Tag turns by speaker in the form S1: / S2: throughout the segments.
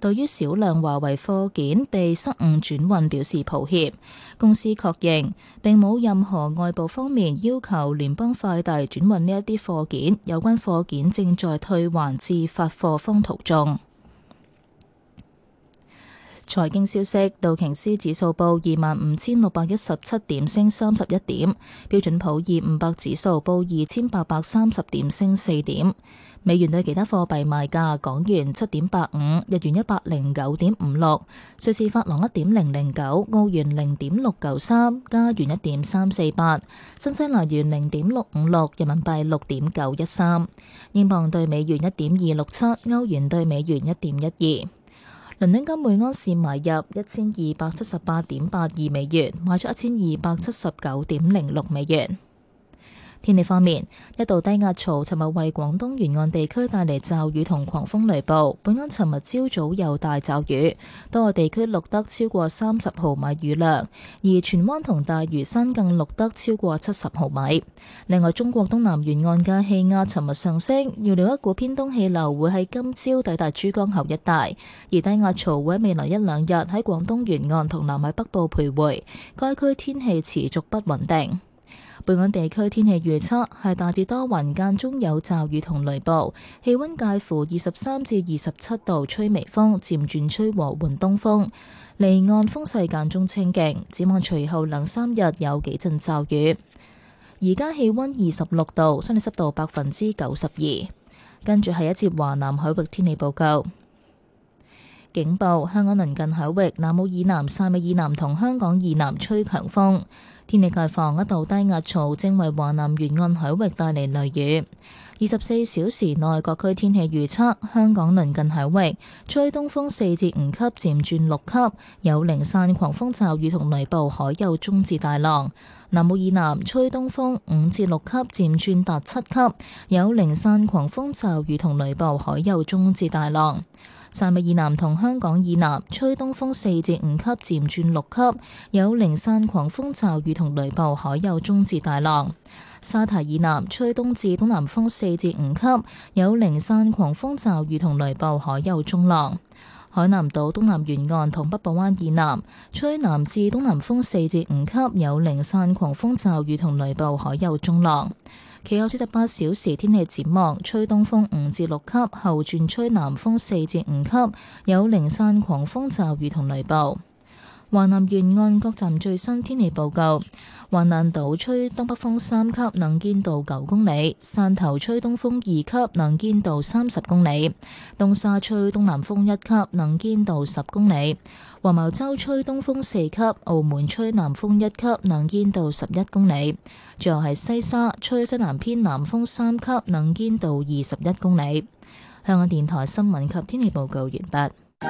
S1: 對於少量華為貨件被失誤轉運表示抱歉。公司確認並冇任何外部方面要求聯邦快遞轉運呢一啲貨件，有關貨件正在退還至發貨方途中。財經消息：道瓊斯指數報25,617點，升31點；標準普爾500指數報2,830點，升4點。美元對其他貨幣賣價：港元7.85，日元109.56，瑞士法郎1.009，澳元0.693，加元1.348，新西蘭元0.656，人民幣6.913，英鎊對美元1.267，歐元對美元1.12。倫敦金每安士買入1278.82美元，賣出1279.06美元。天氣方面，一道低壓槽尋日為廣東沿岸地區帶嚟驟雨同狂風雷暴。本港尋日朝早有大驟雨，多個地區錄得超過30毫米雨量，而荃灣同大嶼山更錄得超過70毫米。另外，中國東南沿岸嘅氣壓尋日上升，預料一股偏東氣流會喺今朝抵達珠江口一帶，而低壓槽會喺未來一兩日喺廣東沿岸同南海北部徘徊，該區天氣持續不穩定。本港地區天氣預測係大致多雲，間中有驟雨同雷暴，氣溫介乎23至27度，吹微風，漸轉吹和緩東風，離岸風勢間中清勁。展望隨後兩三日有幾陣驟雨。而家氣溫26度，相對濕度92%。跟住係一節華南海域天氣報告。警報：香港鄰近海域南澳以南、汕尾以南同香港以南吹強風。天氣概況：一道低壓槽正為華南沿岸海域帶嚟雷雨。24小時內各區天氣預測：香港鄰近海域吹東風4至5級，漸轉6級，有零散狂風驟雨同雷暴，海有中至大浪。南澳以南吹東風5至6級，漸轉達7級，有零散狂風驟雨同雷暴，海有中至大浪。汕尾以南同香港以南吹東風4至5級，漸轉6級，有零散狂風驟雨同雷暴，海有中至大浪。沙堤以南吹東至東南風4至5級，有零散狂風驟雨同雷暴，海有中浪。海南島東南沿岸同北部灣以南吹南至東南風4至5級，有零散狂風驟雨同雷暴，海有中浪。其後48小時天氣展望：吹東風5至6級，後轉吹南風4至5級，有零散狂風驟雨同雷暴。華南沿岸各站最新天氣報告：橫瀾島吹東北風3級，能見度9公里；汕頭吹東風2級，能見度30公里；東沙吹東南風1級，能見度10公里；黃茅洲吹東風4級，澳門吹南風1級，能見度11公里。最後係西沙吹西南偏南風3級，能見度21公里。香港電台新聞及天氣報告完畢。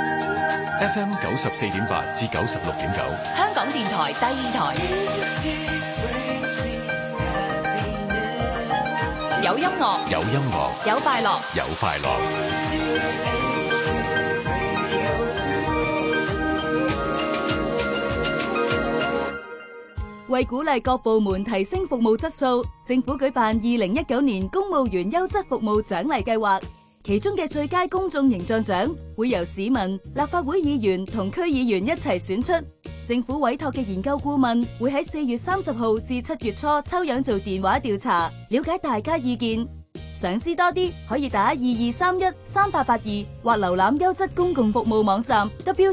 S2: FM 94.8至96.9，
S3: 香港電台第二台，有音樂，
S2: 有音樂，
S3: 有快樂，
S2: 有快樂。
S4: 為鼓勵各部門提升服務質素，政府舉辦2019年公務員優質服務獎勵計劃。其中嘅最佳公眾形象獎會由市民、立法會議員同區議員一齊選出。政府委託嘅研究顧問會喺4月30號至7月初抽樣做電話調查，了解大家意見。想知多啲，可以打22313882或瀏覽優質公共服務網站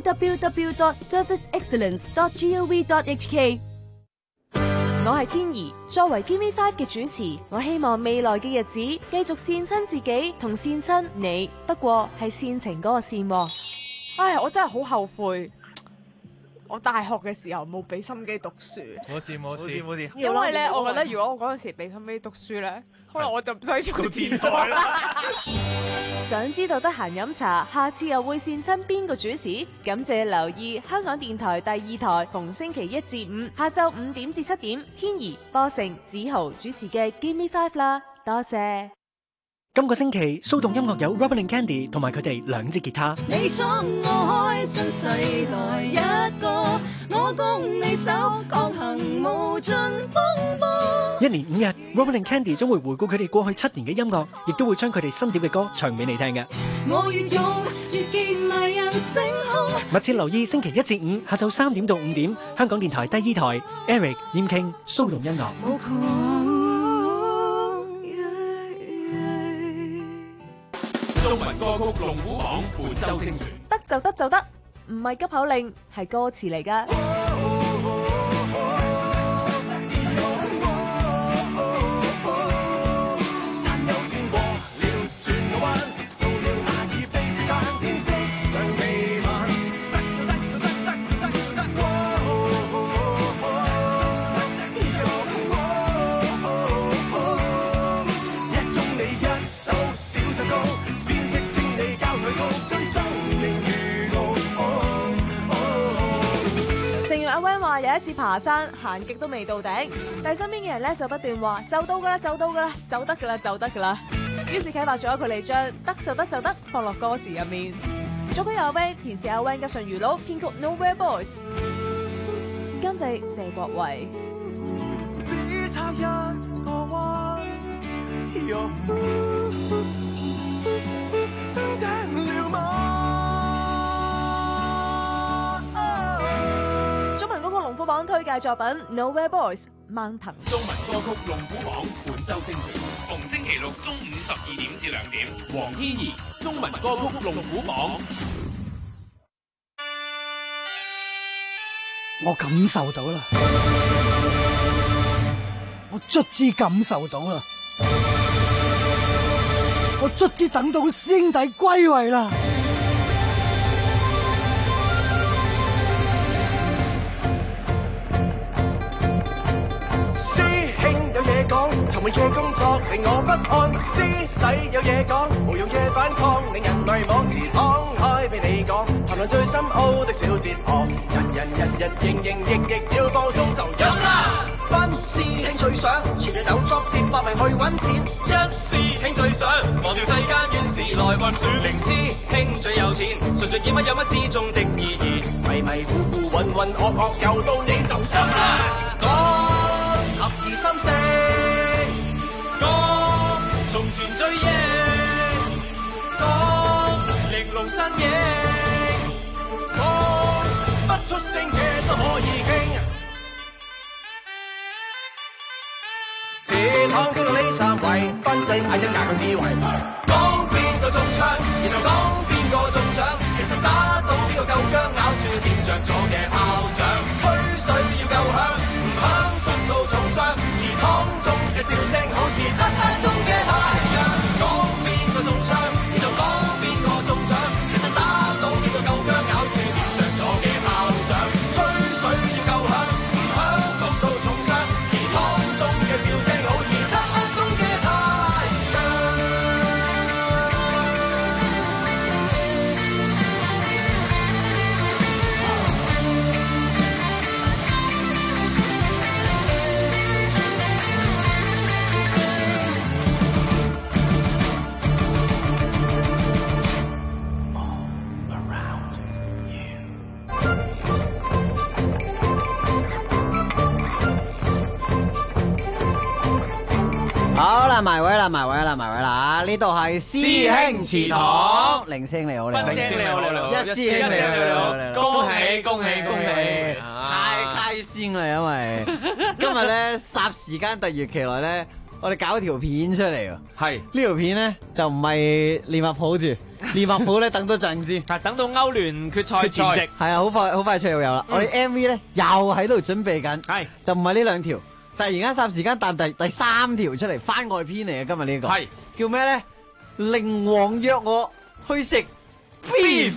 S4: www.serviceexcellence.gov.hk。
S5: 我係天怡，作為 TV5 嘅主持，我希望未來嘅日子繼續善親自己同善親你，不過係善情嗰個善。
S6: 唉，我真係好後悔，我大學嘅時候冇俾心機讀書。
S7: 冇事，
S6: 因為咧，我覺得如果我嗰陣時俾心機讀書咧，可能我就唔使做電台啦。
S5: 想知道得閒飲茶，下次又會善親邊個主持？感謝留意香港電台第二台，逢星期1至5下晝5點至7點，天怡、波成、子豪主持嘅 Give Me Five 啦，多謝。
S8: 今個星期騷動音樂有 Robin and Candy 同埋佢哋兩支吉他。
S9: 你闖我開新世代一個，我供你手，抗衡無盡風波。
S8: 一年5日 ，Robin and Candy 將會回顧佢哋過去7年嘅音樂，亦都會將佢哋新碟嘅歌唱俾你聽嘅。
S9: 我越勇越見迷人。 人星空。
S8: 密切留意星期一至五下晝3點到5點，香港電台第二台 Eric 燕傾騷動音樂。
S9: 無窮
S2: 中文歌曲龍虎榜本周精選，
S5: 得就得就得，唔係急口令，係歌詞嚟㗎。阿 Van 話有一次爬山行極都未到頂，但係身邊嘅人咧就不斷話就到噶啦，就到噶啦，就得噶啦，就得噶啦。於是啟發咗佢哋將得就得就得放落歌詞入面。作曲有阿 Van，填詞阿 Van 加上魚佬，編曲 Nowhere Boys， 監製謝國維。
S7: 只差一個彎，登頂了嗎？
S5: 龍虎榜推介作品 Nowhere Boys 蔓藤。
S2: 中文歌曲龍虎榜本周精選，逢星期六中午12點至2點，黃天怡中文歌曲龍虎榜。
S10: 我感受到啦，我卒之感受到啦，我卒之等到師兄弟歸位啦。
S7: 沉悶嘅工作令我不安，師弟有嘢講，無用嘅反抗令人迷惘。時敞開俾你講，談論最深奧的小哲學，人日營役要放鬆就飲啦。班師兄最想全日有作接百名去揾錢，一師兄最想忘掉世間怨事來運轉。零師兄最有錢，順著耳乜有乜之中的意義，迷糊渾噩又到你就飲啦。講合二心聲。講從前最英，講玲瓏身影，講不出聲嘅都可以傾。前行經過呢三位，賓仔嗌一架個智慧，講邊個中槍，然後講邊個中獎，其實打到邊個夠薑，咬住點着咗嘅炮仗，吹水要夠響，唔響焗到重傷。祠堂中嘅笑聲好似漆黑中嘅太陽，講邊個中槍，然後講邊個中獎，其實打到邊個夠薑，咬住點着咗嘅炮仗，吹水要夠響，唔響焗到重傷。祠堂中嘅笑聲好似漆黑中嘅太陽。
S11: 好啦，埋位啦，呢度係師兄祠堂，凌聲你好，
S2: 一師兄你好，恭喜，
S11: 太開心啦，因為今日咧霎時間突如其來咧，我哋搞條片出嚟啊，係呢條片咧就唔係利物浦住，利物浦咧等多陣先，
S12: 係等到歐聯決賽前夕，
S11: 係啊，好快出又有啦，我哋 MV 咧又喺度準備緊，係就唔係呢兩條。突然間霎時間彈第三條出嚟，番外篇嚟嘅今日呢個係叫咩咧？靈王約我去食 beef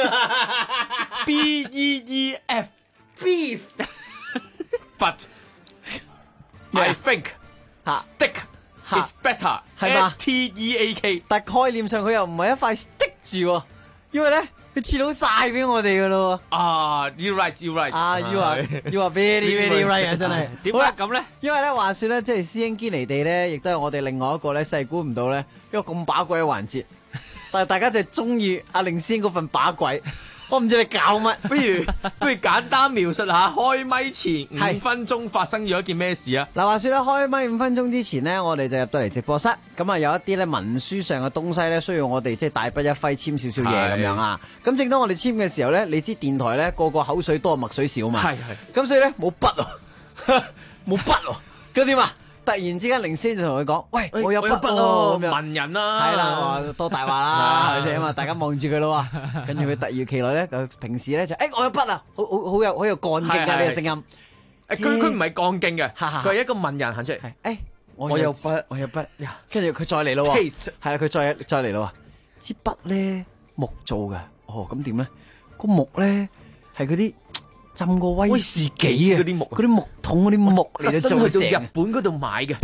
S12: beef
S11: beef
S12: but I think stick is better
S11: 係嘛
S12: STEAK，
S11: 但概念上佢又唔係一塊 stick 住喎，因為咧佢切到晒俾我哋噶咯喎。
S12: 啊 ，you right 啊
S11: ，you are very right 啊，真係。
S12: 點解咁咧？
S11: 因為咧話說咧，即係師兄堅尼地咧，亦都係我哋另外一個咧細估唔到咧一個咁把鬼嘅環節，但係大家就係中意阿凌師兄嗰份把鬼。 我唔知你搞乜。
S12: 不如簡單描述下開咪前5分鐘發生咗一件咩事啊？
S11: 嗱，話說咧，開咪5分鐘之前呢，我哋就入到嚟直播室，咁啊有一啲咧文書上嘅東西咧，需要我哋即係大筆一揮簽少少嘢咁樣啊。咁正當我哋簽嘅時候咧，你知電台咧個個口水多墨水少嘛？係。咁所以咧冇筆喎，冇筆喎，咁點啊？突然之間，凌先就同佢講：喂，我有筆咯，咁樣
S12: 文人啦，
S11: 係啦，話多大話啦，係咪先啊？大家望住佢咯喎，跟住佢突如其來咧，平時咧就我有筆啊，好有幹勁嘅呢個聲音。
S12: 佢唔係幹勁嘅，佢係一個文人行出嚟。我有筆，跟住佢再嚟咯喎，係啦，佢再嚟咯喎，支筆咧木做嘅，咁點咧？個木咧係嗰啲。浸過威士忌啊！嗰啲木桶嗰啲木嚟嘅，做去到日本嗰度買嘅。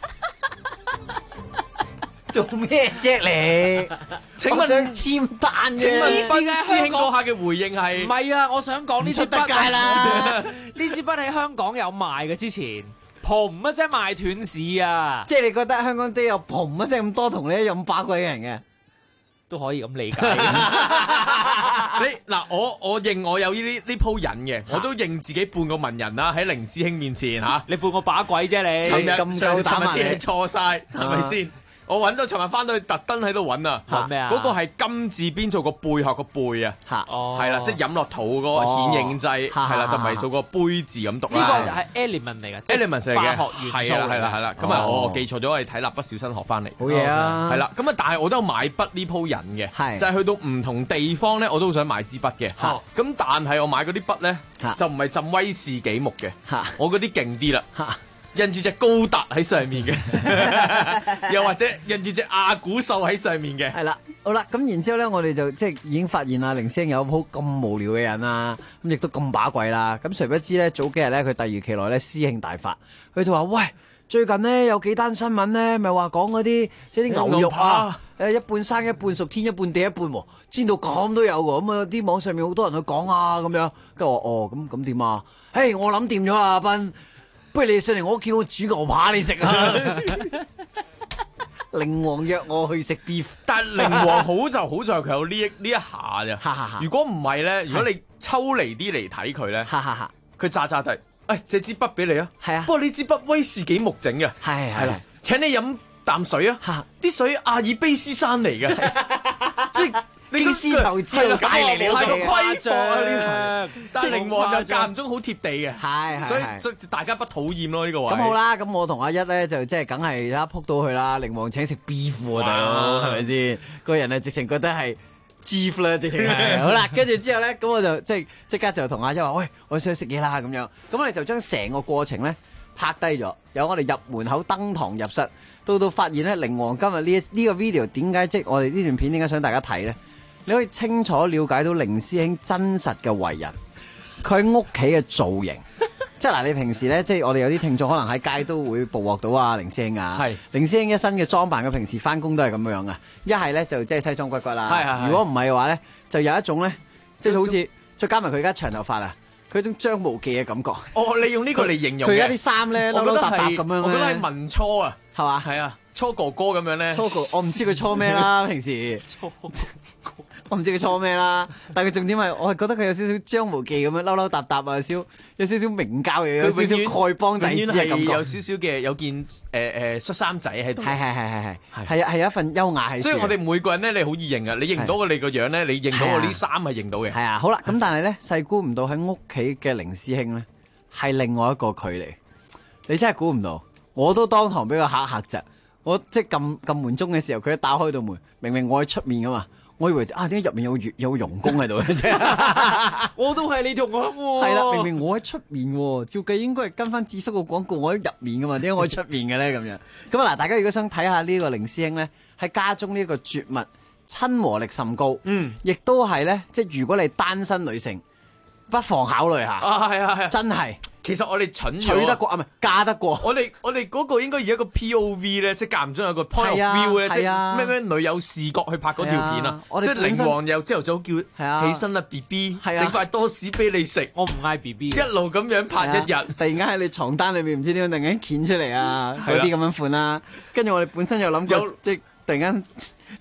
S12: 做咩啫你？請問簽單嘅？ 請問斌師兄嗰下嘅回應係？
S13: 唔係啊！我想講呢支筆
S11: 街啦，
S13: 呢支筆喺香港有賣嘅之前，砰一聲賣斷市啊！
S11: 即係你覺得香港都有砰一聲咁多同你一樣巴鬼嘅人嘅？
S13: 都可以咁理解。
S12: 我認我有呢鋪癮嘅，我都認自己半個文人啦，喺凌師兄面前嚇。
S13: 你半個把鬼啫你。
S12: 尋日啲嘢錯晒，係咪先？我揾到尋日翻到去特登喺度揾啊！
S13: 揾咩啊？
S12: 嗰個係金字邊做個貝殼個貝啊！係啦，即係飲落肚嗰個顯影劑，係啦，就唔係做個杯字咁讀啦。
S13: 呢個係 element 嚟嘅
S12: element 嚟嘅
S13: 化學元素。
S12: 係啦。咁啊，我記錯咗，我係睇蠟筆小新學翻嚟。
S11: 好嘢啊！
S12: 係啦，咁啊，但係我都有買筆呢鋪癮嘅，就係去到唔同地方咧，我都好想買支筆嘅。咁但係我買嗰啲筆咧，就唔係浸威士忌木嘅，我嗰啲勁啲啦。印住隻高達喺上面嘅，又或者印住隻阿古獸喺上面嘅。
S11: 係啦，好啦，咁然之後咧，我哋就即係已經發現啊，凌師兄有鋪咁無聊嘅人啊，咁亦都咁把鬼啦。咁誰不知咧，早幾日咧，佢突如其來咧，詩興大發，佢就話：喂，最近咧有幾單新聞咧，咪話講嗰啲即係啲牛肉啊，一半生一半熟，天一半地一半喎，煎到咁都有喎。咁啊，啲網上面好多人去講啊，咁樣。跟住我咁點啊？我諗掂咗啊，阿斌。不如你上嚟我屋企，我煮牛扒你食啊！靈王約我去食 beef，
S12: 但係靈王好就好在佢有呢一下咋。如果唔係咧，如果你抽離啲嚟睇佢咧，佢渣渣地，借支筆俾你啊！係啊，不過呢支筆威士忌木整嘅，係啦，請你飲啖水啊！啲水阿爾卑斯山嚟嘅，即係。
S11: 經絲綢之路帶嚟你屋企嘅
S12: 規劃啊！呢題，但係靈王又間唔中好貼地嘅，係，所以大家不討厭咯呢個位。
S11: 咁好啦，咁我同阿一咧就即係梗係一撲到去啦。靈王請食 beef 啊，大佬係咪先？個人啊直情覺得係 beef 啦，直情係。好啦，跟住之後咧，咁我就即刻就同阿一話：喂，我想食嘢啦咁樣。咁我哋就將成個過程咧拍低咗，由我哋入門口登堂入室，到發現咧靈王今日呢個 video 點解即係我哋呢段片點解想大家睇咧？你可以清楚了解到凌師兄真實嘅為人，佢喺屋企嘅造型，即係嗱，你平時咧，即係我哋有啲聽眾可能喺街都會捕獲到啊，凌師兄啊，係凌師兄一身嘅裝扮，佢平時翻工都係咁樣啊，一係咧就即係西裝骨骨啦，係，如果唔係嘅話咧，就有一種咧，即係好似再加埋佢而家長頭髮啊，佢種張無忌嘅感覺。
S12: 哦，你用呢個嚟形容嘅，
S11: 佢而家啲衫咧撈撈搭搭咁樣，
S12: 我覺得係文初啊，
S11: 係嘛？
S12: 係啊。搓哥哥咁樣咧，
S11: 我唔知佢搓咩啦，平時搓哥哥，我唔知佢搓咩啦。但係佢重點係，我係覺得佢有少少張無忌咁樣撈撈搭搭啊，有少少明教嘅，有少少丐幫弟子嘅感覺，
S12: 有少少嘅有件恤衫仔喺度，
S11: 係有一份優雅喺度。
S12: 所以我哋每個人咧，你好易認啊，你認到我哋個樣咧，你認到我呢衫係認到嘅。
S11: 係啊，好啦，咁但係咧，細估唔到喺屋企嘅凌師兄咧，係另外一個佢嚟，你真係估唔到，我都當堂俾佢嚇窒。我即係撳門鐘嘅時候，佢一打開道門，明明我喺出面噶嘛，我以為點解入面有傭工喺度嘅啫？我都係你同我喎。係啦，明明我喺出面喎，照計應該係跟翻智叔個廣告，我喺入面噶嘛，點解我喺出面嘅咧？咁樣咁啊嗱，大家如果想睇下呢個凌師兄咧，喺家中呢個絕物，親和力甚高，亦都係咧，即係如果你單身女性，不妨考慮下。係啊，真係。
S12: 其實我哋蠢
S11: 取得過啊，唔係嫁得過。
S12: 我哋嗰個應該以一個 POV 咧，即係間唔中有個 point of view 咧，即係咩女友視角去拍嗰條片啊。即係靈王又朝頭早叫起身啦 BB， 整塊多士俾你食。
S13: 我唔嗌 BB，
S12: 一路咁樣拍一日。
S11: 突然間喺你床單裏面唔知點樣突然間掀出嚟啊，嗰啲咁樣款啦。跟住我哋本身又諗過，即係突然間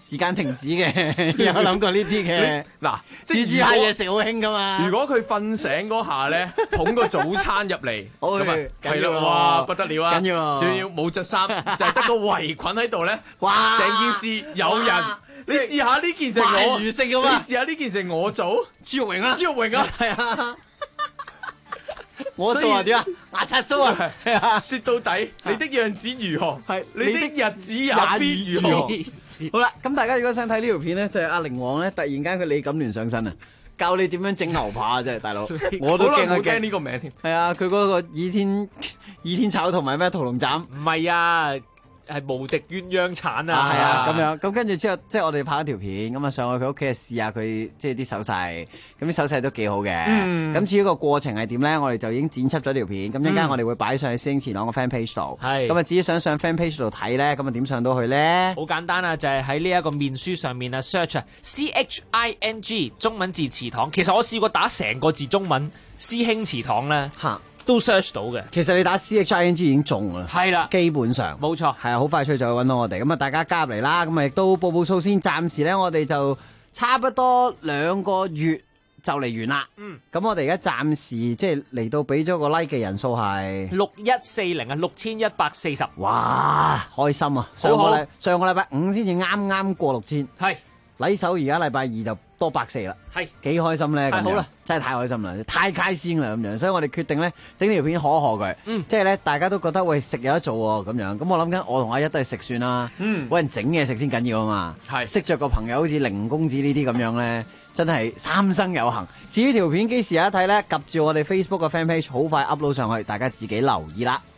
S11: 時間停止嘅，有諗過呢啲嘅。
S12: 嗱，
S11: 煮煮下嘢食好興噶嘛。
S12: 如果佢瞓醒嗰下咧，捧個早餐入嚟，咁啊係啦，哇不得了啊！
S11: 緊要，
S12: 仲要冇着衫，就係得個圍裙喺度咧，
S11: 哇！
S12: 成件事有人。你試下呢件事我，你試下呢件事我做，
S11: 朱玉榮啊，
S12: 朱玉榮啊，
S11: 係啊。我做啊點啊？牙刷鬚啊！
S12: 説到底，你的樣子如何？係你的日子也必如何？
S11: 好啦，咁大家如果想睇呢條片咧，就係阿凌王咧，突然間佢李錦聯上身啊，教你點樣整牛扒啊！真係大佬，我都驚
S12: 呢個名添。
S11: 係啊，佢嗰個倚天炒同埋咩屠龍斬，
S13: 唔係啊。係無敵鴛鴦鏟啊！
S11: 係啊，咁樣咁跟住之後，即係我哋拍一條片，咁啊上去佢屋企啊試下佢即係啲手勢，咁啲手勢都幾好嘅。咁至於個過程係點咧，我哋就已經剪輯咗條片，咁一陣間我哋會擺上去師兄前朗個 fan page 度。
S13: 係
S11: 咁啊，至於想上 fan page 度睇咧，咁啊點上到去咧？
S13: 好簡單啊，就係喺呢一個面書上面啊 search CHING 中文字祠堂。其實我試過打成個字中文師兄祠堂咧。
S11: 嚇！
S13: 都 search 到嘅，
S11: 其實你打 CHING 已經中啦，
S13: 係啦，
S11: 基本上
S13: 冇錯，
S11: 係啊，好快脆就會揾到我哋。咁啊，大家加入嚟啦，咁啊亦都報數先。暫時咧，我哋就差不多2個月就嚟完啦。咁我哋而家暫時即係嚟到俾咗個 like 嘅人數係
S13: 6140啊，6140。
S11: 哇，開心啊！上個禮拜5先至啱過6000，
S13: 係
S11: 禮手而家禮拜2就多140啦，
S13: 係
S11: 幾開心咧！
S13: 太好啦，
S11: 真係太開心啦，太開心啦咁樣，所以我哋決定咧整條片賀佢，即係咧大家都覺得喂食有得做喎咁樣，咁我諗緊我同阿一都係食算啦，揾人整嘢食先緊要啊嘛，係識着個朋友好似凌公子呢啲咁樣咧，真係三生有幸。至於條片幾時有得睇咧，及住我哋 Facebook 嘅 fan page 好快 upload 上去，大家自己留意啦。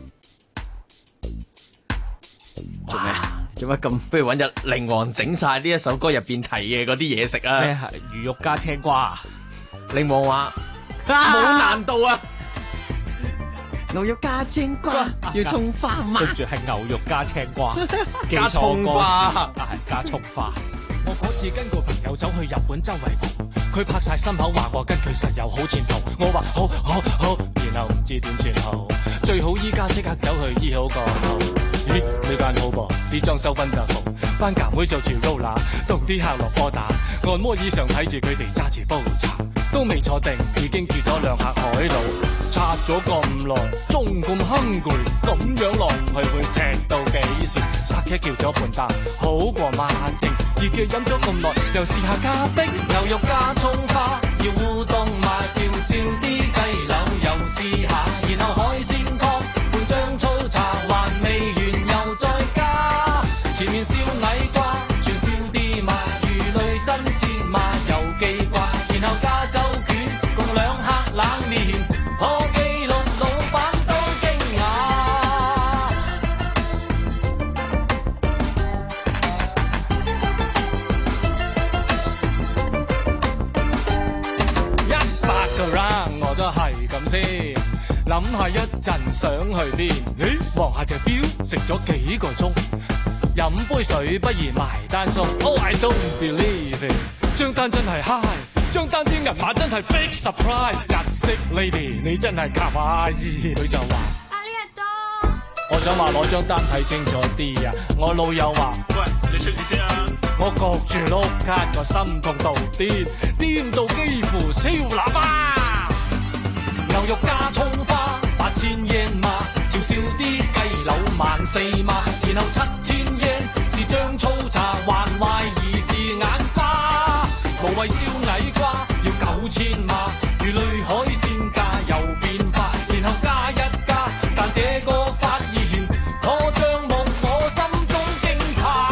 S12: 做咩？做乜咁？不如揾日凌王整晒呢一首歌入邊提嘅嗰啲嘢食啊！
S13: 咩係魚肉加青瓜？
S12: 凌王話冇難度啊！
S11: 牛肉加青瓜，要葱花嘛？
S13: 跟住係牛肉加青瓜，
S12: 加葱花，
S13: 係加葱花。
S14: 我嗰次跟個朋友走去日本周圍蒲，佢拍晒心口話過跟佢實有好前途。我話好，然後唔知點算好，最好依家即刻走去醫好個肚。咦，呢間好噃，啲裝修分得好，班夾妹做住高乸，同啲客落波打，按摩椅上睇住佢哋揸住煲茶，都未坐定已經住咗2客海佬，拆咗咁耐，仲咁 hungry， 咁樣落去會食到幾時？殺茄叫咗半打，好過孖蒸，熱嘅飲咗咁耐，又試下加冰，牛肉加葱花，要烏冬嘛，照燒啲雞柳又試下，然後海鮮湯配張粗茶，還未完又再加，前面燒矮瓜，全燒啲嘛，魚類新鮮嘛，又記掛，然後加州卷，共2客冷麵，破紀錄老闆都驚訝。100個 round 我都係咁先，諗下一陣想去邊？咦，望下隻表，食咗幾個鐘，飲杯水不如埋單送。Oh I don't believe it， 張單真係 high， 張單啲銀碼真係 big surprise。日式 lady 你真係卡哇伊，佢就話我想話攞張單睇清楚啲啊！我老友話：喂，你出字先啊！我焗住碌卡，個心痛到癲，癲到幾乎燒喇叭。牛肉加葱花，8000yen嘛，照燒啲雞柳14000嘛，然後7000yen是張粗茶，還懷疑是眼花。無謂燒矮瓜，要9000嘛，魚類海鮮價又變化，然後加一加，但這個發現可將目我心中驚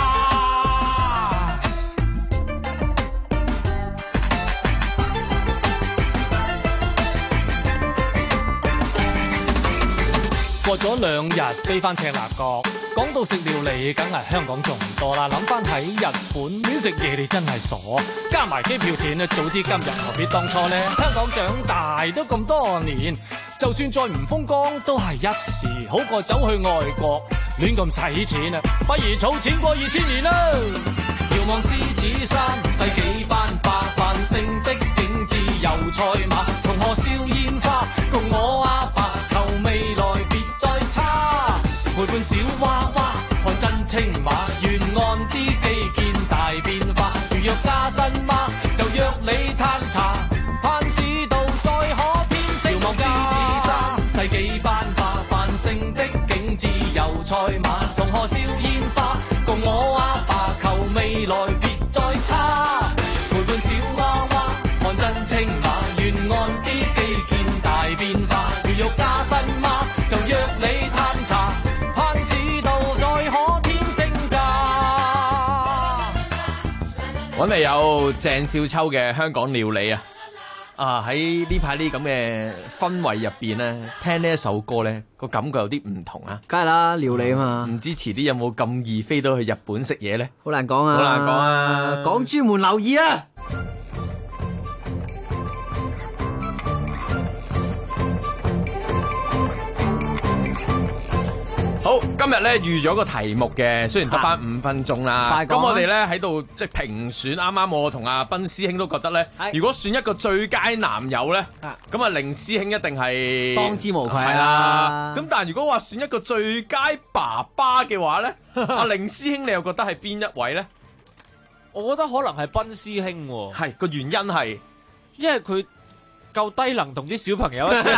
S14: 怕。過咗2日飛返赤鱲角，講到食料理，梗係香港仲唔多啦。諗翻喺日本亂食嘢，你真係傻。加埋機票錢啊，早知今日何必當初呢？香港長大都咁多年，就算再唔風光都係一時，好過走去外國亂咁使錢啊！不如儲錢過2000年啦。遙望獅子山，世紀班白飯勝的景致油菜馬，同學燒煙花，共我阿爸求未來別再差，陪伴小娃娃看真青馬，沿岸啲基建大查，攀子道再可添升價。世紀頒發繁盛的景致遊賽馬，同賀笑煙花，共我阿爸求未來別再差。陪伴小娃娃看真青馬，沿岸啲基建大變化，魚肉加薪嗎？就約你探查，攀子道再可添升價。
S2: 揾嚟有鄭少秋嘅香港料理啊！喺呢排呢咁嘅氛圍入邊咧，聽呢一首歌咧，個感覺有啲唔同啊！
S11: 梗係啦，料理啊嘛，
S2: 唔知遲啲有冇咁易飛到去日本食嘢咧？
S11: 好難講啊！
S2: 好難講啊！
S11: 港豬們留意啊！
S2: 好，今日咧預咗個題目嘅，雖然得翻5分鐘啦，咁我哋咧喺度即係評選，啱啱我同阿斌師兄都覺得咧，如果選一個最佳男友咧，咁啊凌師兄一定係
S11: 當之無愧
S2: 係啦。咁但係如果話選一個最佳爸爸嘅話咧，阿凌師兄你又覺得係邊一位咧？
S13: 我覺得可能係斌師兄喎，
S2: 係個原因係
S13: 因為佢夠低能同啲小朋友一齊。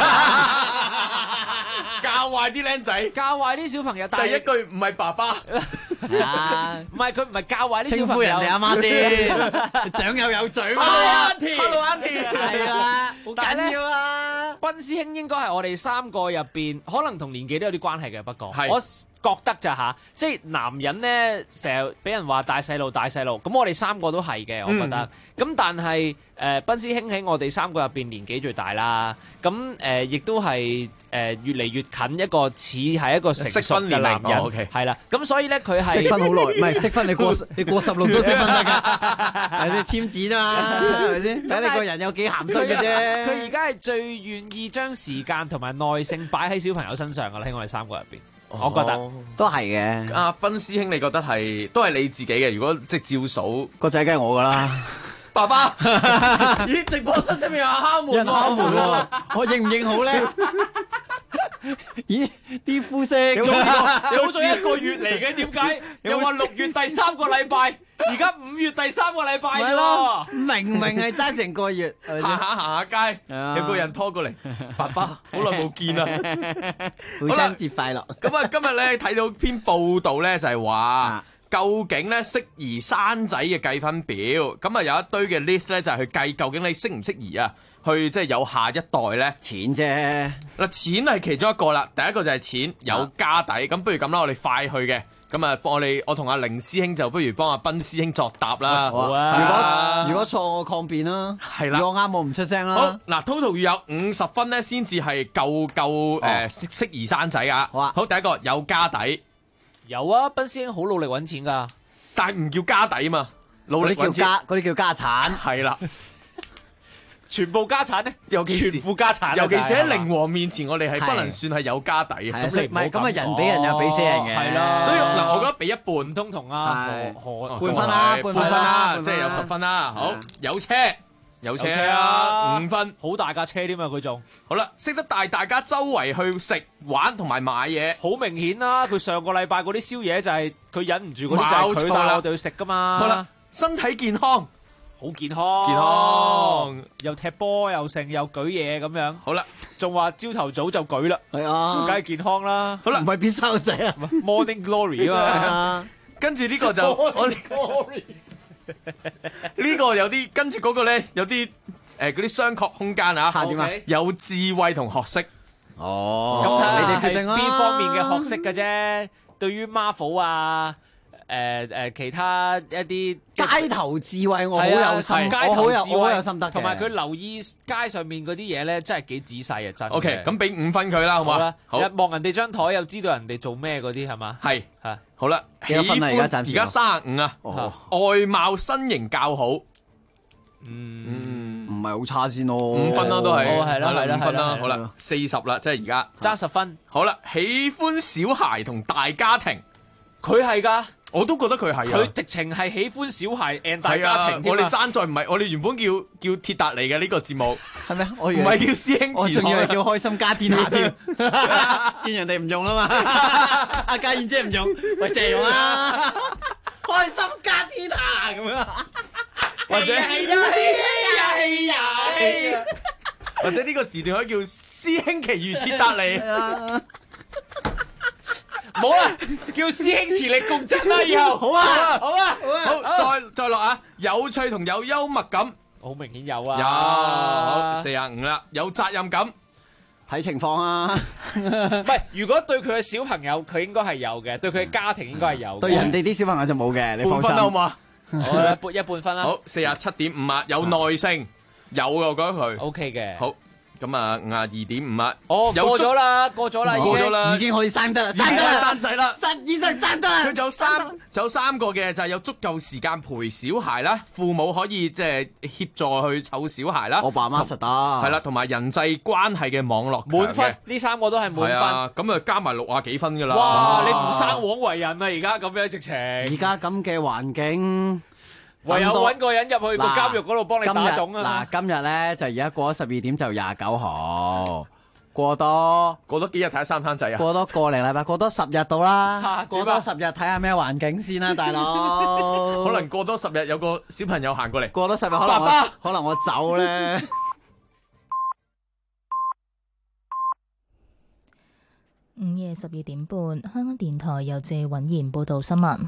S2: 教壞啲僆仔，
S13: 教壞啲小朋友。
S2: 第一句唔係爸爸，
S13: 唔係佢唔係教壞啲小朋友。
S11: 稱呼人哋阿媽先，長又有嘴嘛。
S2: Hello Auntie，
S11: 係啦，好緊要啊！
S13: 斌師兄應該係我哋3個入邊，可能同年紀都有啲關係嘅。不過我覺得咋嚇，即係男人咧成日俾人話帶細路，咁我哋3個都係嘅，我覺得。咁但係斌師兄喺我哋3個入邊年紀最大啦，咁亦都係越嚟越近一個似係一個成熟嘅男人，係啦。咁所以咧佢係
S11: 識分好耐，唔係識分你過16都識分得㗎，係你簽字啫嘛，係咪先？睇你個人有幾鹹濕嘅啫。
S13: 佢而家係最願意將時間同埋耐性擺喺小朋友身上㗎啦，喺我哋3個入邊。我覺得
S11: 都係嘅。
S2: 阿斌師兄，你覺得係都係你自己嘅？如果即係照數，
S11: 個仔梗係我噶啦。
S2: 爸爸，咦？直播室出面有敲門，
S11: 敲門喎，我應唔應好咧？咦？啲膚色
S13: 早咗1個月嚟嘅，點解？又話6月第3個禮拜，而家5月第3個禮拜啫喎。
S11: 明係爭成個月，
S2: 行下街，有個人拖過嚟，爸爸好耐冇見啦，
S11: 父親節快樂。
S2: 咁啊，今日咧睇到篇報道咧，就係話究竟咧適宜生仔嘅計分表，咁啊有一堆嘅 list 咧，就係去計究竟你適唔適宜啊，去即係有下一代咧。
S11: 錢啫，
S2: 嗱錢係其中一個啦，第一個就係錢有家底，咁不如咁啦，我哋快去嘅。咁啊，我同阿凌師兄就不如幫阿斌師兄作答啦。
S11: 好啊！如果錯我抗辯啦。係啦。如果啱我唔出聲啦。
S2: 好嗱 ，total 要有50分咧，先至係夠適宜生仔啊。好啊。好，第一個有家底。
S13: 有啊，斌師兄好努力揾錢㗎，
S2: 但係唔叫家底嘛，努力揾錢
S11: 嗰啲叫家產。
S2: 係啦。
S13: 全部家產咧，全副家產，
S2: 尤其是喺靈王面前，我哋係不能算係有家底嘅。
S11: 咁你唔係咁啊，人俾人又俾死人嘅。
S13: 係啦，
S2: 所以嗱，我覺得俾一半，
S13: 唔通同啊
S11: 半分啦，
S2: 半分啦，即係有10分啦。好，有車啊，5分，
S13: 好大架車添啊，佢仲
S2: 好啦，識得帶大家周圍去食玩同埋買嘢，
S13: 好明顯啦。佢上個禮拜嗰啲宵夜就係佢忍唔住嗰啲，就係佢帶我哋去食噶嘛。
S2: 好啦，身體健康。
S13: 好健康，又踢波又剩又舉嘢咁樣。
S2: 好啦，
S13: 仲話朝頭早就舉啦，
S11: 係啊，
S13: 梗係健康啦。
S11: 好啦，唔係變生仔啊
S13: ，Morning Glory 啊嘛。
S2: 跟住呢個就我呢個有啲，跟住嗰個咧有啲嗰啲商榷空間啊。
S11: 點啊？
S2: 有智慧同學識。
S11: 哦，
S13: 咁睇
S11: 你哋決定啦。
S13: 邊方面嘅學識嘅啫？對於 Marvel 啊。其他一啲
S11: 街頭智慧，我好有心，我好有心得嘅。
S13: 同埋佢留意街上面嗰啲嘢咧，真係幾仔細啊！真。
S2: OK， 咁俾5分佢啦，好嘛？好。
S13: 望人哋張台又知道人哋做咩嗰啲係嘛？
S2: 係好啦，
S11: 幾多分啊？而家
S2: 35啊。外貌身形較好。
S11: 唔係好差先咯。
S2: 5分啦都係。
S13: 係啦
S2: 5分啦。好啦，40啦，即係而家
S13: 爭10分。
S2: 好啦，喜歡小孩同大家庭，
S13: 佢係㗎。
S2: 我都覺得佢係啊！
S13: 佢直情係喜歡小孩 and 大家庭添啊！
S2: 我哋爭在唔係，我哋原本叫鐵達尼嘅呢個節目
S11: 係咩？我
S2: 唔係叫師兄，
S11: 我仲以為叫開心家天下添，見人哋唔用啦嘛，阿家燕姐唔用，喂借用啦，開心家天下咁樣。
S2: 或者
S11: 係啊，
S2: 或者呢個時段可以叫師兄奇遇鐵達尼。
S13: 冇啦，叫師兄磁力共振啦，以後
S11: 好啊，
S2: 好，再落啊！有趣同有幽默感，
S13: 好明顯有啊，
S2: 有好45啦，有責任感，
S11: 睇情況啊。
S13: 唔係，如果對佢嘅小朋友，佢應該係有嘅；對佢嘅家庭應該係有嘅。
S11: 對人哋啲小朋友就冇嘅，你放心。
S2: 半分好唔好啊？
S13: 好，撥一半分啦。
S2: 好，47.5啊，有耐性，有嘅，我覺得佢
S13: OK 嘅。
S2: 好。咁啊，52.5啊，
S13: 哦，過咗啦，過咗啦，
S11: 已經可以生得啦，
S2: 生仔啦，
S11: 醫生生得啦。
S2: 佢仲有三個嘅，就係有足夠時間陪小孩啦，父母可以即係協助去湊小孩啦。
S11: 我爸媽實得
S2: 係啦，同埋人際關係嘅網絡
S13: 滿分，呢三個都係滿分。
S2: 咁啊加埋60幾分噶啦。
S13: 哇！你唔生枉為人啊！而家咁樣直情。
S11: 而家咁嘅環境。
S13: 唯有揾個人入去個監獄嗰度幫你打種啊！
S11: 今日咧就而家過咗12點就29號，過多
S2: 幾日睇下生唔生仔啊？
S11: 過多個零禮拜，過多10日到啦，過多10日睇下咩環境先啦，大佬。
S2: 可能過多10日有個小朋友行過嚟，
S11: 過多10日可能我走咧。
S1: 午夜12點半，香港電台由謝允賢報道新聞。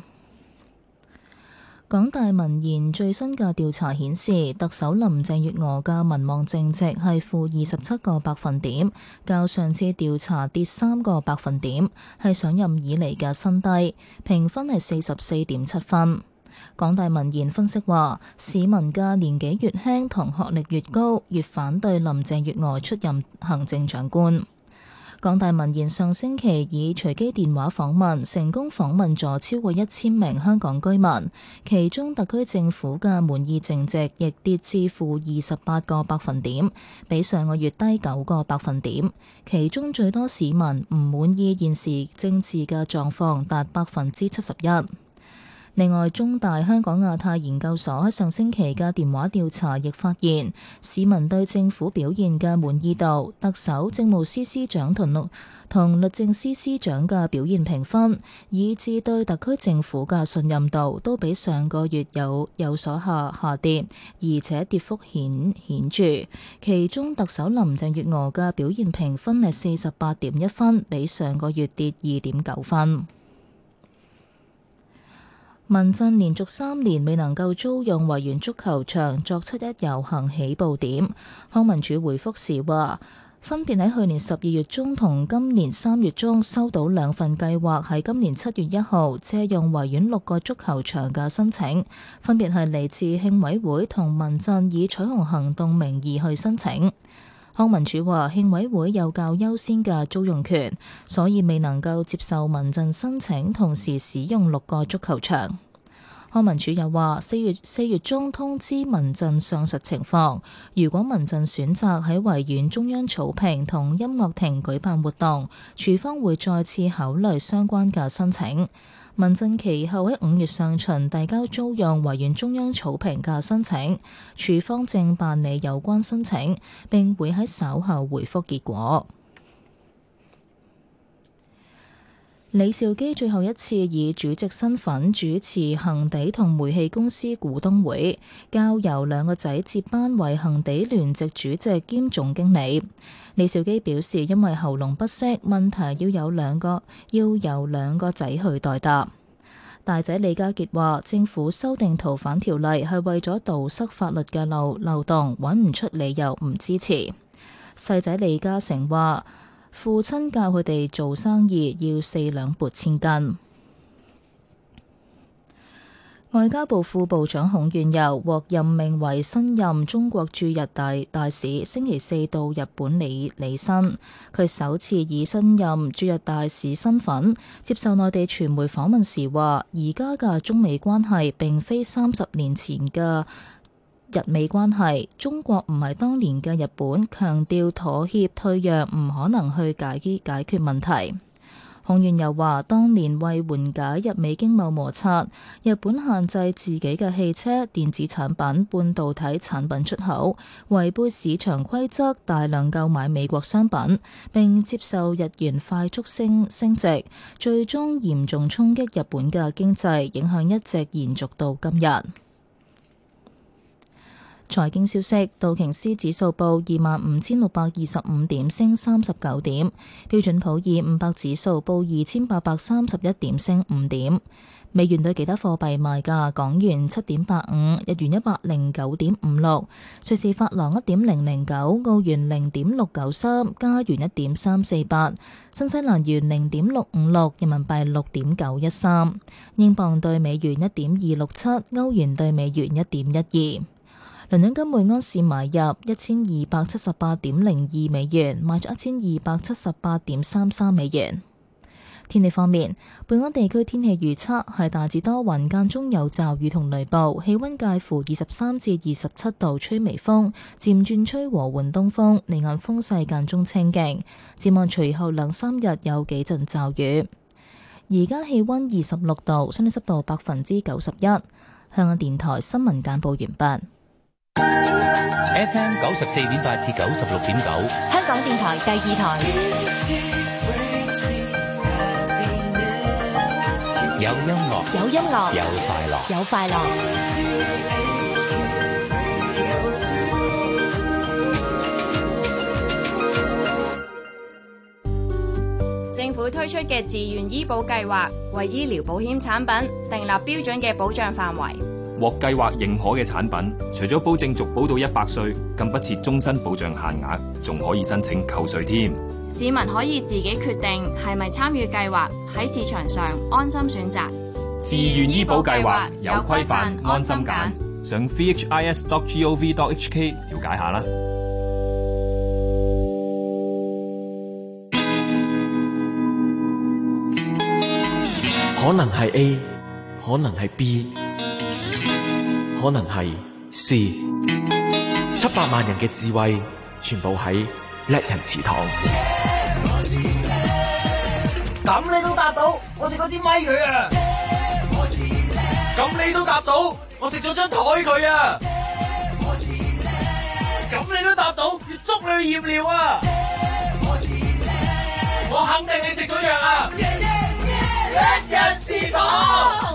S1: 港大民研最新嘅調查顯示，特首林鄭月娥嘅民望淨值係負27個百分點，較上次調查跌3個百分點，係上任以嚟嘅新低，評分係44.7分。港大民研分析話，市民嘅年紀越輕同學歷越高，越反對林鄭月娥出任行政長官。港大民研上星期以隨機電話訪問成功訪問咗超過1000名香港居民，其中特區政府嘅滿意淨值亦跌至負28個百分點，比上個月低9個百分點。其中最多市民唔滿意現時政治嘅狀況，達71%。另外，中大香港亞太研究所喺上星期嘅電話調查亦發現，市民對政府表現嘅滿意度、特首、政務司司長同律政司司長嘅表現評分，以至對特區政府嘅信任度，都比上個月有所下跌，而且跌幅顯著。其中，特首林鄭月娥嘅表現評分係48.1分，比上個月跌2.9分。民陣連續3年未能夠租用維園足球場作7·1遊行起步點，康文署回覆時話，分別喺去年12月中同今年3月中收到2份計劃喺今年7月1號借用維園6個足球場嘅申請，分別係嚟自慶委會同民陣以彩虹行動名義去申請。康文署話，慶委會有較優先嘅租用權，所以未能夠接受民陣申請同時使用6個足球場。康文署又話，4月中通知民陣上述情況，如果民陣選擇喺維園中央草坪同音樂亭舉辦活動，署方會再次考慮相關嘅申請。民陣其後喺5月上旬遞交租用維園中央草坪嘅申請，署方正辦理有關申請，並會喺稍後回覆結果。李兆基最後一次以主席身份主持恒地同煤氣公司股東會，交由2個仔接班為恒地聯席主席兼總經理。李兆基表示，因為喉嚨不適，問題要由2個仔去代答。大仔李家傑話，政府修訂逃犯條例係為咗堵塞法律嘅漏洞，揾唔出理由唔支持。細仔李嘉誠話，父親教佢哋做生意要4兩撥千斤。外交部副部長孔鉉佑獲任命為新任中國駐日大使，星期4到日本履新。佢首次以新任駐日大使身份接受內地傳媒訪問時話，而家嘅中美關係並非30年前嘅日美關係，中國唔係當年嘅日本，強調妥協退讓唔可能去解決問題。孔鉉佑話，當年為緩解日美經貿摩擦，日本限制自己嘅汽車、電子產品、半導體產品出口，違背市場規則，大量購買美國商品，並接受日元快速升值，最終嚴重衝擊日本嘅經濟，影響一直延續到今日。 財經消息，道瓊斯指數報25,625點，升39點；標準普爾500指數報2,831點，升5點。美元對其他貨幣賣價：港元7.85，日元109.56，瑞士法郎1.009，澳元0.693，加元1.348，新西蘭元0.656，人民幣6.913，英鎊對美元1.267，歐元對美元1.12。倫敦金每安士買入1278.02美元，賣出1278.33美元。天氣方面，本港地區天氣預測係大致多雲，間中有驟雨同雷暴，氣溫介乎23至27度，吹微風，漸轉吹和緩東風，離岸風勢間中清勁。展望隨後2-3日有幾陣驟雨。而家氣溫26度，相對濕度91%。香港電台新聞簡報完畢。
S15: FM 94.8至96.9，
S3: 香港電台第二台。
S15: 有音樂，
S3: 有音樂，
S15: 有快樂，
S3: 有快樂。
S16: 政府推出嘅自願醫保計劃，為醫療保險產品訂立標準嘅保障範圍。
S17: 獲計劃認可嘅產品，除咗保證續保到100歲，更不設終身保障限額，仲可以申請扣稅添。
S16: 市民可以自己決定係咪參與計劃，喺市場上安心選擇。
S17: 自願醫保計劃有規範，安心揀。上 vhis.gov.hk 了解下啦。
S18: 可能係 A， 可能係 B， 可能係 C。700萬人嘅智慧，全部喺叻人祠堂。
S19: 咁你都答到，我食嗰支咪佢啊！
S2: 咁你都答到，我食咗張台佢啊！
S19: 咁你都答到，要捉你去驗尿啊！我肯定你食咗藥啊！叻人祠堂。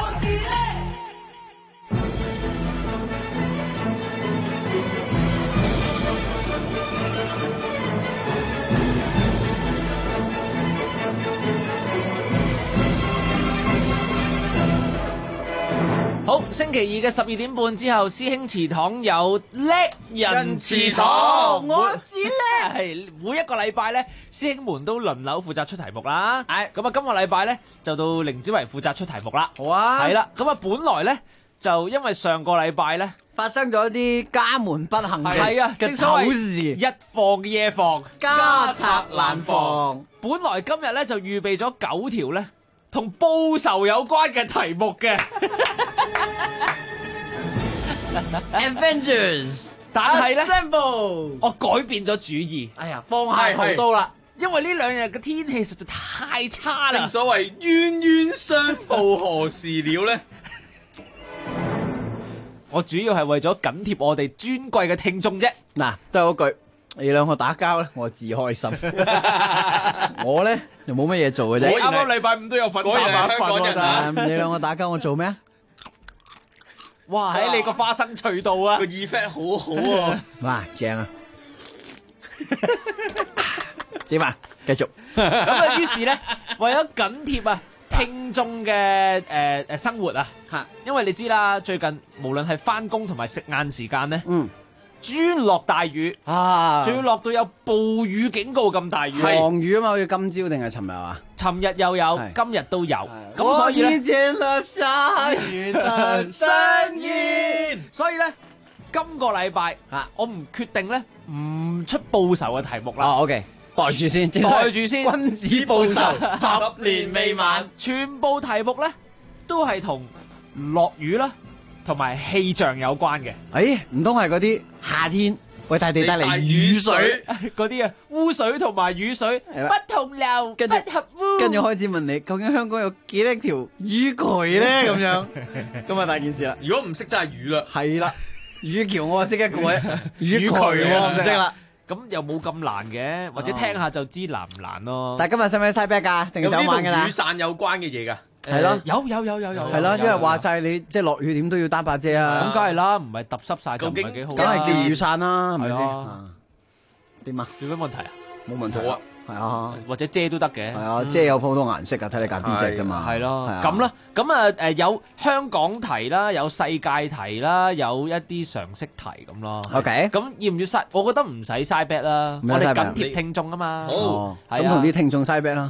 S13: 好，星期二嘅12點半之後，師兄祠堂有叻人祠堂，我知咧，係每一個禮拜咧，師兄們都輪流負責出題目啦。係咁啊，今個禮拜咧就到凌子維負責出題目啦。好啊，係啦，咁啊，本來咧就因為上個禮拜咧
S11: 發生咗一啲家門不幸嘅醜事，
S13: 一放夜放，
S11: 家賊難防。
S13: 本來今日咧就預備咗9條咧同報仇有關嘅題目嘅。
S11: Avengers，
S13: 但係咧，我改變咗主意。
S11: 哎呀，放下屠刀啦！
S13: 因為呢2日嘅天氣實在太差啦。
S2: 正所謂冤冤相報何時了呢？
S13: 我主要係為咗緊貼我哋尊貴嘅聽眾啫。
S11: 嗱，都係嗰句，你兩個打交咧，我自開心。我咧又冇乜嘢做嘅啫。
S13: 我啱啱禮拜5都有份打馬瞓。
S11: 你兩個打交，我做咩啊？
S13: 哇！喺你個花生脆度啊，
S2: 個 effect 好好啊！
S11: 哇，正啊！點啊？繼續
S13: 咁啊！於是咧，為咗緊貼啊聽眾嘅生活啊，因為你知啦，最近無論係翻工同埋食晏時間咧，專落大雨啊，仲要落到有暴雨警告咁大雨，
S11: 狂雨啊嘛，好似今朝定係尋日啊？
S13: 尋日又有，今日都有，咁所以咧，
S11: 聽見了下雨的聲音，
S13: 所以咧，今個禮拜我唔決定咧唔出報仇嘅題目啦。
S11: OK， 袋住先，
S13: 君子報仇10年未晚，全部題目咧都係同落雨啦，同埋氣象有關嘅。
S11: 唔通係嗰啲夏天為大地帶嚟雨水
S13: 嗰啲啊？污水同埋雨水不同流，不合污。
S11: 跟住開始問你，究竟香港有幾多條雨渠咧？咁樣咁啊大件事啦！
S2: 如果唔識真係雨啦，
S11: 係啦，雨橋我識一個咧，雨渠我唔識啦。
S13: 咁又冇咁難嘅，或者聽下就知難唔難咯。
S11: 但係今日使唔使嘥啤㗎？定係走晚㗎啦？
S2: 雨傘有關嘅嘢㗎。
S11: 係咯，
S13: 有，
S11: 係咯，因為話晒你即係落雨點都要擔把遮啊。
S13: 咁梗係啦，唔係揼濕晒就唔係幾好。
S11: 梗係叫雨傘啦，係咪先？點啊？
S13: 有咩問題啊？
S11: 冇問題啊。係啊，
S13: 或者遮都得嘅。
S11: 係啊，遮有好多顏色㗎，睇你揀邊隻啫嘛。
S13: 係咯，咁啦，咁有香港題啦，有世界題啦，有一啲常識題咁咯。
S11: OK，
S13: 咁要唔要嘥？我覺得唔使嘥 bet 啦，我哋緊貼聽眾啊嘛。
S11: 好，咁同啲聽眾嘥 bet 啦。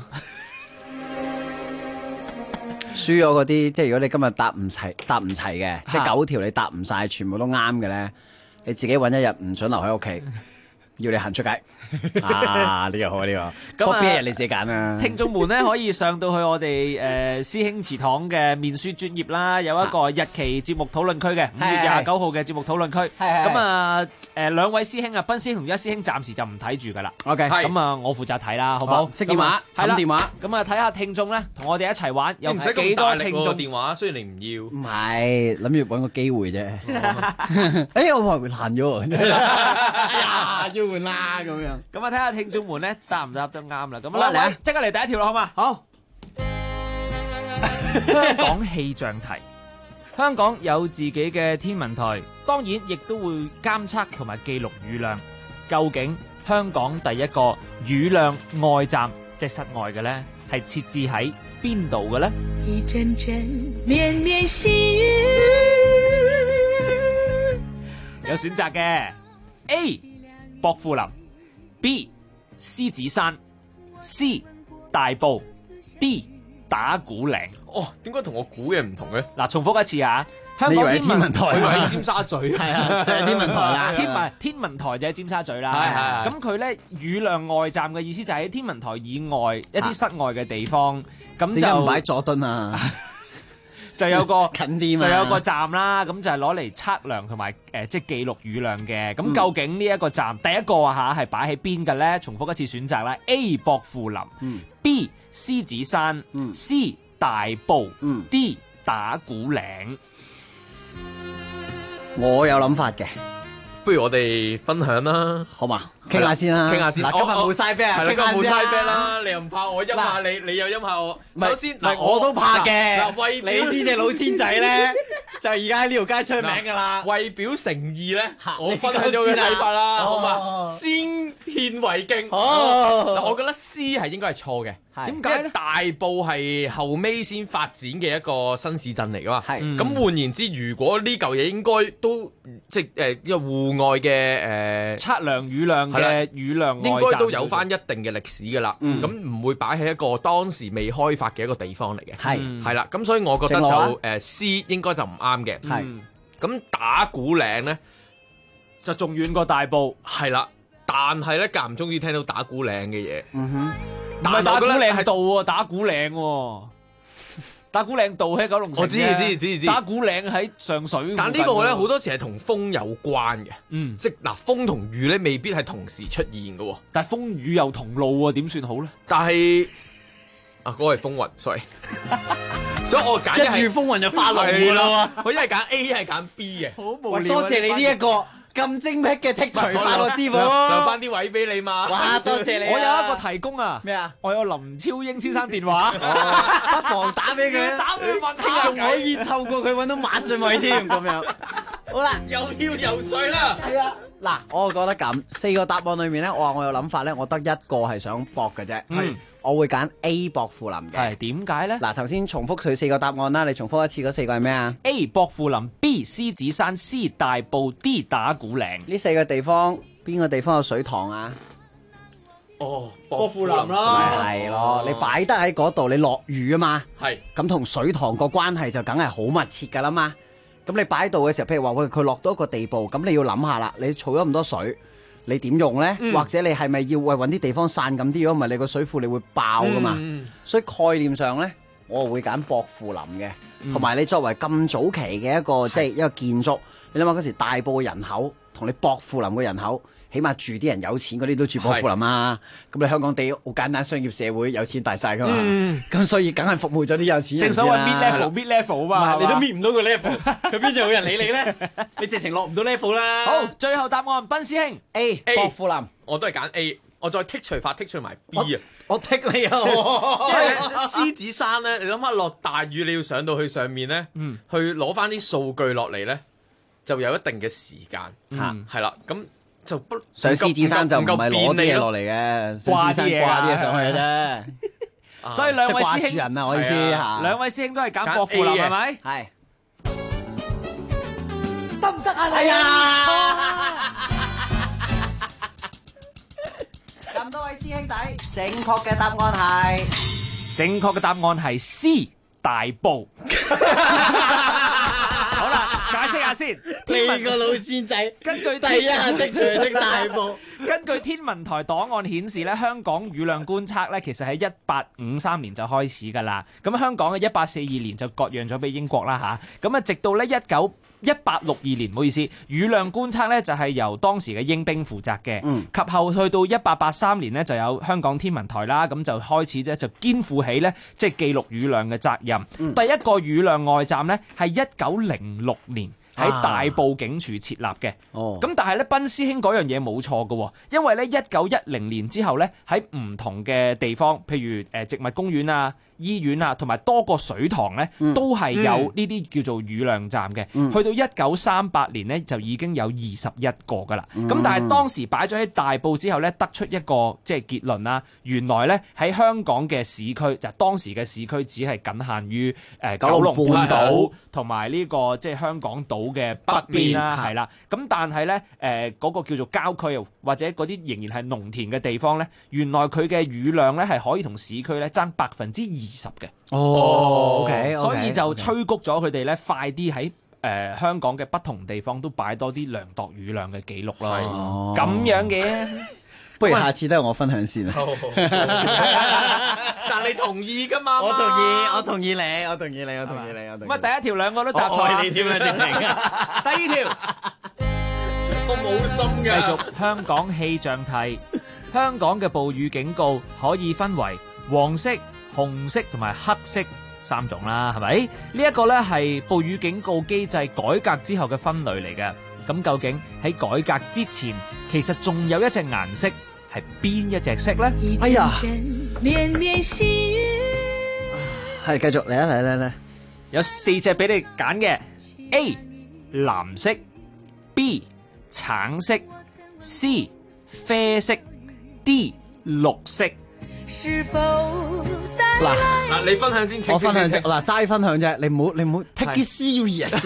S11: 輸咗嗰啲，即係如果你今日答唔齊嘅，即係9條你答唔晒，全部都啱嘅咧，你自己揾一日唔准留喺屋企。要你行出街啊！呢個好啊，呢個。咁邊日你自己揀啊？
S13: 聽眾們咧可以上到去我哋師兄祠堂嘅面書專頁啦，有一個日期節目討論區嘅5月29號嘅節目討論區。咁啊兩位師兄啊，賓師兄同一師兄暫時就唔睇住噶啦。OK。咁啊我負責睇啦，好唔好？
S11: 識電話，撳電話。
S13: 咁啊睇下聽眾咧，同我哋一齊玩，有幾多聽眾
S2: 電話？雖然你唔要。
S11: 唔係，諗住揾個機會啫。哎，我話會爛咗。哎呀，要換啦咁樣。
S13: 咁啊，睇下聽眾們咧答唔答得啱啦。咁啊，嚟即刻嚟第一條啦，好嘛？
S11: 好。
S13: 香港氣象題，香港有自己嘅天文台，當然亦都會監測同埋記錄雨量。究竟香港第一個雨量外站，即係室外嘅咧，係設置喺邊度嘅咧？
S9: 一陣陣綿綿細雨。
S13: 有選擇嘅 A 薄扶林。B 獅子山 C 大埔 D 打鼓嶺。
S2: 哦，點解同我估嘅唔同嘅？
S13: 嗱，重複一次啊！
S11: 香港天文台，
S2: 我以為喺尖沙咀，
S11: 係啊，就係天文台啦。
S13: 天文台就喺尖沙咀啦。咁佢咧雨量外站嘅意思就係喺天文台以外一啲室外嘅地方。咁就
S11: 唔擺佐敦啊？
S13: 就有個
S11: 近啲
S13: 就有個站啦，咁就係攞嚟測量同埋即係記錄雨量嘅。咁究竟呢一個站第一個啊嚇係擺喺邊嘅咧？重複一次選擇啦 ：A 薄扶林，B 獅子山，C 大埔，D 打鼓嶺。
S11: 我有諗法嘅，
S2: 不如我哋分享啦，
S11: 好嘛？傾下先啦，
S2: 傾下先。
S11: 嗱，今日冇嘥 bet 啊，
S2: 係啦，今日冇嘥 bet啦，你又唔怕我陰下你，你又陰下我。首先
S11: 嗱，我都怕嘅。
S2: 嗱，為
S11: 你呢隻老千仔咧，就而家喺呢條街出名噶啦。
S2: 為表誠意咧，我分享咗佢睇法啦，好嘛？先獻為敬。嗱，我覺得 C 係應該係錯嘅。
S11: 點解咧？
S2: 大埔係後尾先發展嘅一個新市鎮嚟噶嘛。
S11: 係。
S2: 咁換言之，如果呢嚿嘢應該都即係呢個戶外嘅
S13: 測量雨量嘅雨量外站，
S2: 應該都有翻一定嘅歷史噶啦。咁唔會擺喺一個當時未開發嘅一個地方嚟嘅。係啦。咁所以我覺得就C 應該就唔啱嘅。
S11: 係。
S2: 咁打鼓嶺咧
S13: 就仲遠過大埔。
S2: 係啦。但係咧間唔中要聽到打鼓嶺嘅嘢。
S13: 唔係打鼓嶺道喎，打鼓嶺喎，打鼓嶺道喺九龍城。
S2: 我知。
S13: 打鼓嶺喺上水。
S2: 但呢個咧好多時係同風有關嘅。即係嗱，風同雨咧未必係同時出現嘅。
S13: 但係風雨又同路喎，點算好咧？
S2: 但係嗰個係風雲，sorry。所以我揀
S11: 一遇風雲就發怒啦。
S2: 我一係揀 A， 一係揀 B 嘅。
S13: 好無聊。
S11: 多謝你呢一個咁精辟嘅剔除法喎，師傅，
S2: 留翻啲位俾你嘛。
S11: 哇，多謝你！
S13: 我有一個提供啊。
S11: 咩啊？
S13: 我有林超英先生電話，
S11: 不妨打俾佢，
S13: 打俾佢問下，
S11: 仲可以透過佢揾到馬俊偉添咁樣。好啦，
S2: 又要游水啦。
S11: 係啊，嗱，我覺得咁4個答案裏面咧，我話我有諗法咧，我得一個係想搏嘅啫。我會揀 A 薄扶林嘅。
S13: 係點解咧？
S11: 嗱，頭先重複佢4個答案啦，你重複一次嗰4個係咩啊
S13: ？A 薄扶林 ，B 獅子山 ，C 大埔 ，D 打鼓嶺。
S11: 呢4個地方邊個地方有水塘啊？
S2: 哦，
S13: 薄扶林啦，
S11: 係咯，你擺得喺嗰度，你落雨啊嘛。
S2: 係。
S11: 咁同水塘個關係就梗係好密切噶啦嘛。咁你擺喺度嘅時候，譬如話喂佢落到一個地步，咁你要諗下啦，你儲咗咁多水。你點用咧？或者你係咪要揾啲地方散咁啲？如果唔係，你個水庫你會爆噶嘛。所以概念上咧，我會揀薄扶林嘅。同埋你作為咁早期嘅一個即係一個建築，你諗下嗰時大埔嘅人口同你薄扶林嘅人口，起碼住啲人有錢嗰啲都住薄扶林啊。咁你香港地好簡單商業社會，有錢大晒噶嘛。咁所以梗係服務咗啲有錢人。
S13: 正所謂 mid level 嘛，
S11: 你都 mid 唔到個 level，佢邊度有人理你咧？你直情落唔到 level 啦。好，
S13: 最後答案，賓師兄
S11: A 薄扶林，
S2: 我都係揀 A。 我再剔除法剔除埋 B 啊！
S11: 我剔你啊！
S2: 因為獅子山咧，你諗下落大雨，你要上到去上面咧，去攞翻啲數據落嚟咧，就有一定嘅時間嚇，係啦，咁就不
S11: 上獅子山就唔係攞啲嘢落嚟嘅，
S13: 掛啲嘢
S11: 上去嘅啫。
S13: 所以兩位師兄
S11: 人啊，我意思嚇，
S13: 兩位師兄都係揀國富林係咪？
S11: 係。
S10: 得唔得啊你？
S11: 係啊！咁多位師兄弟，正確嘅答案
S13: 係 C 大埔。好啦，解釋下先。
S11: 你個老尖仔，
S13: 根據
S11: 第一下的隨的大埔。
S13: 根據天文台檔案顯示咧，香港雨量觀測咧，其實喺1853年就開始㗎啦。咁香港嘅1842年就割讓咗俾英國啦嚇。咁啊，直到咧1862年，唔好意思，雨量觀測咧就係由當時嘅英兵負責嘅。及後去到1883年咧，就有香港天文台啦，咁就開始咧就肩負起咧即係記錄雨量嘅責任。第一個雨量外站咧係1906年喺大埔警署設立嘅。咁但係咧，賓師兄嗰樣嘢冇錯嘅，因為咧1910年之後咧喺唔同嘅地方，譬如植物公園啊、醫院啊，同埋多個水塘咧，都係有呢啲叫做雨量站嘅。去到1938年咧，就已經有21個噶啦。咁但係當時擺咗喺大埔之後咧，得出一個即係結論啦。原來咧喺香港嘅市區，就當時嘅市區只係僅限於九龍半島同埋呢個即係香港島嘅北邊啦，係啦。咁但係咧嗰個叫做郊區或者嗰啲仍然係農田嘅地方咧，原來佢嘅雨量咧係可以同市區咧爭20%嘅。
S11: OK，
S13: 所以就催谷咗佢哋咧，快啲喺香港嘅不同地方都擺多啲量度雨量嘅記錄咯。咁樣嘅，
S11: 不如下次都係我分享先啊！
S2: 但你同意㗎嘛？
S11: 我同意你。
S13: 咁啊，第一條兩個都答錯
S11: 你添啊，直情。
S13: 第二條，
S2: 我冇心嘅。
S13: 繼續香港氣象題，香港嘅暴雨警告可以分為黃色、紅色同埋黑色3種啦，係咪？呢一個呢係暴雨警告機制改革之後嘅分類嚟嘅。咁究竟喺改革之前，其實仲有一隻顏色係邊一隻色呢？
S11: 哎呀，係繼續嚟，
S13: 有4隻俾你揀嘅 ：A 藍色、B 橙色、C 啡色、D 綠色。
S2: 嗱，你分享先，
S11: 我分享啫。嗱，齋分享啫，你唔好 take it serious，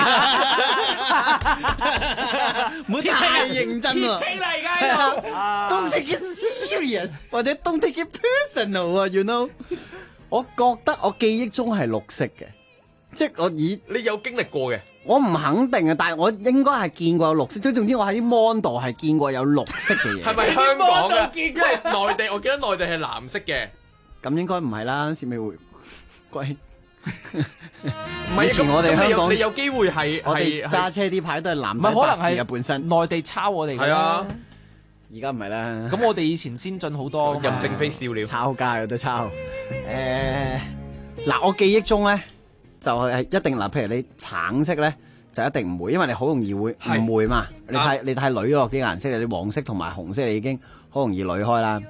S11: 唔好太認真喎。
S13: 嚟㗎
S11: ，Don't take it serious，或者 Don't take it personal 啊，you know。我覺得我記憶中係綠色嘅，即係你
S2: 有經歷過嘅，
S11: 我唔肯定啊，但係我應該係見過有綠色。總之我喺啲 mon 度係見過有綠色嘅嘢。
S2: 係咪香港嘅？因為內地，我記得內地係藍色嘅。
S11: 咁應該唔係啦，先未回歸。
S2: 唔係，
S11: 以前我哋香港
S2: 你有機會係
S11: 我哋揸車啲牌都係藍底白字嘅本身。
S13: 內地抄我哋嘅。
S2: 係啊，
S11: 而家唔係啦。
S13: 咁我哋以前先進好多。
S2: 任正非笑了，
S11: 抄家有得抄。嗱，我記憶中咧就係一定嗱，譬如你橙色咧就一定唔會，因為你好容易會誤會嘛。你睇濾咗啲顏色，你黃色同埋紅色你已經好容易濾開啦。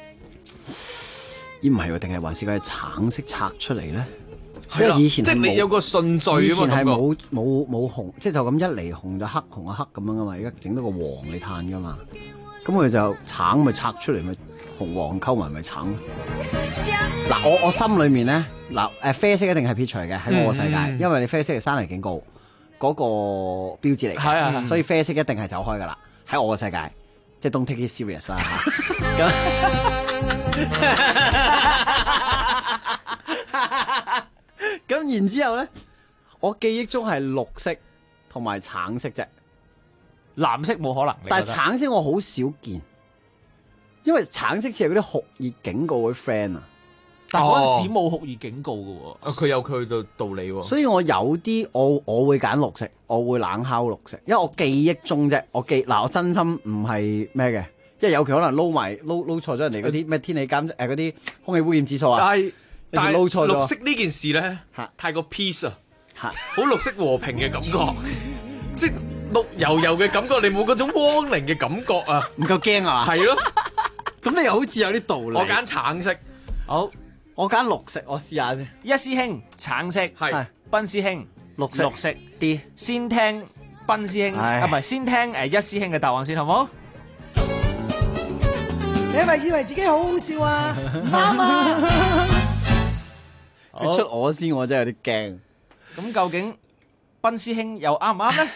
S11: 唔係喎，定係還是佢係橙色拆出嚟咧？因為以前
S2: 即係你有個順序啊嘛，
S11: 以前係冇紅，即係就咁一嚟紅就黑，紅就黑咁樣噶嘛。而家整到個黃你嘆噶嘛，咁佢就橙咪拆出嚟咪紅黃溝埋咪橙。嗱，我心裏面咧嗱啡色一定係撇除嘅喺我個世界，因為你啡色係山泥警告嗰個標誌嚟嘅，所以啡色一定係走開噶啦。喺我個世界，即係 don't take it serious 啦。咁然之後咧，我記憶中係綠色同埋橙色啫，
S13: 藍色冇可能。
S11: 但係橙色我好少見，因為橙色似係嗰啲酷熱警告嗰啲 friend 啊。
S13: 但係嗰陣時冇酷熱警告嘅喎，
S2: 佢有佢嘅道理喎。
S11: 所以我有啲我會揀綠色，我會冷烤綠色，因為我記憶中啫，我真心唔係咩嘅。因為有期可能撈錯咗人哋嗰啲咩天氣監測嗰啲空氣污染指數啊，
S2: 但係
S11: 撈錯咗。
S2: 綠色呢件事咧，太過 peace 啊，好綠色和平嘅感覺，即係綠油油嘅感覺，你冇嗰種汪靈嘅感覺啊，
S11: 唔夠驚啊，
S2: 係咯，
S11: 咁你又好似有啲道理。
S2: 我揀橙色。
S11: 好，我揀綠色，我試下先。
S13: 一師兄橙色，
S2: 係
S13: 斌師兄綠色
S11: D。
S13: 先聽斌師兄唔係先聽一師兄嘅答案先，好唔好？
S10: 你係咪以為自己好好笑啊？唔啱啊！
S11: 你出我先，我真係有啲驚。
S13: 咁究竟斌師兄又啱唔啱咧？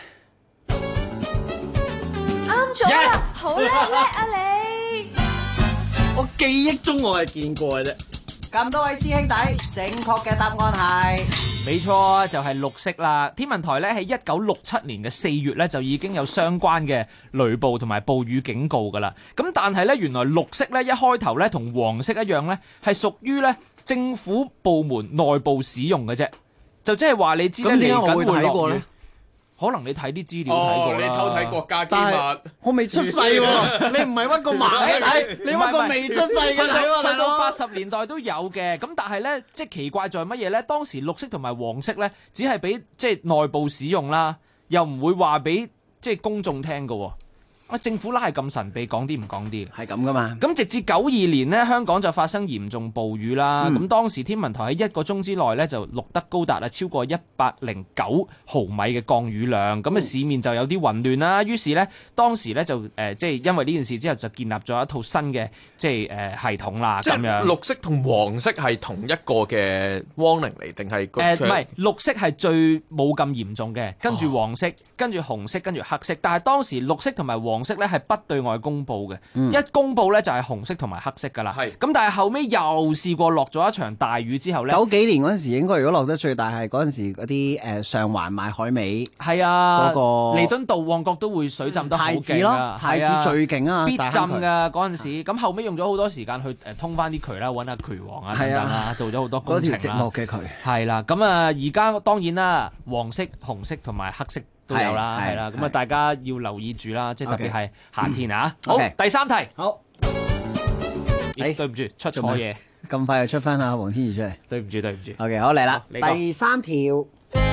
S6: 啱咗啦，好叻啊你！
S11: 我記憶中我係見過嘅啫。
S20: 咁多位師兄弟，正確嘅答案係
S13: 冇錯，就係綠色啦。天文台咧喺1967年嘅4月咧就已經有相關嘅雷暴同埋暴雨警告噶啦。咁但係咧原來綠色咧一開頭咧同黃色一樣咧係屬於咧政府部門內部使用嘅啫，就即係話你知咧嚟緊會落雨。可能你睇啲資料睇過啦，
S2: 你偷睇國家機密，
S11: 我未出世喎，你唔係屈個盲嘅睇，你屈個未出世嘅睇喎，大佬。
S13: 去到80年代都有嘅，咁但係咧，即係奇怪在乜嘢咧？當時綠色同埋黃色咧，只係俾即係內部使用啦，又唔會話俾即係公眾聽㗎喎。政府係咁神秘，講啲唔講啲，
S11: 係咁噶嘛？
S13: 咁直至92年呢，香港就發生嚴重暴雨啦。咁當時天文台喺1個鐘之內咧就錄得高達超過109毫米嘅降雨量，咁市面就有啲混亂啦。於是咧，當時咧就即係因為呢件事之後就建立咗一套新嘅即係系統啦。咁樣
S2: 綠色同黃色係同一個嘅 warning 嚟定係？
S13: 唔係，綠色係最冇咁嚴重嘅，跟住黃色，跟住紅色，跟住黑色。但係當時綠色同埋黃色咧係不對外公佈嘅，一公佈咧就係紅色同埋黑色噶啦。咁但係後尾又試過落咗一場大雨之後咧
S11: ，90幾年嗰陣時應該如果落得最大係嗰陣時嗰啲上環賣海味，
S13: 係啊，
S11: 嗰個
S13: 彌敦道旺角都會水浸得好勁啊，
S11: 太子最勁啊，
S13: 必浸㗎嗰陣時。咁後尾用咗好多時間去通翻啲渠啦，揾下渠王啊等等啦，做咗好多工程啦。
S11: 嗰條寂寞嘅渠
S13: 係啦，咁而家當然啦，黃色、紅色同埋黑色都有啦，係啦，咁大家要留意住啦，即係特別係夏天啊。好，第3題，
S11: 好，
S13: 對唔住，出錯嘢，
S11: 咁快就出翻阿黃天怡出嚟，
S13: 對唔住。
S11: OK， 好嚟啦，第3條，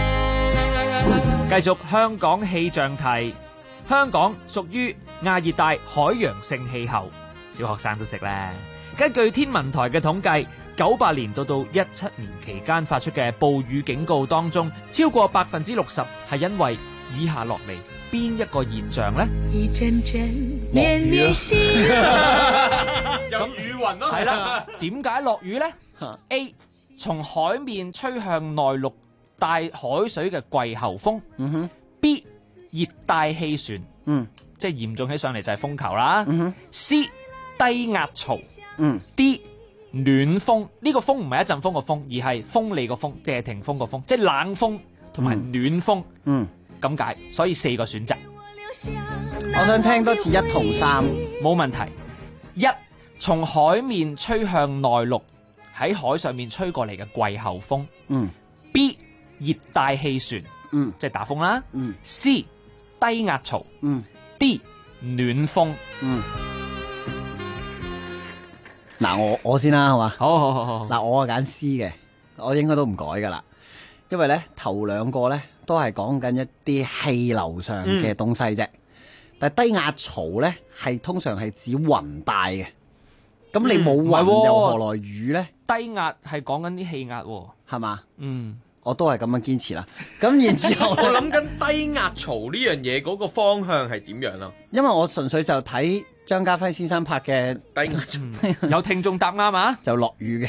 S13: 繼續香港氣象題。香港屬於亞熱帶海洋性氣候，小學生都識啦。根據天文台嘅統計，98年到17年期間發出嘅暴雨警告當中，超過60%係因為以下落嚟邊一個現象呢？
S9: 一陣陣綿綿細
S2: 有雨雲咯。
S13: 係啦，點解落雨呢？ A 從海面吹向內陸帶海水嘅季候風。B 熱帶氣旋。即係嚴重起上嚟就係風球啦。C 低壓槽。D 暖風。呢個風唔係一陣風個風，而係鋒利個風，謝霆鋒個風，即係冷風同埋暖風。咁解，所以4個選擇。
S11: 我想聽多次1同3，
S13: 冇問題。1從海面吹向內陸，喺海上面吹過嚟嘅季候風。B 熱帶氣旋。即係打風啦。C 低壓槽。D 暖風。
S11: 嗱，我先啦，係嘛？
S13: 好。
S11: 嗱，我係揀 C 嘅，我應該都唔改噶啦，因為咧頭2個咧都係講緊一啲氣流上嘅東西啫。但係低壓槽咧係通常係指雲帶嘅，咁你冇雲又何來雨咧？
S13: 低壓係講緊啲氣壓，
S11: 係嘛？我都係咁樣堅持啦。咁然之後
S2: 我諗緊低壓槽呢樣嘢嗰個方向係點樣啊？
S11: 因為我純粹就睇張家輝先生拍嘅
S2: 低壓槽，
S13: 有聽眾答啱啊，
S11: 就落雨嘅。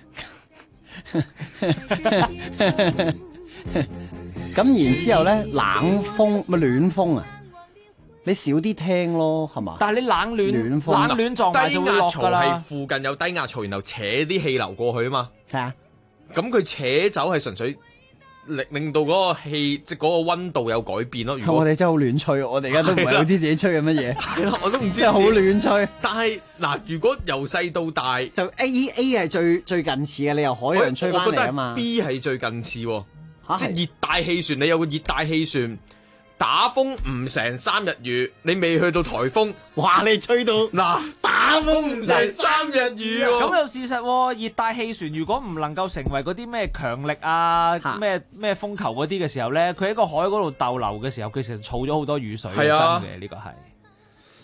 S11: 咁然之後咧，冷風咪暖風啊，你少啲聽咯，係嘛？
S13: 但係你冷暖狀態就會落㗎啦。
S2: 低壓槽係附近有低壓槽，然後扯啲氣流過去啊嘛。
S11: 係啊。
S2: 咁佢扯走係純粹令到嗰個氣即係嗰個溫度有改變咯。
S11: 我哋真係好亂吹，我哋而家都唔係好知自己吹緊乜嘢。
S2: 係咯，我都唔知。
S11: 真係好亂吹。
S2: 但係嗱，如果由細到大，
S11: 就 A 係最近似嘅，你由海洋吹翻嚟啊嘛。
S2: B 係最近似，即係熱帶氣旋。你有個熱帶氣旋。打風唔成3日雨，你未去到颱風，
S11: 哇！你吹到
S2: 嗱，打風唔成3日雨喎。
S13: 咁又事實喎，熱帶氣旋如果唔能夠成為嗰啲咩強力啊、咩風球嗰啲嘅時候咧，佢喺個海嗰度逗留嘅時候，佢其實儲咗好多雨水。係啊，真嘅呢個係。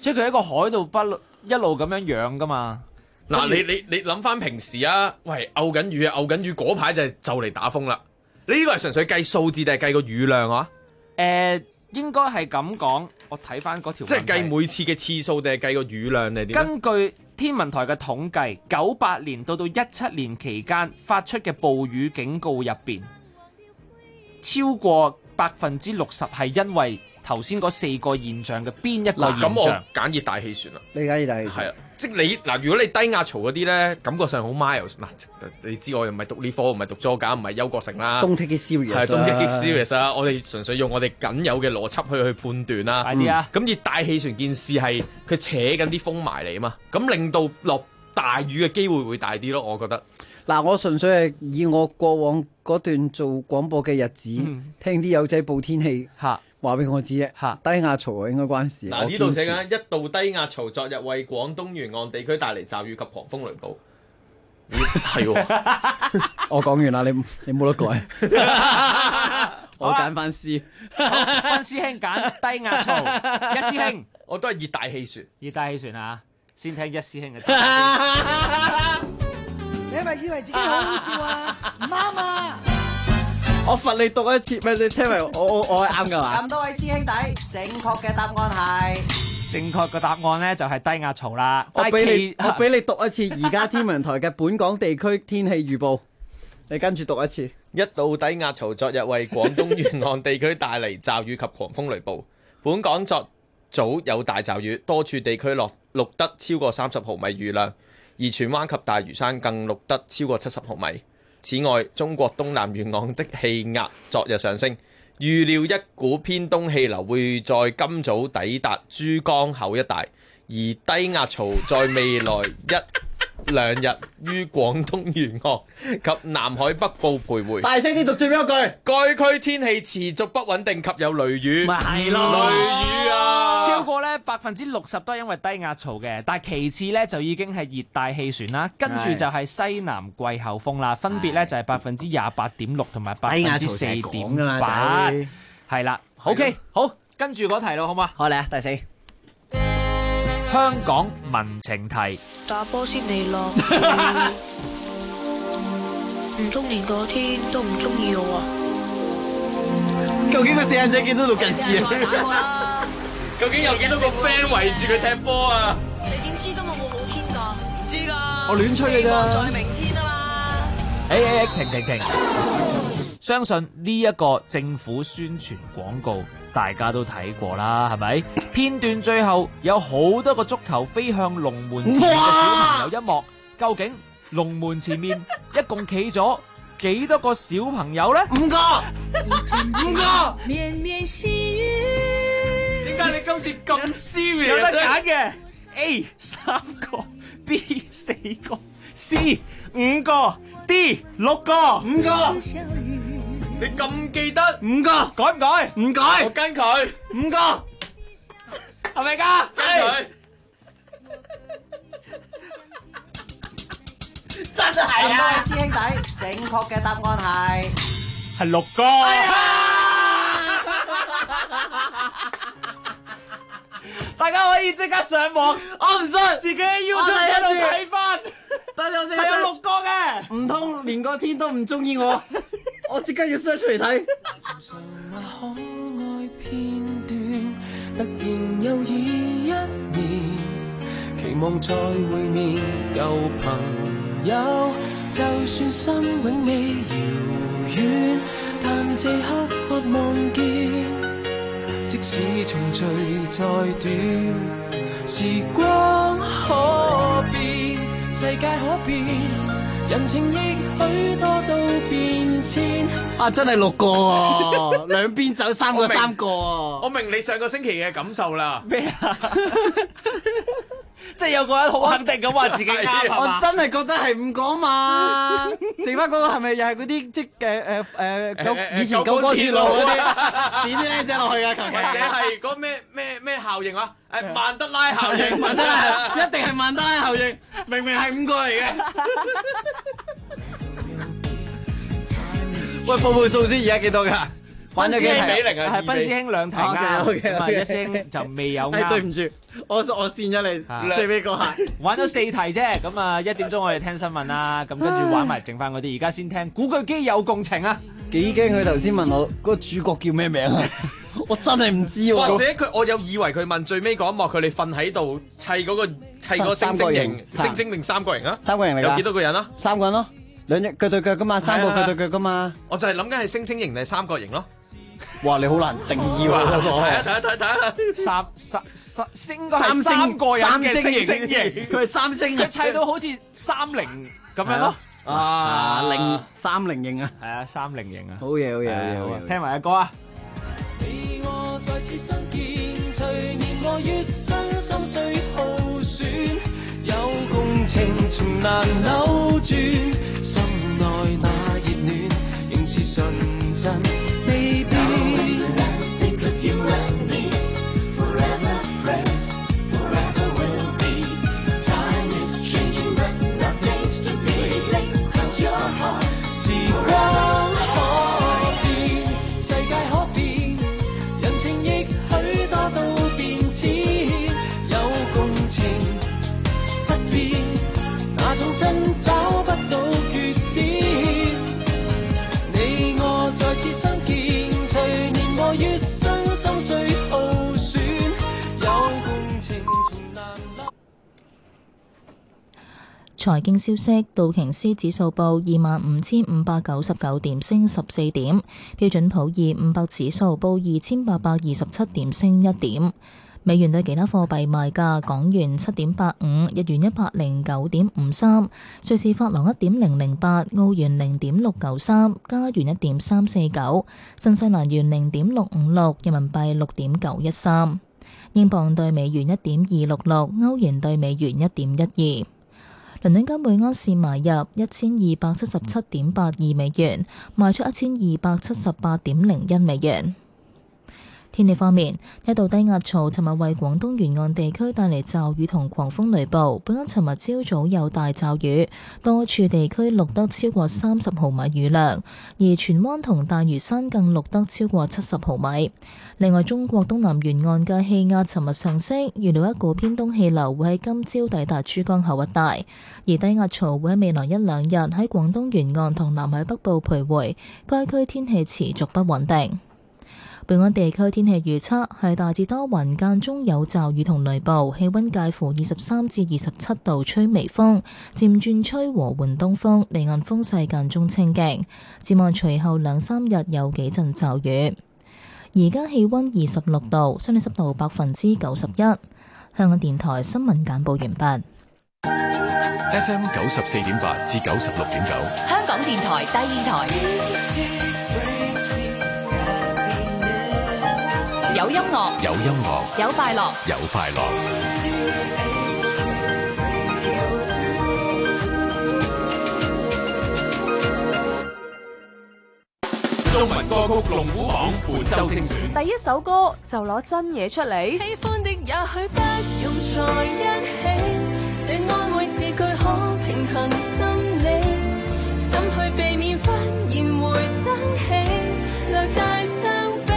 S13: 即係佢喺個海度一路咁樣養噶嘛。
S2: 嗱，你諗翻平時啊，喂，漚緊雨嗰排就嚟打風啦。你呢個係純粹計數字定係計個雨量啊？
S13: 應該係咁講，我睇翻嗰條。
S2: 即係計每次嘅次數定係計個雨量定係點？
S13: 根據天文台嘅統計，98年到17年期間發出嘅暴雨警告入邊，超過60%係因為頭先嗰4個現象嘅邊一個現象？
S2: 咁我揀熱帶氣旋啦。
S11: 你揀熱帶氣旋
S2: 係啊，即係你嗱，如果你低壓槽嗰啲咧，感覺上好 mild 嗱，你知我又唔係讀呢科，唔係讀咗架，唔係邱國成啦。
S11: Don't take it serious
S2: 係 Don't take it serious 啊！我哋純粹用我哋僅有嘅邏輯去判斷啦。
S13: 快啲啊！
S2: 咁熱帶氣旋件事係佢扯緊啲風埋嚟啊嘛，咁令到落大雨嘅機會會大啲咯，我覺得。
S11: 嗱，我純粹係以我過往嗰段做廣播嘅日子，聽啲友仔報天氣
S13: 嚇。
S11: 話俾我知啫，低壓槽應該關事。
S2: 嗱，呢度寫緊一道低壓槽昨日為廣東沿岸地區帶嚟驟雨及狂風雷暴。係喎，
S11: 我講完啦，你冇得改。我揀翻 C。
S13: 分師兄揀低壓槽，一師兄
S2: 我都係熱帶氣旋。
S13: 熱帶氣旋啊！先聽一師兄嘅。
S10: 你係咪以為自己好好笑啊？唔啱啊！
S11: 我罰你讀一次，咪你聽埋我係啱噶嘛？
S20: 咁多位師兄弟，正確嘅答案係
S13: 正確嘅答案咧，就係低壓槽啦。
S11: 我俾你讀一次而家天文台嘅本港地區天氣預報，你跟住讀一次。
S2: 一道低壓槽昨日為廣東沿岸地區帶嚟驟雨及狂風雷暴，本港昨早有大驟雨，多處地區錄得超過30毫米雨量，而荃灣及大嶼山更錄得超過70毫米。此外，中國東南沿岸的氣壓昨日上升，預料一股偏東氣流會在今早抵達珠江口一帶，而低壓槽在未來1-2日於廣東沿岸及南海北部徘徊。
S11: 大聲啲讀最尾一句。
S2: 該區天氣持續不穩定及有雷雨。
S11: 咪係咯，
S2: 雷雨啊！
S13: 超過咧60%都係因為低壓槽嘅，但係其次咧就已經係熱帶氣旋啦，跟住就係西南季候風啦，分別咧就係28.6%同埋4.8%。係啦 ，OK， 好，跟住嗰題咯，好嘛？
S11: 好嚟啊，第4。
S13: 香港民情題。
S21: 打波先你落，唔通連個天都唔中意我啊？
S11: 究竟個四眼仔見到度近視
S21: 啊？
S2: 究竟有幾多個 friend 圍住佢踢波啊？
S21: 你點知今日我好天㗎？唔知㗎。
S11: 我亂吹嘅咋。
S21: 在明天啊嘛。
S13: 停。相信呢一個政府宣傳廣告大家都睇過啦，係咪？片段最後有好多個足球飛向龍門前面嘅小朋友一幕，究竟龍門前面一共企咗幾多個小朋友呢？5個。
S21: 綿綿細雨。
S2: 點解你今次咁 serious？
S13: 有得揀嘅 A 3個 ，B 4個，C 5個，D 6個，5個。
S2: 你咁記得
S11: ？5個，
S13: 改唔改？
S11: 唔改。
S2: 我跟佢
S11: 5個，
S13: 係咪㗎？
S2: 跟佢。
S20: 真係啊！各位師兄弟，正確嘅答案
S13: 係6個。大家可以即刻上網，
S11: 我唔信，
S13: 自己 YouTube 喺度睇翻。
S11: 等陣先，
S13: 係有6個嘅。
S11: 唔通連個天都唔中意我？我即刻要 search 出嚟睇。
S9: 那可愛片段，突然又已1年，期望再會面舊朋友，就算心永未遙遠，但這刻渴望見。即使重聚再短，時光可變，世界可變，人情亦許多都變遷。
S11: 啊，真係6個喎，兩邊走3個3個啊！
S2: 我明你上個星期嘅感受啦。
S13: 咩啊？即係有個人好肯定咁話自己啱，
S11: 我真係覺得係5個嘛。剩翻嗰個係咪又係嗰啲即以前九廣鐵路嗰啲點靚仔落去啊？求其
S2: 或者係嗰咩效應啊？曼德拉效應，
S11: 曼德拉一定係曼德拉效應，明明係5個嚟嘅。喂，報數先，而家幾多㗎？ 玩咗幾題？
S13: 係賓師兄2題啱，咁啊一師兄就未有啱。
S11: 對唔住，我跣咗你最尾嗰下。
S13: 玩咗4題啫，咁啊1點鐘我哋聽新聞啦，咁跟住玩埋剩翻嗰啲，而家先聽古巨基有共情啊！
S11: 幾驚佢頭先問我嗰個主角叫咩名啊？我真係唔知喎。
S2: 或者我有以為佢問最尾嗰一幕，佢哋瞓喺度砌嗰個星星形定三角形啊？
S11: 三角形嚟㗎。有
S2: 幾多個人啊
S11: ？3個人咯，2隻腳對腳㗎嘛，3個腳對腳㗎嘛。
S2: 我就係諗緊係星星形定係三角形咯。
S11: 哇！你好難定義喎。
S2: 睇下。
S13: 應該係3個人嘅星星形，
S11: 佢係3星，
S13: 佢砌到好似30咁樣咯。
S11: 30型啊，
S13: 係啊，30型啊，
S11: 好嘢，好嘢，好嘢，
S13: 聽埋一個啊！
S9: 你我再次相見，隨年我月身心碎耗損，有共情從難扭轉，心內那熱暖仍是純真未變。時光可變，世界可變，人情亦許多都變遷，有共情不變，那種真找不到缺點。你我再次相見，隨年我月身心碎耗損，有共情從難留。
S1: 財經消息：道瓊斯指數報25,599點，升14點；標準普爾500指數報2,827點，升1點。美元對其他貨幣賣價：港元7.85，日元109.53，瑞士法郎1.008，澳元0.693，加元1.349，新西蘭元0.656，人民幣6.913，英鎊對美元1.266，歐元對美元1.12。倫敦金每安士買入1277.82美元，賣出1278.01美元。天氣方面，一道低壓槽尋日為廣東沿岸地區帶嚟驟雨同狂風雷暴。本港尋日朝早有大驟雨，多處地區錄得超過30毫米雨量，而荃灣同大嶼山更錄得超過70毫米。另外，中國東南沿岸嘅氣壓尋日上升，預料一股偏東氣流會喺今朝抵達珠江口一帶，而低壓槽會喺未來1-2日喺廣東沿岸同南海北部徘徊，該區天氣持續不穩定。本港地區天氣預測係大致多雲，間中有驟雨同雷暴，氣溫介乎23至27度，吹微風，漸轉吹和緩東風，離岸風勢間中清勁。展望隨後2-3日有幾陣驟雨。而家氣溫26度，相對濕度91%。香港電台新聞簡報完畢。
S4: FM 94.8至96.9，
S3: 香港電台第2台。有音樂，
S4: 有音樂，
S3: 有快樂，
S4: 有快樂。
S19: 中文歌曲龍虎榜本周精選，
S5: 第一首歌就攞真嘢出嚟。
S9: 喜歡的也許不用在一起，這安慰字句可平衡心理，怎去避免忽然回想起，略帶傷悲。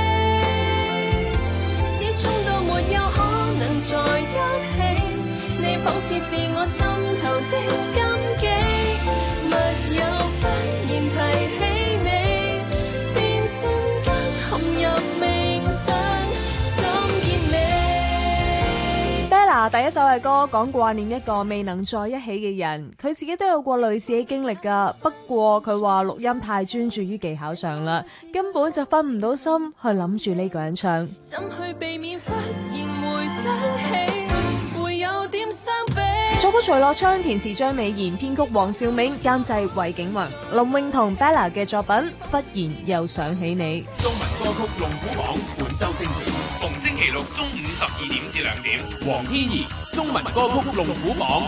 S9: 在一起，你仿似是我心頭的根基，密友忽然提起你，便瞬間陷入冥想，心結你。
S5: Bella 第一首嘅歌講掛念一個未能在一起嘅人，佢自己都有過類似嘅經歷㗎。不過佢話錄音太專注於技巧上啦，根本就分唔到心去諗住呢個人唱。
S9: 怎去避免忽然回想起，會有點傷悲。
S5: 作曲徐樂昌，填詞張美賢，編曲黃兆銘，監製衛景雲。林詠同 Bella 嘅作品《忽然又想起你》。
S19: 中文歌曲龍虎榜本周精選，逢星期六中午12點至2點。黃天怡，中文歌曲龍虎榜。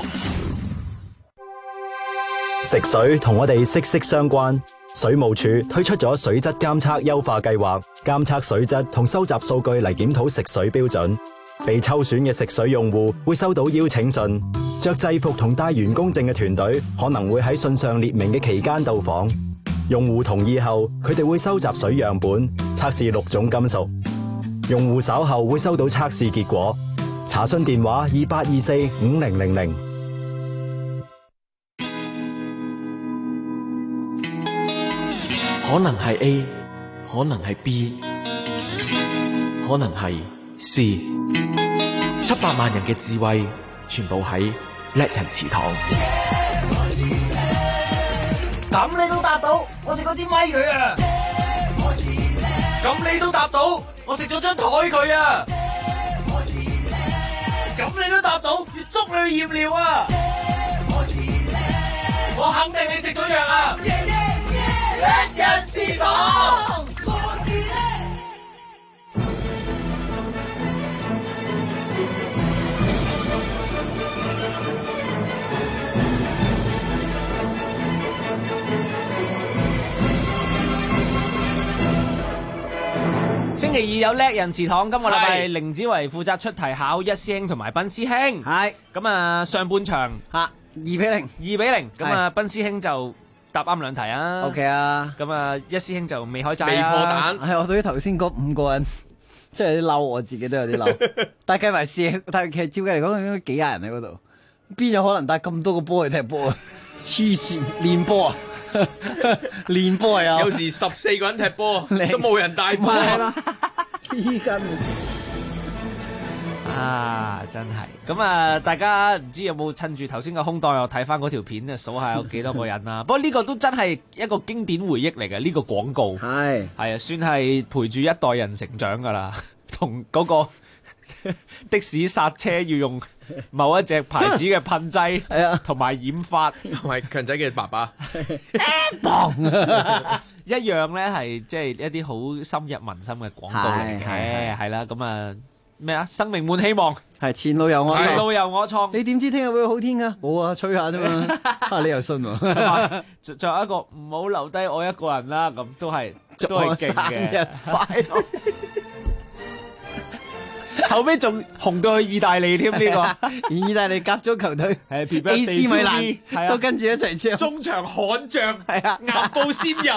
S22: 食水同我哋息息相關。水務署推出咗水質監測優化計劃，監測水質同收集數據嚟檢討食水標準。被抽選嘅食水用戶會收到邀請信，着制服同帶員工證嘅團隊可能會喺信上列明嘅期間到訪。 用戶同意後，佢哋會收集水樣本，測試6種金屬。用戶稍後會收到測試結果。查詢電話28245000。
S18: 可能係 A， 可能係 B， 可能係 C。700萬人嘅智慧，全部喺叻人祠堂。
S21: 咁你都答到，我食咗支咪佢啊！
S14: 咁你都答到，我食咗張台佢啊！咁你都答到，要捉你去驗尿啊！我肯定你食咗藥啊！叻人祠堂。
S13: 星期二有叻人祠堂，今個禮拜凌子維負責出題考一師兄同埋斌師兄。係咁啊，上半場2-0，咁啊，斌師兄就答啱2題啊。OK 啊，咁啊，一師兄就未開齋啊，未破蛋。
S11: 係我對於頭先嗰5個人，即係有啲嬲，我自己都有啲嬲。但係計埋師，但係其實照計嚟講，應該幾廿人喺嗰度，邊有可能帶咁多個波去踢波啊？黐線，練波啊！練波啊！
S2: 有時14個人踢波都冇人帶波
S11: 啦，黐筋
S13: 啊！真係咁啊！大家唔知有冇趁住頭先嘅空檔又睇翻嗰條片咧，數下有幾多個人啊？不過呢個都真係一個經典回憶嚟嘅，呢個廣告係啊，算係陪住一代人成長噶啦，同嗰個的士剎車要用某一隻牌子嘅噴劑，係啊，同埋染髮，
S2: 同埋強仔嘅爸爸，
S13: 一樣咧，係即係一啲好深入民心嘅廣告嚟嘅，係啦，咁啊咩啊，生命滿希望，係前路由我創，前路由我創，
S11: 你點知聽日會好天噶？冇啊，吹下啫嘛，你又信喎？
S13: 仲有一個唔好留低我一個人啦，咁都係勁嘅，生日快樂。後尾仲紅到去意大利添，呢個
S11: 意大利甲組球隊
S13: 係
S11: AC 米蘭都跟住一齊唱，
S13: 中場悍將係啊，岩布仙人，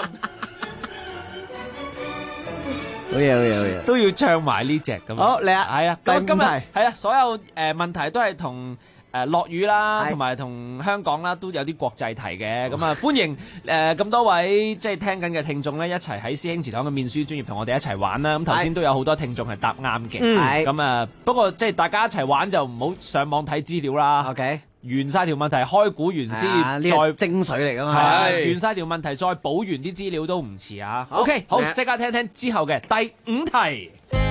S11: 好嘢好嘢好嘢，
S13: 都要唱埋呢隻咁。好嚟啊，係啊，咁今日係啊，所有問題都係同落雨啦，同埋同香港啦都有啲國際題嘅，咁啊歡迎咁多位即係聽緊嘅聽眾咧，一齊喺師兄祠堂嘅面書專頁同我哋一齊玩啦。咁頭先都有好多聽眾係答啱嘅，咁啊不過即係大家一齊玩就唔好上網睇資料啦。OK， 完晒條問題開估完先，再
S11: 精髓嚟噶嘛。
S13: 係完晒條問題再補完啲資料都唔遲啊。OK， 好，即刻聽聽之後嘅第5題，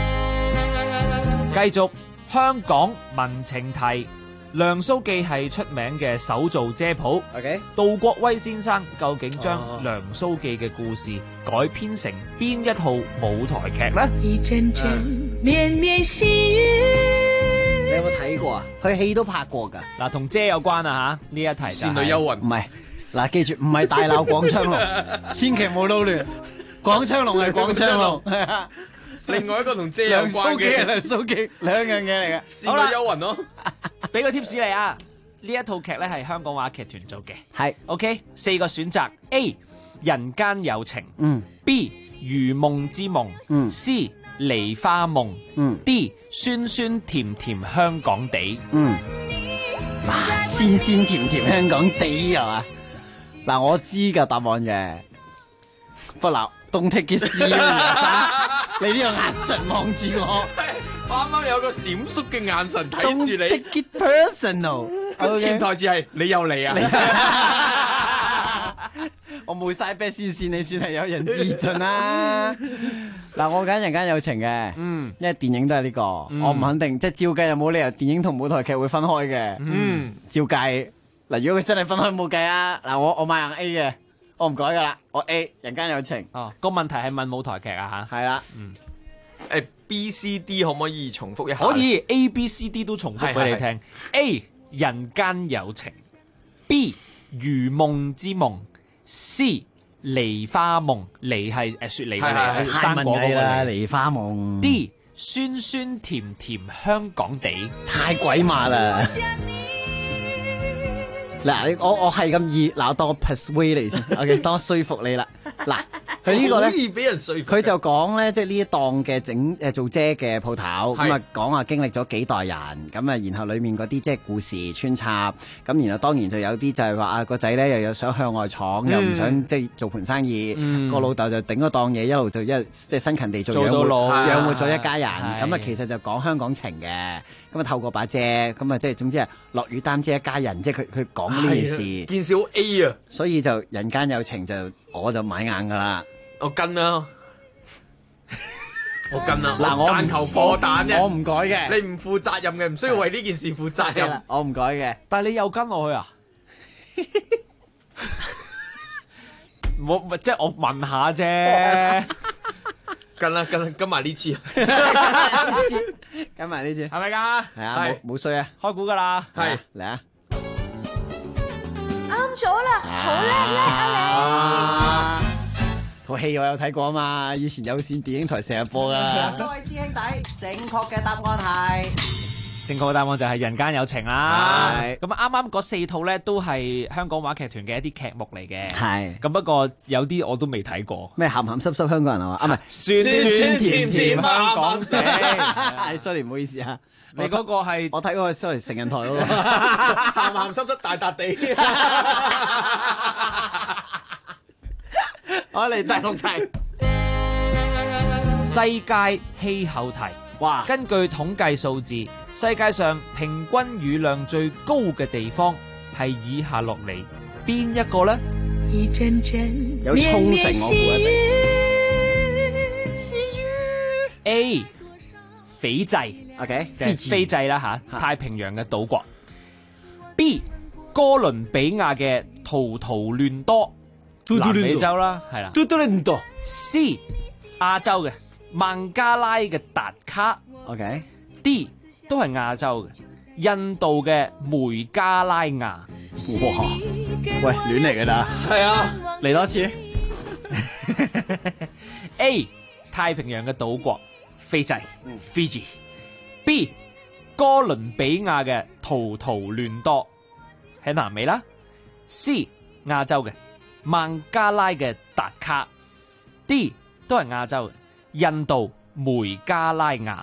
S13: 繼續香港民情題。梁蘇記係出名嘅手造遮鋪。杜國威先生究竟將梁蘇記嘅故事改編成邊一套舞台劇呢？一陣陣綿綿細雨，
S11: 你有冇睇過啊？佢戲都拍過噶。
S13: 嗱，同遮有關啊吓，呢一題
S2: 倩女幽魂
S11: 唔係。嗱，記住唔係大鬧廣昌隆，千祈唔好撈亂。廣昌隆係廣昌隆，係啊。
S2: 另外一個同遮有關嘅
S11: 梁蘇記兩樣嘢嚟嘅。
S2: 倩女幽魂咯。
S13: 俾個 tips 你啊！呢一套劇咧係香港話劇團做嘅，係 OK。4個選擇 A 人間有情，B 如夢之夢，C 梨花夢，D 酸酸甜甜香港地。
S11: 鮮鮮甜甜香港地係嘛？嗱，我知噶答案嘅，不鬧don't take it serious。你呢個眼神望住我，
S2: 我啱啱有個閃縮嘅眼神睇住你。
S11: Don't take it personal。
S2: 個潛台詞係你又嚟啊！
S11: 我冇晒啤鮮鮮，你算係有人自盡啦。嗱，我揀人間有情嘅，因為電影都係呢個，我唔肯定，即係照計又冇理由電影同舞台劇會分開嘅。照計嗱，如果佢真係分開冇計啊。嗱，我買硬 A 嘅。我唔改噶啦，我 A 人間有情。
S13: 個問題係問舞台劇啊吓，
S11: 係啦。
S2: B、C、D 可唔可以重複一下？
S13: 可以 A、B、C、D 都重複俾你聽。A 人間有情，B 如夢之夢，C 梨花夢，梨係雪梨嘅梨，生果嗰個
S11: 梨花夢。
S13: D 酸酸甜甜香港地，
S11: 太鬼馬啦！嗱，我係咁易，嗱，我當我 persuade 你先，OK，當我說服你啦。 嗱，佢呢個咧，
S2: 好易俾人說服。
S11: 佢就講咧，即係呢一檔嘅做遮嘅鋪頭，咁啊講話經歷咗幾代人，咁啊然後裡面嗰啲即係故事穿插，咁然後當然就有啲就係話啊個仔咧又有想向外闖，又唔想即係做盤生意，個老豆就頂嗰檔嘢，一路就即係辛勤地做養活咗一家人，咁啊其實就講香港情嘅，咁啊透過把遮，咁啊即係總之係落雨擔遮一家人，即係佢講呢件事，
S2: 件事好 A 啊，
S11: 所以就人間有情就我就買硬噶啦。
S2: 我跟啦，我跟啦。
S11: 嗱，我
S2: 但求破蛋啫，
S11: 我唔改嘅。
S2: 你唔負責任嘅，唔需要為呢件事負責任。
S11: 我唔改嘅。
S13: 但係你又跟我去啊？即係我問下啫。
S2: 跟埋呢次，
S11: 跟埋呢次，
S13: 係咪㗎？
S11: 係啊，冇衰啊，
S13: 開估㗎啦，
S2: 係
S11: 嚟啊！
S5: 啱咗啦，好叻啊你！
S11: 套戲我有睇過啊嘛，以前有線電影台成日播噶。
S20: 各位師兄弟，正確嘅答案係。
S13: 正確嘅答案就係人間有情啦。咁啱啱嗰4套咧都係香港話劇團嘅一啲劇目嚟嘅。
S11: 係。
S13: 咁不過有啲我都未睇過。
S11: 咩鹹鹹濕濕香港人啊嘛？啊唔係，
S13: 酸酸甜甜香港仔。
S11: 係 sorry 唔好意思啊。
S13: 你嗰個係
S11: 我睇嗰個 sorry 成人台嗰個。
S2: 鹹鹹濕濕大笪地。
S11: 我嚟第6題。
S13: 世界氣候題。
S11: 哇！
S13: 根據統計數字，世界上平均雨量最高嘅地方係以下落嚟邊一個呢？
S11: 有沖繩我估一定。
S13: A. 斐濟
S11: ，OK，
S13: 斐濟啦吓，太平洋嘅島國。B. 哥倫比亞嘅圖圖亂多，南美洲啦，係啦。C. 亞洲嘅孟加拉嘅達卡
S11: ，OK。
S13: D 都係亞洲嘅，印度嘅梅加拉亞。哇！
S11: 喂，亂嚟㗎啦。
S2: 係啊，
S11: 嚟多次。
S13: A 太平洋嘅島國斐濟 Fiji。B 哥倫比亞嘅圖圖亂多喺南美啦。C 亞洲嘅孟加拉嘅達卡。D 都係亞洲嘅。印度梅加拉亞。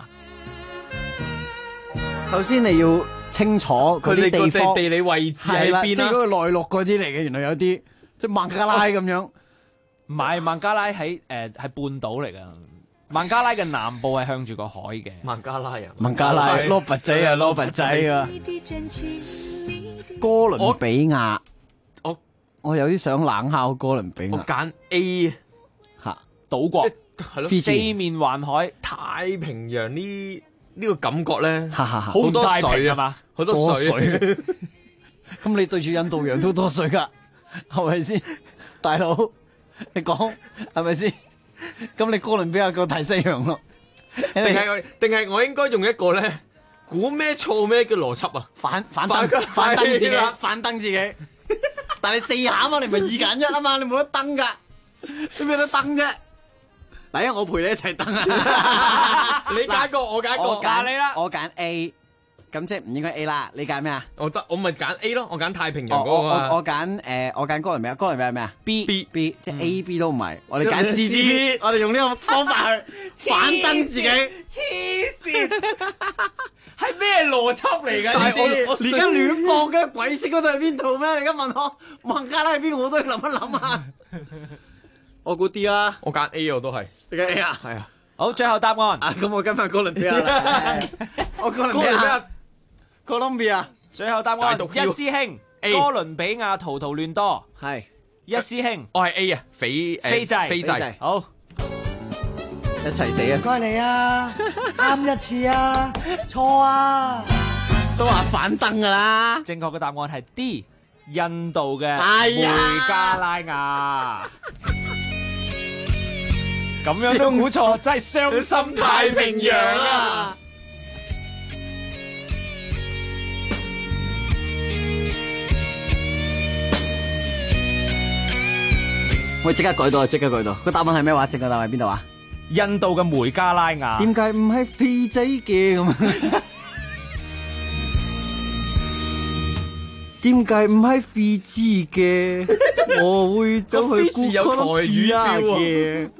S11: 首先你要清楚佢啲地方
S2: 地理位置喺邊啦，
S11: 即係嗰個內陸嗰啲嚟嘅，原來有啲即係孟加拉咁樣。
S13: 唔係孟加拉喺係半島嚟噶，孟加拉嘅南部係向住個海嘅。
S2: 孟加拉啊，
S11: 孟加拉羅拔仔啊，羅拔仔啊。哥倫比亞，我有啲想冷下哥倫比亞。
S2: 我揀 A
S11: 嚇
S13: 島國。
S2: 係咯，
S13: 四面環海，
S2: 太平洋呢個感覺咧，
S13: 好多水啊嘛，
S2: 好多水。
S11: 咁你對住印度洋都多水噶，係咪先？大佬，你講係咪先？咁你哥倫比亞個大西洋咯，
S2: 定係我應該用一個咧估咩錯咩嘅邏輯啊？
S11: 反登自己，反登自己。但係4下啊嘛，你唔係2揀1啊嘛，你冇得登噶，你咩得登啫？嚟啊！我陪你一齊登啊！
S2: 你揀個，我揀個，
S11: 我揀你啦。我揀 A，咁即係唔應該 A 啦。你揀咩啊？
S2: 我咪揀 A 咯。我揀太平洋嗰個啊。
S11: 我揀哥倫比亞。哥倫比亞係咩啊
S2: ？B
S11: 即係 A、B 都唔係。我哋揀 C。我哋用呢個方法去反登自己。
S13: 黐線，係咩邏輯嚟㗎？
S11: 但係我而家亂播嘅，鬼識嗰度係邊度咩？你而家問我孟加拉係邊個，我都要諗一諗啊！我估 D 啦，
S2: 我揀 A 我都係，
S11: 你揀 A 啊？
S2: 係啊。
S13: 好，最後答案。
S11: 咁我跟翻哥倫比亞啦。我哥倫比亞，Colombia。
S13: 最後答案，一師兄，哥倫比亞圖圖亂多。
S11: 係。
S13: 一師兄，
S2: 我係 A 啊，斐濟。
S13: 好，
S11: 一齊死啊！
S10: 唔該你啊，啱一次啊，錯啊，
S11: 都話反登噶啦。
S13: 正確嘅答案係 D。印度嘅梅加拉亞，咁樣都估錯，真係傷心太平洋啊！
S11: 我即刻改到，個答案係咩話？正確答案係邊度啊？
S13: 印度嘅梅加拉亞。
S11: 點解唔係斐濟嘅咁？點解唔係斐濟嘅？ 我會走去
S2: 字有台語
S11: 嘅。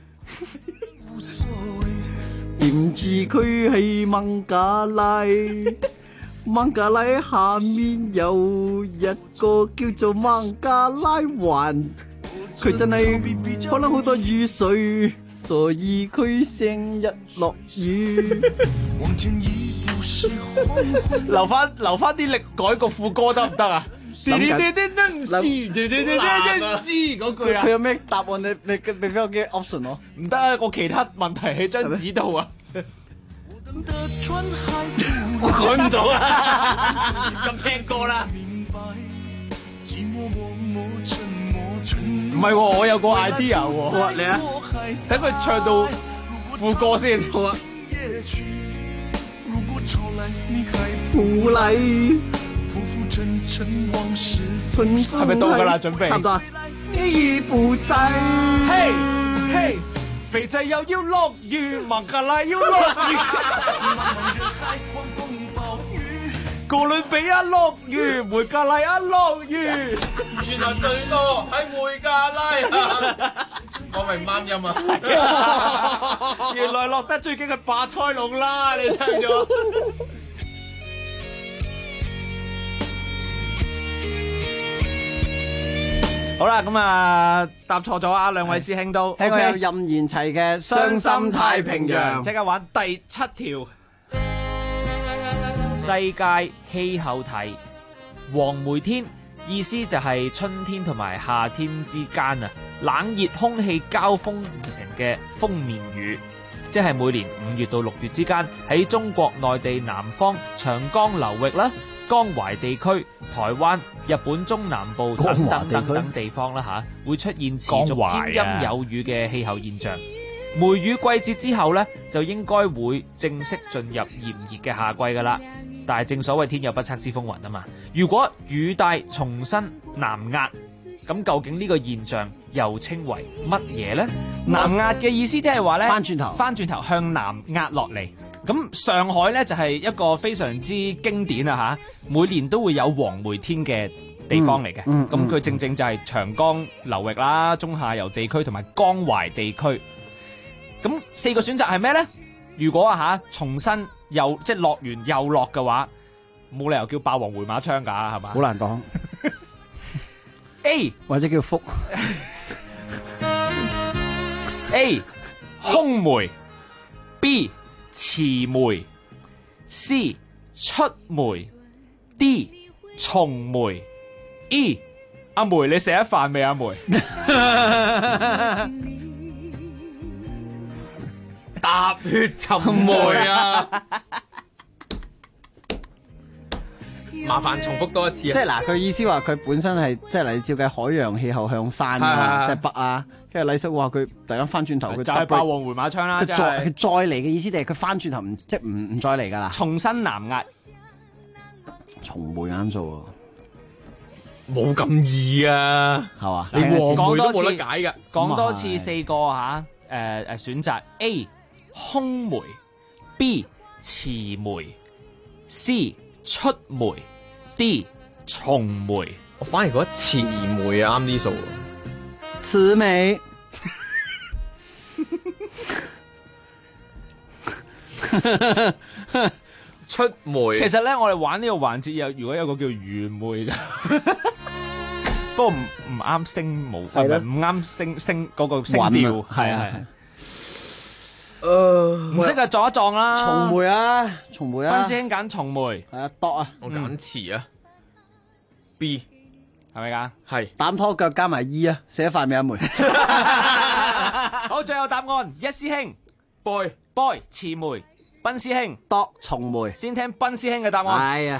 S11: 點知佢係孟加拉，孟加拉下面有一個叫做孟加拉灣，佢真係可能好多雨水，所以佢成日落雨。
S13: 留翻啲力改個副歌得唔得啊？唔知嗰句啊！
S11: 佢有咩答案？你俾我嘅 option 我？
S13: 唔得啊！我其他問題喺張紙度啊！我改唔到啊！咁聽歌啦。唔係喎，我有個 idea 喎。
S11: 好啊，你啊，
S13: 等佢唱到副歌先。
S11: 好啊。不來，
S13: 係咪到㗎啦？準備。
S11: 差唔多啊。你已不在。
S13: 嘿，嘿。肥仔又要落雨，孟加拉要落雨，哥倫比亞落雨，梅加拉亞落雨。
S2: 原來最多喺梅加拉啊！我咪唔啱音啊！
S13: 原來落得最勁係白菜龍啦，你唱咗。好啦，咁啊答錯咗啊，兩位師兄都。
S11: 聽過有任賢齊嘅《傷心太平洋》，
S13: 即刻玩第7條。世界氣候題，黃梅天意思就係春天同埋夏天之間啊，冷熱空氣交鋒而成嘅鋒面雨，即係每年5月到6月之間喺中國內地南方長江流域啦、江淮地區、台灣、日本中南部等等地方啦嚇，會出現持續天陰有雨嘅氣候現象。梅雨季節之後呢，就應該會正式進入炎熱嘅夏季噶啦。但係正所謂天有不測之風雲啊嘛，如果雨帶重新南壓，咁究竟呢個現象又稱為乜嘢呢？南壓嘅意思即係話呢，翻轉頭向南壓落嚟。咁上海呢，就係一個非常之經典啊嚇，每年都會有黃梅天嘅地方嚟嘅。咁佢正正就係長江流域啦、中下游地區同埋江淮地區。咁4個選擇係咩呢？如果重新又即係落完又落嘅話，冇理由叫霸王回馬槍㗎，係嘛？
S11: 好難講。
S13: A
S11: 或者叫福
S13: A 空梅 B 遲梅 C 出梅 D 重梅 E 阿梅，你食咗飯未？阿梅
S2: 踏血尋梅啊！麻煩重複多一次啊！
S11: 即係嗱，佢意思話佢本身係即係嚟照計海洋氣候向山啊，即係北啊。跟住禮叔話佢突然間翻轉頭，佢
S13: 就係霸王回馬槍啦。佢
S11: 再嚟嘅意思定係佢翻轉頭唔即係唔再嚟噶啦？
S13: 重新南壓，
S11: 重梅啱數喎，
S2: 冇咁易啊，
S11: 係嘛？
S2: 你黃梅都冇得解噶。
S13: 講多次4個選擇 A 空梅 B 遲梅 C 出梅 D 重梅。
S2: 我反而覺得遲梅啱啲數。
S11: 遲梅
S2: 出梅。
S13: 其實咧，我哋玩呢個環節如果有個叫愚梅嘅，不過唔啱聲母，係咪唔啱聲嗰個聲調？係啊。唔識就撞一撞啦。
S11: 重梅啊，重梅啊。
S13: 斌師兄揀重梅，
S11: 係啊，度啊，
S2: 我揀遲啊。B
S13: 係咪噶？
S2: 係
S11: 膽拖腳加埋 E 啊，寫塊俾阿梅。
S13: 好，最後答案，一師兄
S2: boy
S13: 遲梅，斌師兄
S11: 度重梅。
S13: 先聽斌師兄嘅答案。
S11: 係啊。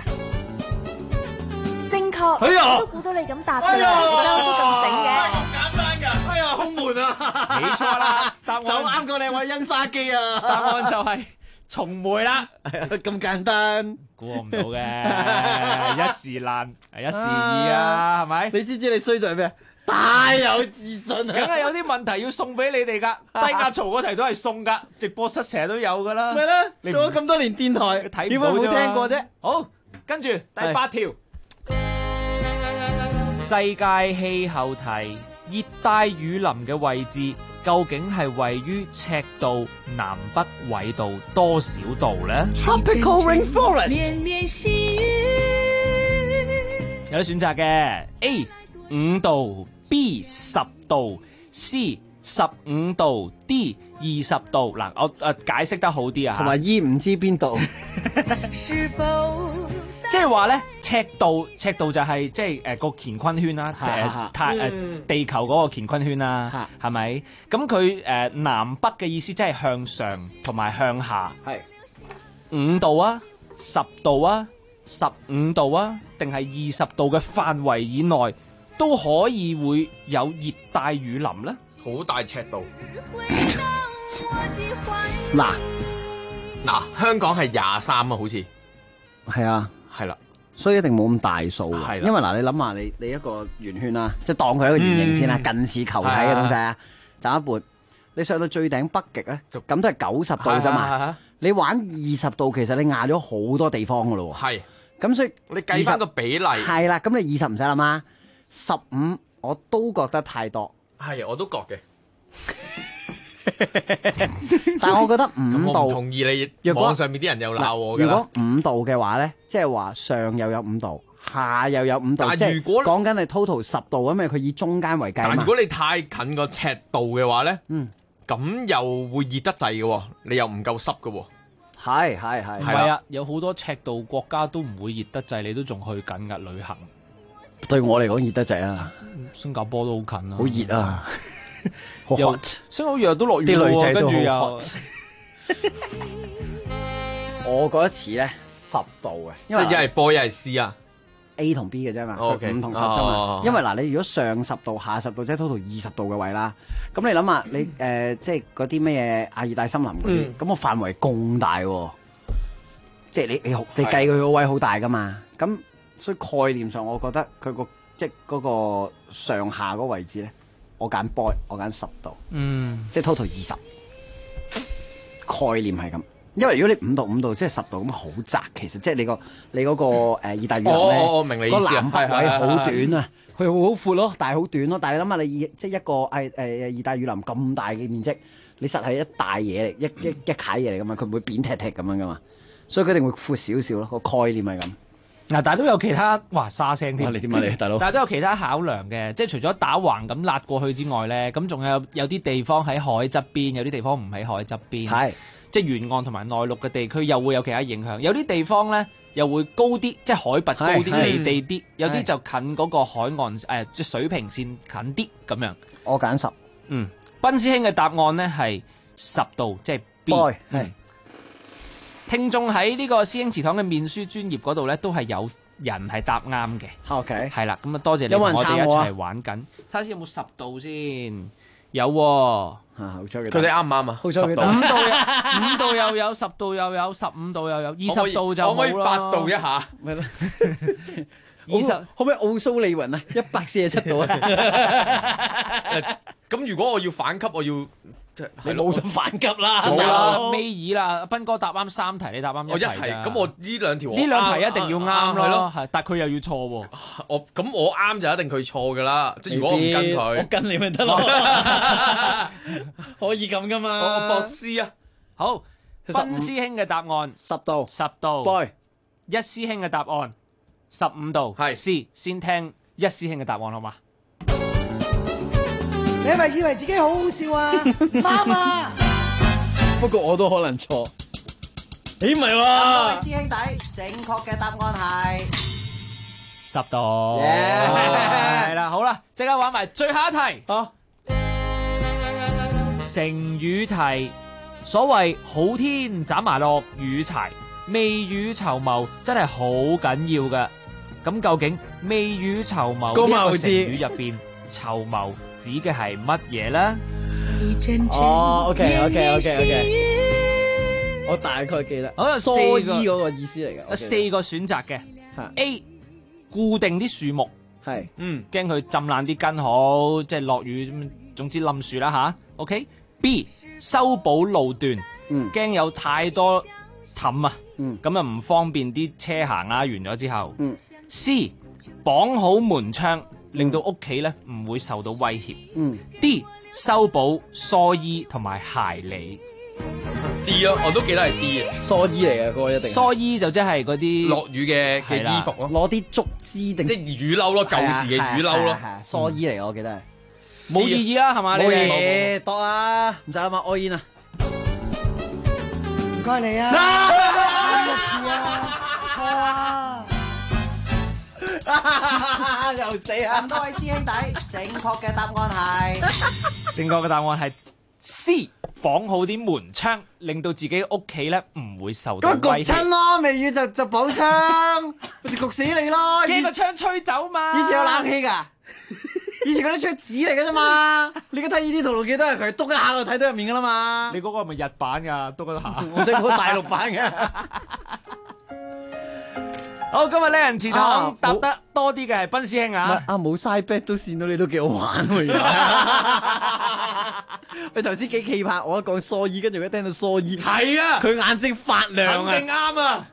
S5: 正確。我都估到你咁答嘅啦，都咁醒嘅。
S2: 簡單㗎。哎呀，空門啊！
S13: 冇錯啦，答案
S11: 就啱過你位恩沙基啊！
S13: 答案就係重梅啦，
S11: 咁簡單，
S13: 估唔到嘅，一時難，一時易啊，係咪？
S11: 你知唔知你衰在咩？太有自信啊！
S13: 梗係有啲問題要送俾你哋噶，低壓槽嗰題都係送噶，直播室成日都有噶啦。
S11: 咪咧，做咗咁多年電台，點解冇聽過啫？
S13: 好，跟住第8條。 世界氣候題：熱帶雨林嘅位置究竟係位於赤道南北緯度多少度呢？
S11: Tropical rainforest。
S13: 有啲選擇嘅 A 5度 ，B 10度 ，C 15度 ，D 20度。嗱，我解釋得好啲啊，
S11: 同埋 E 唔知邊度。
S13: 即係話咧，赤道就係即係個乾坤圈啦，地球嗰個乾坤圈啦，係咪？咁佢南北嘅意思即係向上同埋向下，係5度啊、10度啊、15度啊，定係20度嘅範圍以內都可以會有熱帶雨林咧？
S2: 好大尺度。嗱，香港係23啊，好似
S11: 係啊。
S2: 係啦，
S11: 所以一定冇咁大數，係因為嗱，你諗下，你一個圓圈啦，即係當佢一個圓形先啦，近似球體嘅東西啊，斬一半，你上到最頂北極咧，就咁都係90度啫嘛。你玩20度，其實你壓咗好多地方噶咯。係，咁所以
S2: 你計翻個比例
S11: 係啦，咁你20唔使諗啦，15我都覺得太多。
S2: 係，我都覺嘅。
S11: 但係我覺得5度，
S2: 我唔同意你。網上面啲人又鬧我㗎。
S11: 如果5度嘅話咧，即係話上又有5度，下又有5度，
S2: 但係如果
S11: 講緊係 total 10度，因為佢以中間為計嘛。
S2: 但如果你太近個赤道嘅話咧，咁又會熱得滯嘅喎，你又唔夠濕嘅喎。
S11: 係，
S13: 唔係啊？有好多赤道國家都唔會熱得滯，你都仲去緊㗎旅行。
S11: 對我嚟講熱得滯啊！
S13: 新加坡都好近啊，
S11: 好熱啊！好 hot，
S13: 新加坡都落雨喎，
S11: 啲女仔都好
S13: 又
S11: hot。我覺得似咧10度嘅，
S2: 即係一係波一係 C 啊
S11: ，A 同 B 嘅啫嘛，
S2: OK
S11: 5同10啫嘛。因為嗱，你如果上10度下10度，即係 total 20度嘅位啦。咁你諗下，你即係嗰啲咩亞熱帶森林嗰啲，咁個範圍咁大喎，即係你計佢個位好大噶嘛。咁所以概念上，我覺得佢個即係嗰個上下嗰個位置咧。我揀 boy， 我揀10度，即係 total 20，概念係咁。因為如果你5度即係10度咁好窄，其實即係你嗰個熱帶雨林咧，
S2: 我明你意思啊，
S11: 個南北位好短啊，佢會好闊咯，但係好短咯。但係你諗下，你即係一個熱帶雨林咁大嘅面積，你實係一大嘢嚟，一楷嘢嚟噶嘛，佢唔會扁踢踢咁樣噶嘛，所以佢一定會闊少少咯。個概念係咁。
S13: 嗱，但係都有其他，哇沙聲添。
S11: 你點啊你大佬？
S13: 但係都有其他考量嘅，即係除咗打橫咁辣過去之外咧，咁仲有啲地方喺海側邊，有啲地方唔喺海側邊。係，即係沿岸同埋內陸嘅地區又會有其他影響。有啲地方咧又會高啲，即係海拔高啲、離地啲；有啲就近嗰個海岸即係水平線近啲咁樣。
S11: 我揀10。
S13: 賓師兄嘅答案咧係10度，即係 B。係。聽眾喺呢個師兄祠堂嘅面書專頁嗰度咧，都係有人係答啱嘅。
S11: OK，
S13: 係啦，咁啊多謝你同我哋一齊玩緊。睇下先有冇10度先，有喎。
S2: 佢哋啱唔啱啊？
S11: 好彩佢
S13: 5度又有，10度又有，15度又有，20度就冇啦。
S2: 可唔可以8度一下？
S11: 咪咯。20可唔可以奧蘇利雲啊？147度啊！
S2: 咁如果我要反級，我要。
S11: 你冇得反級啦，
S13: 冇啦，尾二啦，斌哥答啱3題，你答啱1題。
S2: 我1題，咁我呢兩條
S13: 呢2題一定要啱咯，係，但係佢又要錯喎。
S2: 我啱就一定佢錯噶啦，即係如果我唔跟佢，
S11: 我跟你咪得咯，可以咁噶嘛？
S2: 我博師啊，
S13: 好，斌師兄嘅答案
S11: 10度
S13: ，10度。
S11: Boy，
S13: 一師兄嘅答案15度，係 C， 先聽一師兄嘅答案好嘛？
S10: 你係咪以為自己好好笑啊？啱啊！
S11: 不過我都可能錯。咦，唔係喎？
S20: 各位師兄弟，正確嘅答案係
S13: 10度。係啦，好啦，即刻玩埋最後一題。好。成語題，所謂好天斬麻落雨柴，未雨綢繆真係好緊要噶。咁究竟未雨綢繆呢個成語入邊，綢繆指嘅係乜嘢咧？
S11: 哦 ，OK， 我大概記得。
S13: 好有
S11: 蓑衣嗰個意思嚟嘅，
S13: 有4個選擇嘅。A 固定啲樹木，
S11: 係，
S13: 驚佢浸爛啲根好，即係落雨，總之冧樹啦吓。OK。B 修補路段，驚有太多氹啊，咁啊唔方便啲車行啊。完咗之後，C 綁好門窗。 令到屋企咧唔會受到威脅。D 修補疏衣同埋鞋理。
S2: D 咯，我都記得係 D 啊，
S11: 疏衣嚟嘅嗰個一定。
S13: 疏衣就即係嗰啲
S2: 落雨嘅衣服咯，
S11: 攞啲竹枝定
S2: 即係雨褸咯，舊時嘅雨褸咯，
S11: 疏衣嚟嘅，我記得係。
S13: 冇意義啦，係嘛？
S11: 冇嘢，多啊，唔使諗啊，愛煙啊。
S10: 唔該你啊，啱一次啊，錯啊，
S11: 又死啊！
S20: 咁多位師兄弟，正確嘅答案係
S13: 正確嘅答案係 C， 綁好啲門窗，令到自己屋企咧唔會受到威脅。
S11: 咁焗親咯，未雨就補窗，咪焗死你咯！
S13: 驚個窗吹走嘛。
S11: 以前有冷氣㗎，以前嗰啲窗紙嚟㗎啫嘛。你而家睇呢啲圖錄記都係佢篤一下就睇到入面㗎啦嘛。
S13: 你嗰個係咪日版㗎？篤一下。
S11: 我哋嗰個大陸版嘅。
S13: 好，今日呢人祠堂答得多啲嘅係斌師兄啊！
S11: 冇 side bet 都線到你都幾好玩喎！你頭先幾氣魄，我一講疏衣，跟住一聽到疏衣，
S2: 係啊，
S11: 佢眼睛發亮啊！
S2: 肯定啱啊！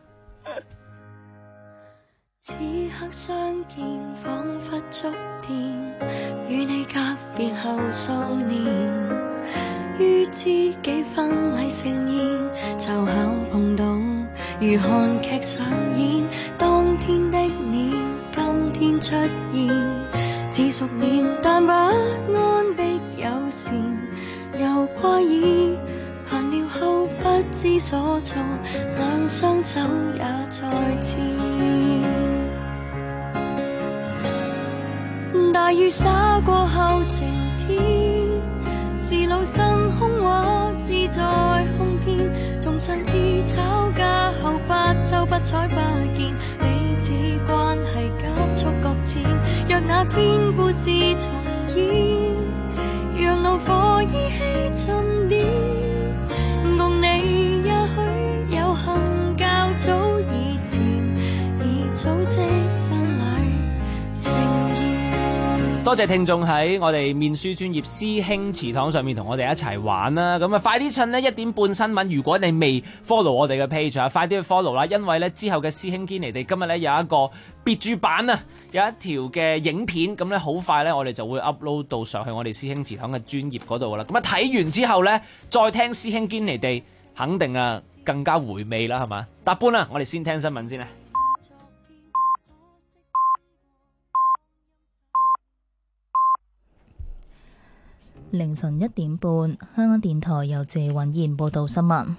S7: 此刻相見，彷彿觸電，與你隔別後數年，於知己婚禮盛宴，就巧碰到。如韓劇上演，當天的你今天出現，似熟練但不安的友善，又怪異，閒聊後不知所措，兩雙手也再牽。大雨灑過後晴天，是老生空話自在空篇，從上次吵架後8週不睬不見，彼此關係急速擱淺。若那天故事重演，讓怒火依稀沉澱，共你也許有幸較早以前已組織婚禮盛宴。
S13: 多謝聽眾喺我哋面書專頁師兄祠堂上面同我哋一齊玩啦，咁啊快啲趁呢1點半新聞，如果你未 follow 我哋嘅 page 啊，快啲去 follow 啦，因為呢之後嘅師兄堅尼地今日呢有一個別注版啊，有一條嘅影片，咁呢好快呢我哋就會 upload 到上去我哋師兄祠堂嘅專頁嗰度噶啦，咁啊睇完之後呢再聽師兄堅尼地，肯定啊更加回味啦，係嘛？答半啦，我哋先聽新聞先啦。
S1: 凌晨1點半，香港電台由謝允燕報道新聞。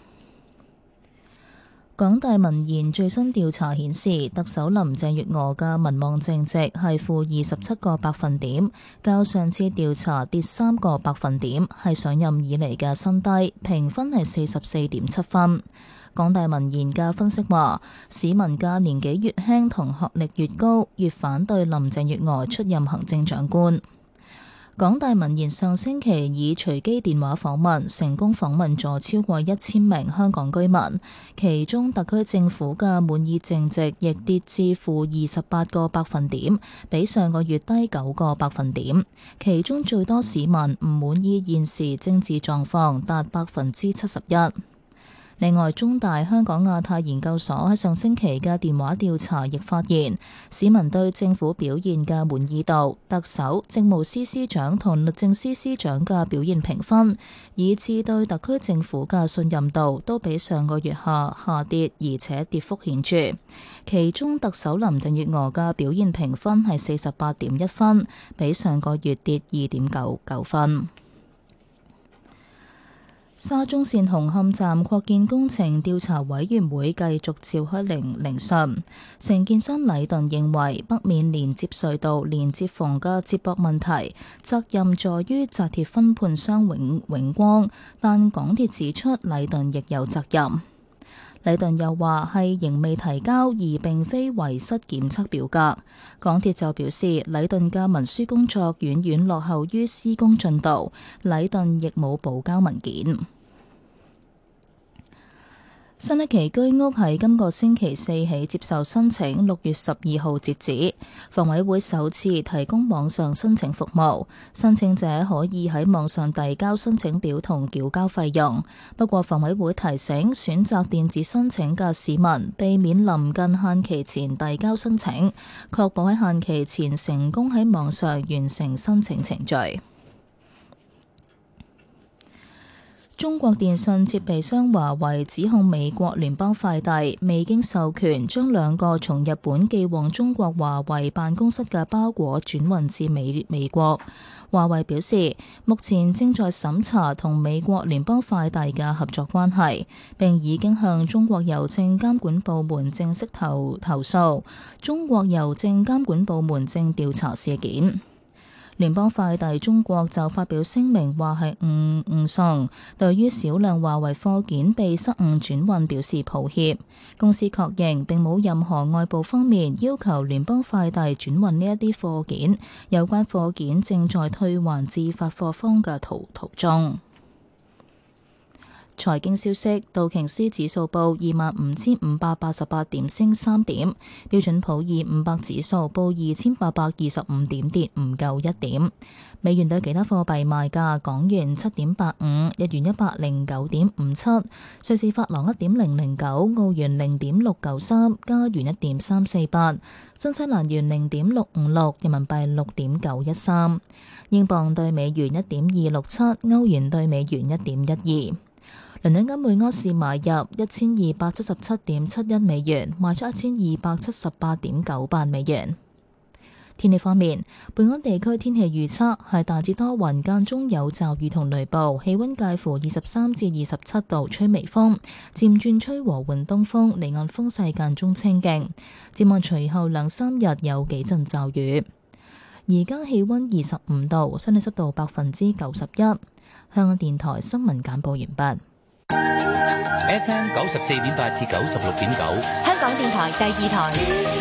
S1: 港大民研最新調查顯示，特首林鄭月娥嘅民望淨值係負27個百分點，較上次調查跌3個百分點，係上任以嚟嘅新低，評分係44.7分。港大民研嘅分析話，市民嘅年紀越輕同學歷越高，越反對林鄭月娥出任行政長官。港大民研上星期以隨機電話訪問成功訪問咗超過1000名香港居民，其中特區政府嘅滿意淨值亦跌至負28個百分點，比上個月低9個百分點。其中最多市民唔滿意現時政治狀況，達71%。另外，中大香港亞太研究所喺上星期嘅電話調查亦發現，市民對政府表現嘅滿意度、特首、政務司司長同律政司司長嘅表現評分，以至對特區政府嘅信任度，都比上個月下跌，而且跌幅顯著。其中，特首林鄭月娥嘅表現評分係48.1分，比上個月跌2.99分。沙中線紅磡站擴建工程調查委員會繼續召開聆訊，承建商禮頓認為北面連接隧道連接縫嘅接駁問題，責任在於紮鐵分判商永光，但港鐵指出禮頓亦有責任。禮頓又話係仍未提交而並非遺失檢測表格。港鐵就表示禮頓嘅文書工作遠遠落後於施工進度，禮頓亦冇補交文件。 新一期居屋喺今個星期四起接受申請，6月12號截止。房委會首次提供網上申請服務，申請者可以喺網上遞交申請表同繳交費用。不過房委會提醒選擇電子申請嘅市民，避免臨近限期前遞交申請，確保喺限期前成功喺網上完成申請程序。中國電信設備商華為指控美國聯邦快遞未經授權將2個從日本寄往中國華為辦公室嘅包裹轉運至美國。華為表示，目前正在審查同美國聯邦快遞嘅合作關係，並已經向中國郵政監管部門正式投訴。中國郵政監管部門正調查事件。聯邦快遞中國就發表聲明話係誤送，對於少量華為貨件被失誤轉運表示抱歉。公司確認並冇任何外部方面要求聯邦快遞轉運呢一啲貨件，有關貨件正在退還至發貨方嘅途中。財經消息，道瓊斯指數報25,588點，升3點；標準普爾500指數報2,825點，跌唔夠1點。美元對其他貨幣賣價：港元7.85，日元109.57，瑞士法郎1.009，澳元0.693，加元1.348，新西蘭元0.656，人民幣6.913，英鎊對美元1.267，歐元對美元1.12。倫敦金每盎司買入1277.71美元，賣出1278.98美元。天氣方面，本港地區天氣預測係大致多雲，間中有驟雨同雷暴，氣溫介乎23至27度，吹微風，漸轉吹和緩東風，離岸風勢間中清勁。展望隨後2-3日有幾陣驟雨。而家氣溫25度，相對濕度91%。香港電台新聞簡報完畢。
S15: FM 94.8至96.9，
S3: 香港電台第2台。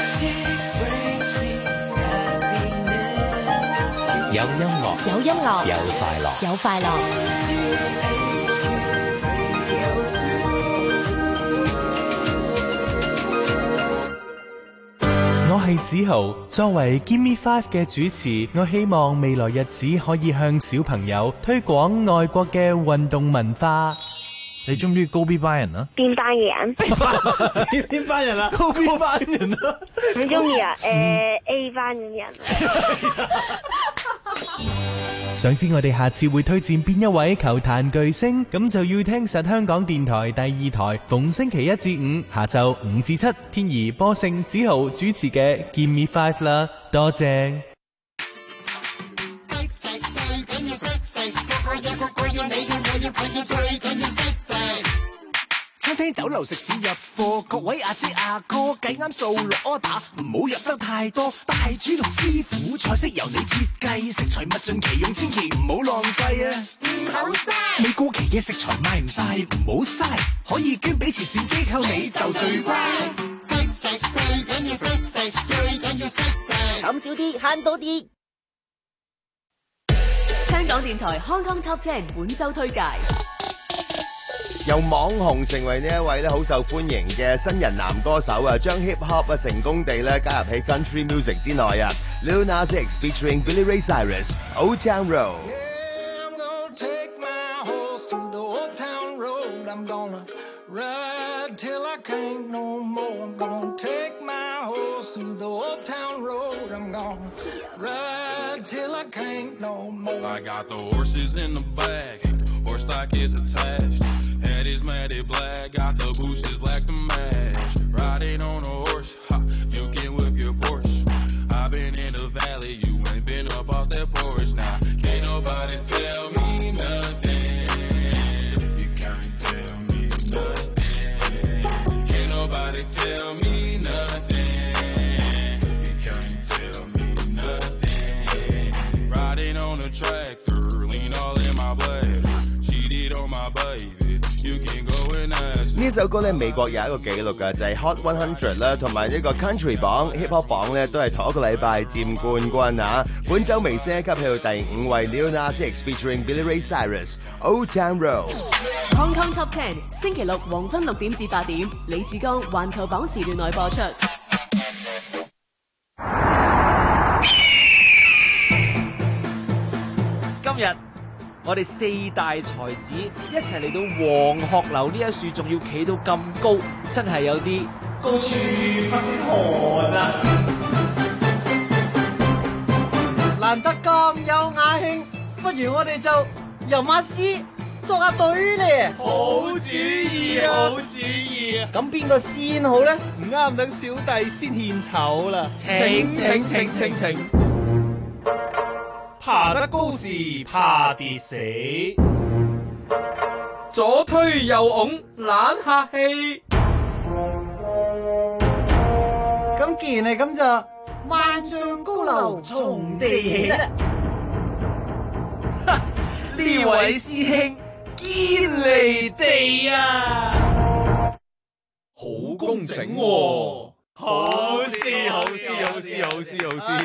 S15: 有音樂，
S3: 有音樂，
S15: 有快樂，
S3: 有快樂。
S8: 我係子豪，作為 Give Me 5嘅主持，我希望未來日子可以向小朋友推廣外國嘅運動文化。你中唔中意高 B 班人啊？
S12: 邊班嘅人？
S8: 邊班人啊？高 B 班人啊？
S12: 唔中意啊？A 班嘅人。
S8: 想知我哋下次會推薦邊一位球壇巨星，咁就要聽實香港電台第2台，逢星期1至5下晝5至7，天怡、波勝、子豪主持嘅 Give Me 5啦，多謝。
S10: 餐廳酒樓食肆入貨，各位阿姐阿哥計啱數落 order， 唔好入得太多。大廚同師傅菜式由你設計，食材物盡其用，千祈唔好浪費啊！唔好嘥，未過期嘅食材賣唔晒，唔好嘥，可以捐俾慈善機構，你就最乖。識食最緊要識食，最緊要識食，
S12: 減少啲慳多啲。
S5: 香港電台 Hong Kong Top 10本周推介。
S23: 由網紅成為呢一位咧好受歡迎嘅新人男歌手啊，將 hip hop 成功地咧加入喺 country music 之內啊。Lil Nas X featuring Billy Ray Cyrus, Old Town Road。
S9: Yeah, I'm gonna take my horse to the old town road. I'm gonna ride till I can't no more. I'm gonna take my horse to the old town road. I'm gonna ride till I can't no more.
S24: I got the horses in the back, horse stock is attached. Head is matted black, got the bushes black to match. Riding on a horse, ha, you can whip your Porsche. I've been in the valley, you ain't been up off that porch. Now, can't nobody tell me nothing. You can't tell me nothing. Can't nobody tell me nothing. You can't tell me nothing. Riding on a tractor, lean all in my blood. Cheated on my baby.
S23: 呢首歌咧，美國有一個紀錄㗎，就係 Hot 100啦，同埋呢個 Country 榜、Hip Hop 榜咧，都係同一個禮拜佔冠軍啊！本週微升一級去到第5位 ，Lil Nas X featuring Billy Ray Cyrus，Old Town Road。
S5: Hong Kong Top 10星期六黃昏6點至8點，李志剛環球榜時段內播出。
S13: 今日我哋4大才子一齊嚟到黃鶴樓呢一樹，仲要企到咁高，真係有啲高處不勝寒啊！
S20: 難得咁有雅興，不如我哋就吟下詩，作下對咧。
S14: 好主意啊！好主意啊！
S20: 咁邊個先好咧？
S14: 唔啱，等小弟先獻醜啦。
S13: 請。
S14: 爬得高時怕跌死，左推右拱懶客氣。
S20: 咁既然係咁就萬丈高樓從地起啦。
S13: 呢位師兄堅離地啊！
S2: 好工整喎，
S14: 好詩。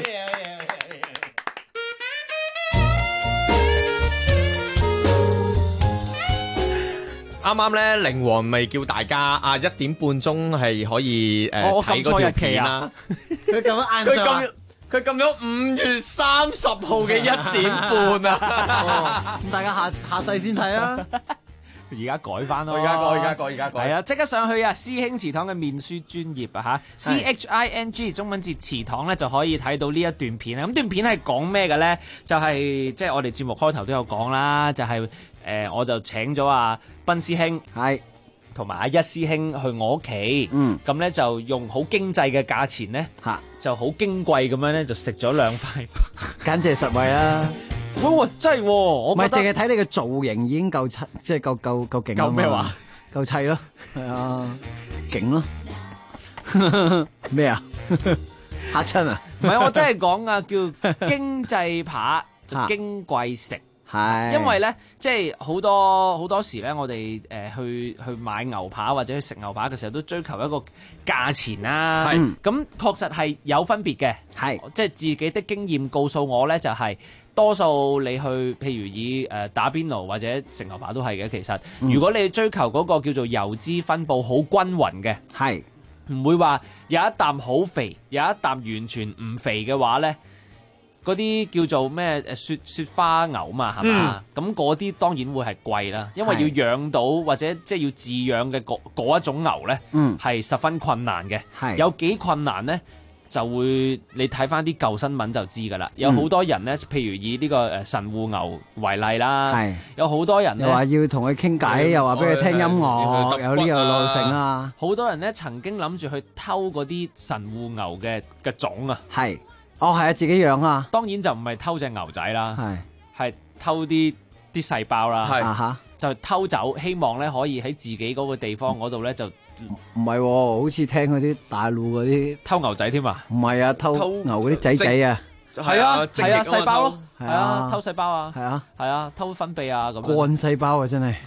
S2: 啱啱咧，靈王咪叫大家1點半鐘係可以睇嗰條片啦。
S20: 佢咁樣晏晝，
S2: 佢撳咗5月30號嘅1點半啊！
S20: 咁大家下世先睇啦。
S13: 而家改翻咯，
S2: 而家改。
S13: 係啊，即刻上去啊！師兄祠堂嘅面書專頁啊嚇，CHING 中文字祠堂咧就可以睇到呢一段片啊！咁段片係講咩嘅咧？就係即係我哋節目開頭都有講啦，就係我就請咗阿斌師兄
S11: 係
S13: 同埋阿一師兄去我屋企，咁咧就用好經濟嘅價錢咧就好矜貴咁樣咧就食咗2塊，
S11: 簡直係實惠啦！
S13: 哇！真係喎，我
S11: 唔係淨係睇你嘅造型已經夠砌，即係夠勁。
S13: 夠咩話？
S11: 夠砌咯，係啊，勁咯。咩啊？嚇親啊！
S13: 唔係我真係講啊，叫經濟扒就矜貴食。
S11: 係，
S13: 因為咧，即係好多時咧，我哋去買牛扒或者去食牛扒嘅時候，都追求一個價錢啦。係，咁確實係有分別嘅。係，即係自己的經驗告訴我咧，就係多數你去，譬如以打邊爐或者食牛扒都係嘅。其實，如果你追求嗰個叫做油脂分佈好均勻嘅，係唔會話有一啖好肥，有一啖完全唔肥嘅話咧。嗰啲叫做咩雪花牛嘛，係嘛？咁嗰啲當然會係貴啦，因為要養到或者即係要飼養嘅嗰一種牛咧，係十分困難嘅。有幾困難咧，就會你睇翻啲舊新聞就知㗎啦。有好多人咧，譬如以呢個神戶牛為例啦，有好多人
S11: 又話要同佢傾偈，又話俾佢聽音樂，有呢個路程啊。
S13: 好多人咧曾經諗住去偷嗰啲神戶牛嘅種啊。係。
S11: 哦，係啊，自己養啊！
S13: 當然就唔係偷隻牛仔啦，係偷啲細胞啦，就偷走，希望咧可以喺自己嗰個地方嗰度咧就
S11: 唔係，好似聽嗰啲大陸嗰啲
S13: 偷牛仔添啊！
S11: 唔係啊，偷牛嗰啲仔仔啊，
S13: 係啊，細胞咯，係啊，偷細胞啊，係啊，偷分泌啊咁。
S11: 幹細胞啊，真係。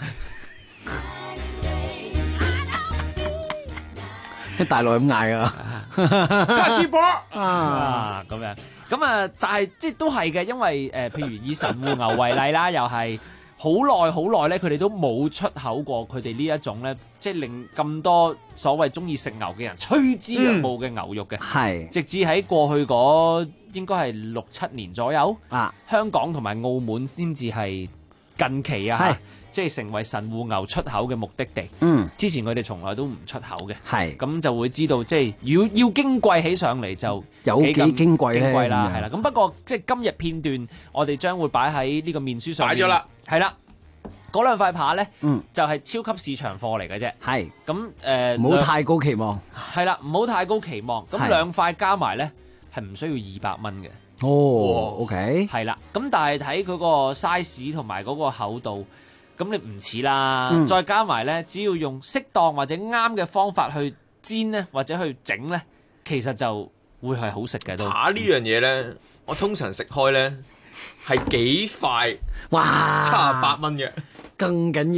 S11: 喺大陸咁嗌啊！
S13: 加士波啊咁樣，咁啊，但係即係都係嘅，因為譬如以神戶牛為例啦，又係好耐咧，佢哋都冇出口過佢哋呢一種咧，即係令咁多所謂中意食牛嘅人趨之若鶩嘅牛肉嘅。係，直至喺過去嗰應該係6-7年左右啊，香港同埋澳門先至係近期啊。即係成為神戶牛出口嘅目的地。之前佢哋從來都唔出口嘅。係，咁就會知道，即係要矜貴起上嚟就
S11: 有幾矜貴咧。矜貴
S13: 啦，係啦。咁不過即係今日片段，我哋將會擺喺呢個面書上面。擺咗啦，係啦。嗰2塊扒咧，就係超級市場貨嚟嘅啫。係，咁
S11: 唔好太高期望。
S13: 係啦，唔好太高期望。咁2塊加埋咧，係唔需要200蚊嘅。
S11: 哦 ，OK。
S13: 係啦，咁但係睇佢個 size 同埋嗰個厚度。咁你唔似啦，再加埋咧，只要用適當或者啱嘅方法去煎咧，或者去整咧，其實就會係好食嘅都。
S2: 扒呢樣嘢咧，我通常食開咧係幾塊，
S11: 哇，
S2: 78蚊嘅，
S11: 更緊要啊！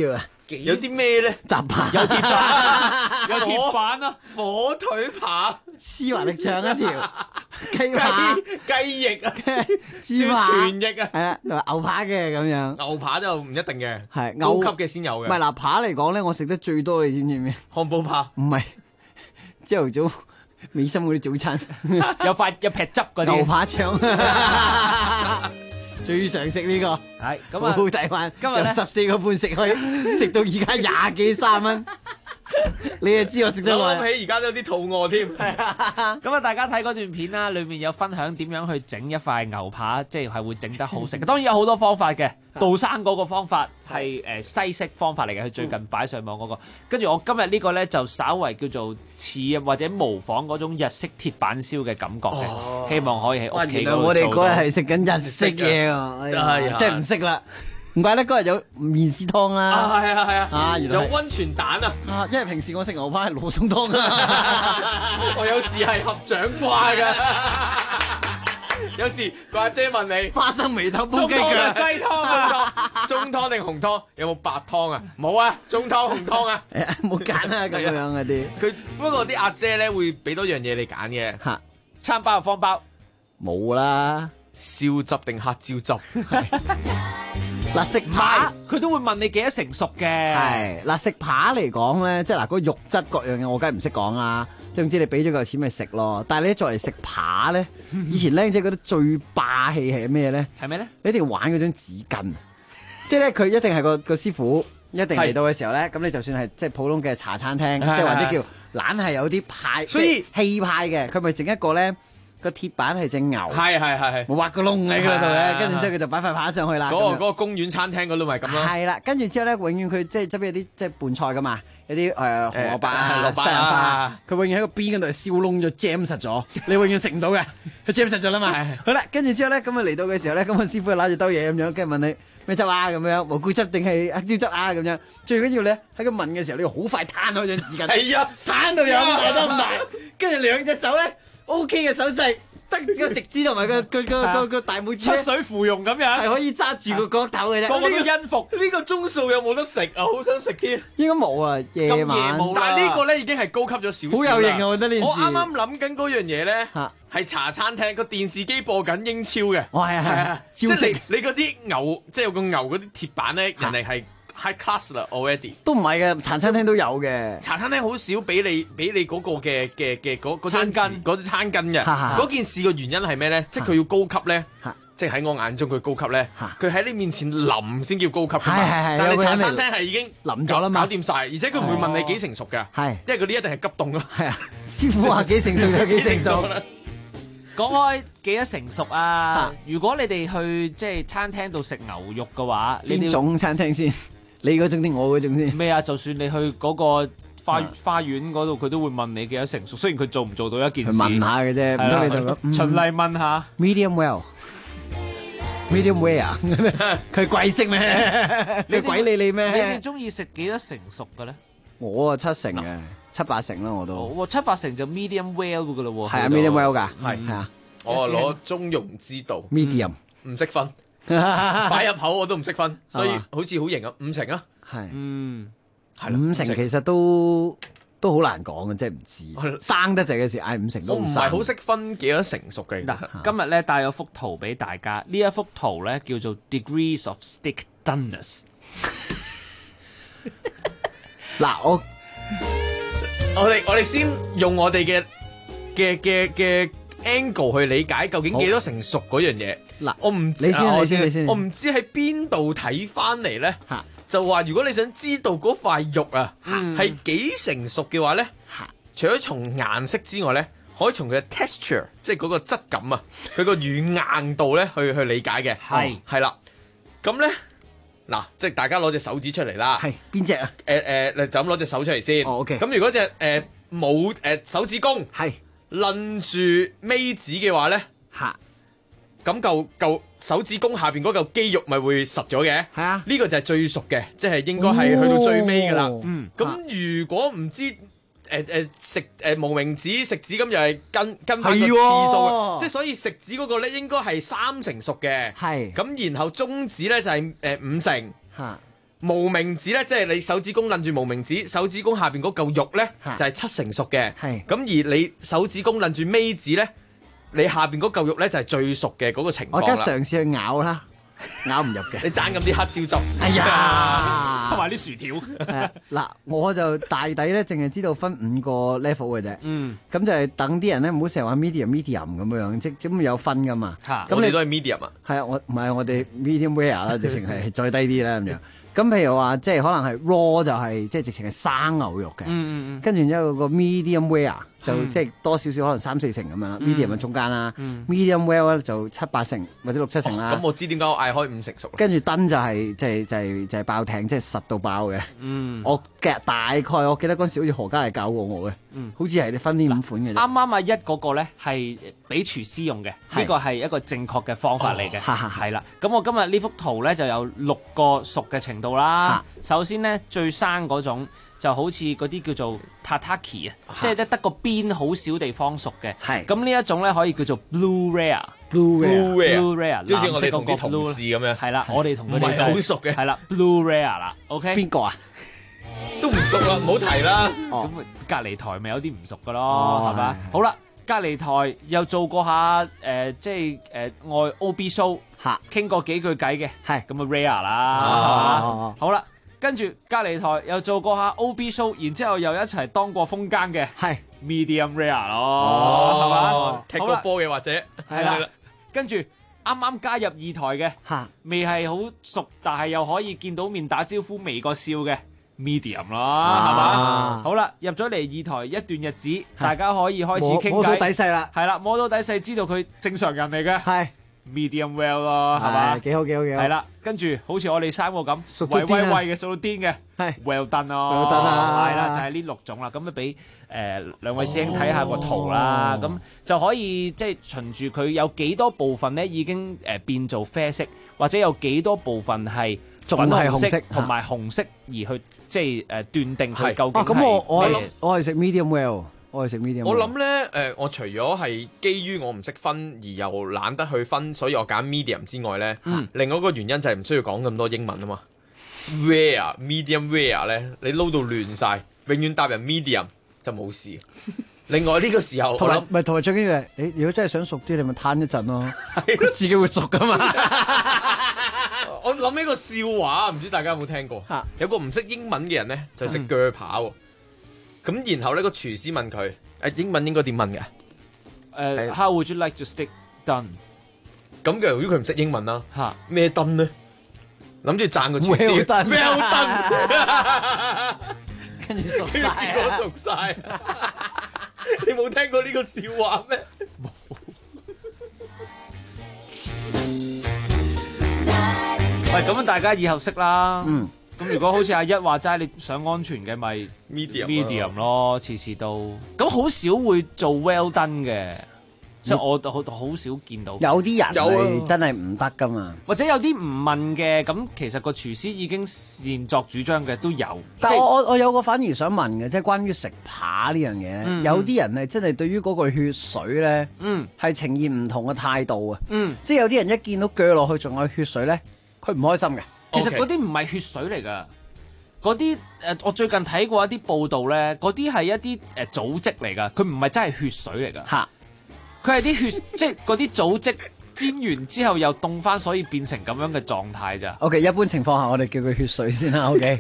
S2: 有啲咩咧？
S11: 雜扒，
S13: 有鐵板，有鐵板啊，
S2: 火腿扒、
S11: 絲華力腸一條，雞扒、
S2: 雞翼啊，
S11: 豬扒、
S2: 全翼啊，
S11: 係啊，同埋牛扒嘅咁樣。
S2: 牛扒就唔一定嘅，
S11: 係
S2: 高級嘅先有嘅。
S11: 唔係嗱，扒嚟講咧，我食得最多，你知唔知咩？
S2: 漢堡扒
S11: 唔係，朝頭早美心嗰啲早餐，
S13: 有劈汁嗰啲
S11: 牛扒腸。最常食呢個
S13: 係咁啊，
S11: 好抵玩。
S13: 今日
S11: 由14個半食開，食到而家20幾30蚊，你就知我食得耐。
S2: 諗起而家都有啲肚餓添。
S13: 咁啊，大家睇嗰段片啦，裏面有分享點樣去整一塊牛扒，即係會整得好食。當然有好多方法嘅，杜生嗰個方法係西式方法嚟嘅，佢最近擺上網嗰個。跟住我今日呢個咧就稍為叫做似或者模仿嗰種日式鐵板燒嘅感覺嘅，希望可以喺屋企嗰度做到。
S11: 原來我哋嗰日係食緊日式嘢喎，真係唔識啦。唔怪得嗰日有麵絲湯啦，
S2: 係啊，
S11: 原來
S2: 有溫泉蛋啊，
S11: 因為平時我食牛扒係羅宋湯啊，
S2: 我有時係合掌瓜㗎，有時個阿姐問你
S11: 花生眉頭煲雞腳，
S2: 中湯定西湯？中湯定紅湯？有冇白湯啊？冇啊，中湯紅湯啊？
S11: 冇揀啊咁樣嗰啲。
S2: 佢不過啲阿姐咧會俾多樣嘢你揀嘅，
S11: 嚇
S13: 餐包方包
S11: 冇啦，
S2: 燒汁定黑椒汁？
S11: 嗱食扒
S13: 佢都會問你幾多成熟嘅。
S11: 係嗱食扒嚟講咧，即係嗱嗰個肉質各樣嘢，我梗係唔識講啦。總之你俾咗嚿錢咪食咯。但係你作為食扒咧，以前僆仔覺得最霸氣係咩咧？
S13: 係咩咧？
S11: 你一定要玩嗰張紙巾，即係咧佢一定係個師傅一定嚟到嘅時候咧，咁你就算係即係普通嘅茶餐廳，即係或者叫懶係有啲派，所以氣派嘅，佢咪整一個咧。個鐵板係隻牛，
S2: 係，
S11: 冇挖個窿喺嗰度嘅，跟住之後佢就擺塊扒上去啦。
S2: 嗰個公園餐廳嗰度咪咁咯。
S11: 係啦，跟住之後咧，永遠佢即係側邊有啲即係拌菜噶嘛，有啲紅蘿蔔啊、西蘭花，佢永遠喺個邊嗰度燒窿咗 jam 實咗，你永遠食唔到嘅，佢 jam 實咗啦嘛。好啦，跟住之後咧，咁啊嚟到嘅時候咧，咁個師傅攞住兜嘢咁樣，跟住問你咩汁啊咁樣，蘑菇汁定係黑椒汁啊咁樣。最緊要咧喺佢問嘅時候，你要好快攤開張紙巾。係啊，攤到有咁大得咁大，跟住兩隻手咧。O.K. 嘅手勢，得個食指同埋個大拇指
S13: 出水芙蓉咁樣，
S11: 係可以揸住個角頭嘅啫。
S2: 個個都因服。呢個鐘數有冇得食啊？好想食添。
S11: 應該冇啊，夜晚。
S2: 但係呢個咧已經係高級咗少少。好
S11: 有型啊！我覺得呢件事。
S2: 我啱啱諗緊嗰樣嘢咧，係茶餐廳個電視機播緊英超嘅。
S11: 哦，係，
S2: 即係你嗰啲牛，即係有個牛嗰啲鐵板咧，人哋係。High class 啦 already，
S11: 都唔係嘅，茶餐廳都有嘅。
S2: 茶餐廳好少俾你嗰個嘅嗰餐巾嗰啲餐巾嘅。嗰件事嘅原因係咩咧？即係佢要高級咧，即係喺我眼中佢高級咧，佢喺你面前淋先叫高級㗎嘛。但係你茶餐廳係已經
S11: 淋咗啦嘛，
S2: 搞掂晒，而且佢唔會問你幾成熟㗎，因為嗰啲一定係急凍咯。
S11: 係啊，師傅話幾成熟就幾成熟。
S13: 講開幾多成熟啊？如果你哋去即係餐廳度食牛肉嘅話，
S11: 邊種餐廳先？你嗰種定我嗰種先？
S13: 咩啊？就算你去嗰個花園嗰度，佢都會問你幾多成熟。雖然佢做唔做到一件事，
S11: 問下嘅啫，唔通你就
S13: 循例問下。
S11: Medium well，medium rare，佢貴姓咩？你鬼理你咩？
S13: 你哋中意食幾多成熟嘅咧？
S11: 我啊7成嘅，7、8成啦我都。
S13: 7、8成就 medium well 噶咯喎。
S11: 係啊 ，medium well 㗎，
S2: 係啊。我攞中庸之道
S11: ，medium
S2: 唔識分。擺入口我都唔識分，所以好似好型啊！5成啊，
S11: 係，
S2: 係
S11: 5成其實都好難講嘅，即係唔知生得滯嘅時嗌5成都唔生。
S2: 我唔係好識分幾多成熟嘅。
S13: 嗱，今日咧帶咗幅圖俾大家，呢一幅圖咧叫做 Degrees of Steak Doneness。
S2: 嗱，我哋先用我哋嘅angle 去理解究竟幾多成熟嗰樣嘢。嗱，我唔知，你先，我唔知喺邊度睇翻嚟咧，就話如果你想知道嗰塊肉啊係幾成熟嘅話咧，除咗從顏色之外咧，可以從佢嘅 texture， 即係嗰個質感啊，佢個軟硬度咧去理解嘅。係啦，咁咧嗱，即係大家攞隻手指出嚟啦。
S11: 係邊隻啊？
S2: 就咁攞隻手出嚟先。
S11: OK。
S2: 咁如果隻冇手指公係攆住尾指嘅話咧，咁嚿手指公下邊嗰嚿肌肉咪會實咗嘅。係啊，呢個就係最熟嘅，即係應該係去到最尾噶啦。咁如果唔知食無名指食指咁又係跟翻個次數嘅，即係所以食指嗰個咧應該係3成熟嘅。係咁，然後中指咧就係5成。 無名指咧，即係你手指公攆住無名指，手指公下邊嗰嚿肉咧就係7成熟嘅。係。咁而你手指公攆住尾指咧，你下邊嗰嚿肉咧就係最熟嘅嗰個情況啦。
S11: 我而家嘗試去咬啦。咬唔入嘅，
S2: 你爭咁啲黑椒汁，
S11: 哎呀，
S13: 同埋啲薯條。
S11: 嗱，我就大抵咧，淨係知道分5個 level 嘅啫。咁就係等啲人咧，唔好成日話 medium 咁樣，即咁有分噶嘛。
S2: 咁你都係 medium 啊？
S11: 係啊，我唔係我哋 medium rare 啦，直情係再低啲啦咁樣。咁譬如話，即係可能係 raw 就係即係直情係生牛肉嘅。跟住然之後個 medium rare 就即係多少少可能3-4成咁樣啦，medium 喺中間啦，medium well 咧就7-8成或者6-7成啦。
S2: 咁我知點解我嗌開5成熟啦。
S11: 跟住燈就係就係爆艇，即係實到爆嘅。我大概我記得嗰陣時好似何嘉麗教過我嘅，好似係你分呢5款嘅。
S13: 啱啱阿一嗰個咧係俾廚師用嘅，呢個係一個正確嘅方法嚟嘅。係啦，咁我今日呢幅圖咧就有6個熟嘅程度啦。首先咧最生嗰種。就好似嗰啲叫做 tataki 啊，即係得個邊好少地方熟嘅。係咁呢一種咧可以叫做 blue rare，blue rare，
S2: 即好似我哋同啲同事咁樣。
S13: 係啦，我哋同佢哋就
S2: 好熟嘅。
S13: 係啦 ，blue rare 啦。OK， 邊個啊？
S2: 都唔熟啦，唔好提啦。
S13: 咁隔離台咪有啲唔熟嘅咯，係嘛？好啦，隔離台又做過下即係外 OB show，傾過幾句偈嘅，係咁啊 rare 啦。好啦。跟住隔離台又做過下 OB show， 然之後又一齊當過風更嘅，係 medium rare 咯，係嘛？
S2: 踢過波嘅或者
S13: 係啦。跟住啱啱加入2台嘅，未係好熟，但係又可以見到面打招呼、微個笑嘅 medium 啦，係嘛？好啦，入咗嚟2台一段日子，大家可以開始傾偈，
S11: 摸到底細啦，
S13: 係啦，摸到底細，知道佢正常人嚟嘅，係。medium well 咯，係嘛？
S11: 幾好幾好幾好。
S13: 係啦，跟住好似我哋3個咁，喂嘅數到癲嘅，係 well done 咯，well done啊，係啦，就係呢6種啦。咁啊俾兩位師兄睇下個圖啦，咁就可以即係循住佢有幾多部分咧已經變做啡色，或者有幾多部分係粉紅色同埋紅色而去即係斷定佢究竟係。
S11: 咁我係食 medium well。我係食 medium。
S2: 我諗咧，我除咗係基於我唔識分而又懶得去分，所以我揀 medium 之外咧，另外一個原因就係唔需要講咁多英文啊嘛。Rare、medium、rare 咧，你撈到亂晒，永遠答人 medium 就冇事。另外呢個時候，同埋
S11: 最緊要係，你如果真係想熟啲，你咪攤一陣咯，佢自己會熟噶嘛。
S2: 我諗起個笑話，唔知大家有冇聽過？有個唔識英文嘅人咧，就識鋸扒喎。咁然後呢個廚師問佢，英文應該點問㗎
S13: ？How would you like to stick done？
S2: 咁由於佢唔識英文啦，咩燈咧？諗住讚個廚師 ，well done，
S11: 跟住熟晒啊！
S2: 結果熟晒，你冇聽過呢個笑話咩？
S13: 喂，咁大家以後識啦。咁如果好似阿一話齋，你想安全嘅咪 medium 咯，次次都咁好少會做 well done 嘅，即係我好少見到。
S11: 有啲人係真係唔得噶嘛，
S13: 或者有啲唔問嘅，咁其實個廚師已經擅作主張嘅都有。
S11: 但係我有個反而想問嘅，即係關於食扒呢樣嘢，有啲人係真係對於嗰個血水咧，係呈現唔同嘅態度啊。即係有啲人一見到鋸落去仲有血水咧，佢唔開心嘅。
S13: 其實嗰啲唔係血水嚟㗎，嗰啲我最近睇過一啲報道咧，嗰啲係一啲組織嚟㗎，佢唔係真係血水嚟㗎。嚇，佢係啲血，即係嗰啲組織煎完之後又凍翻，所以變成咁樣嘅狀態咋。
S11: OK， 一般情況下我哋叫佢血水先啦。OK，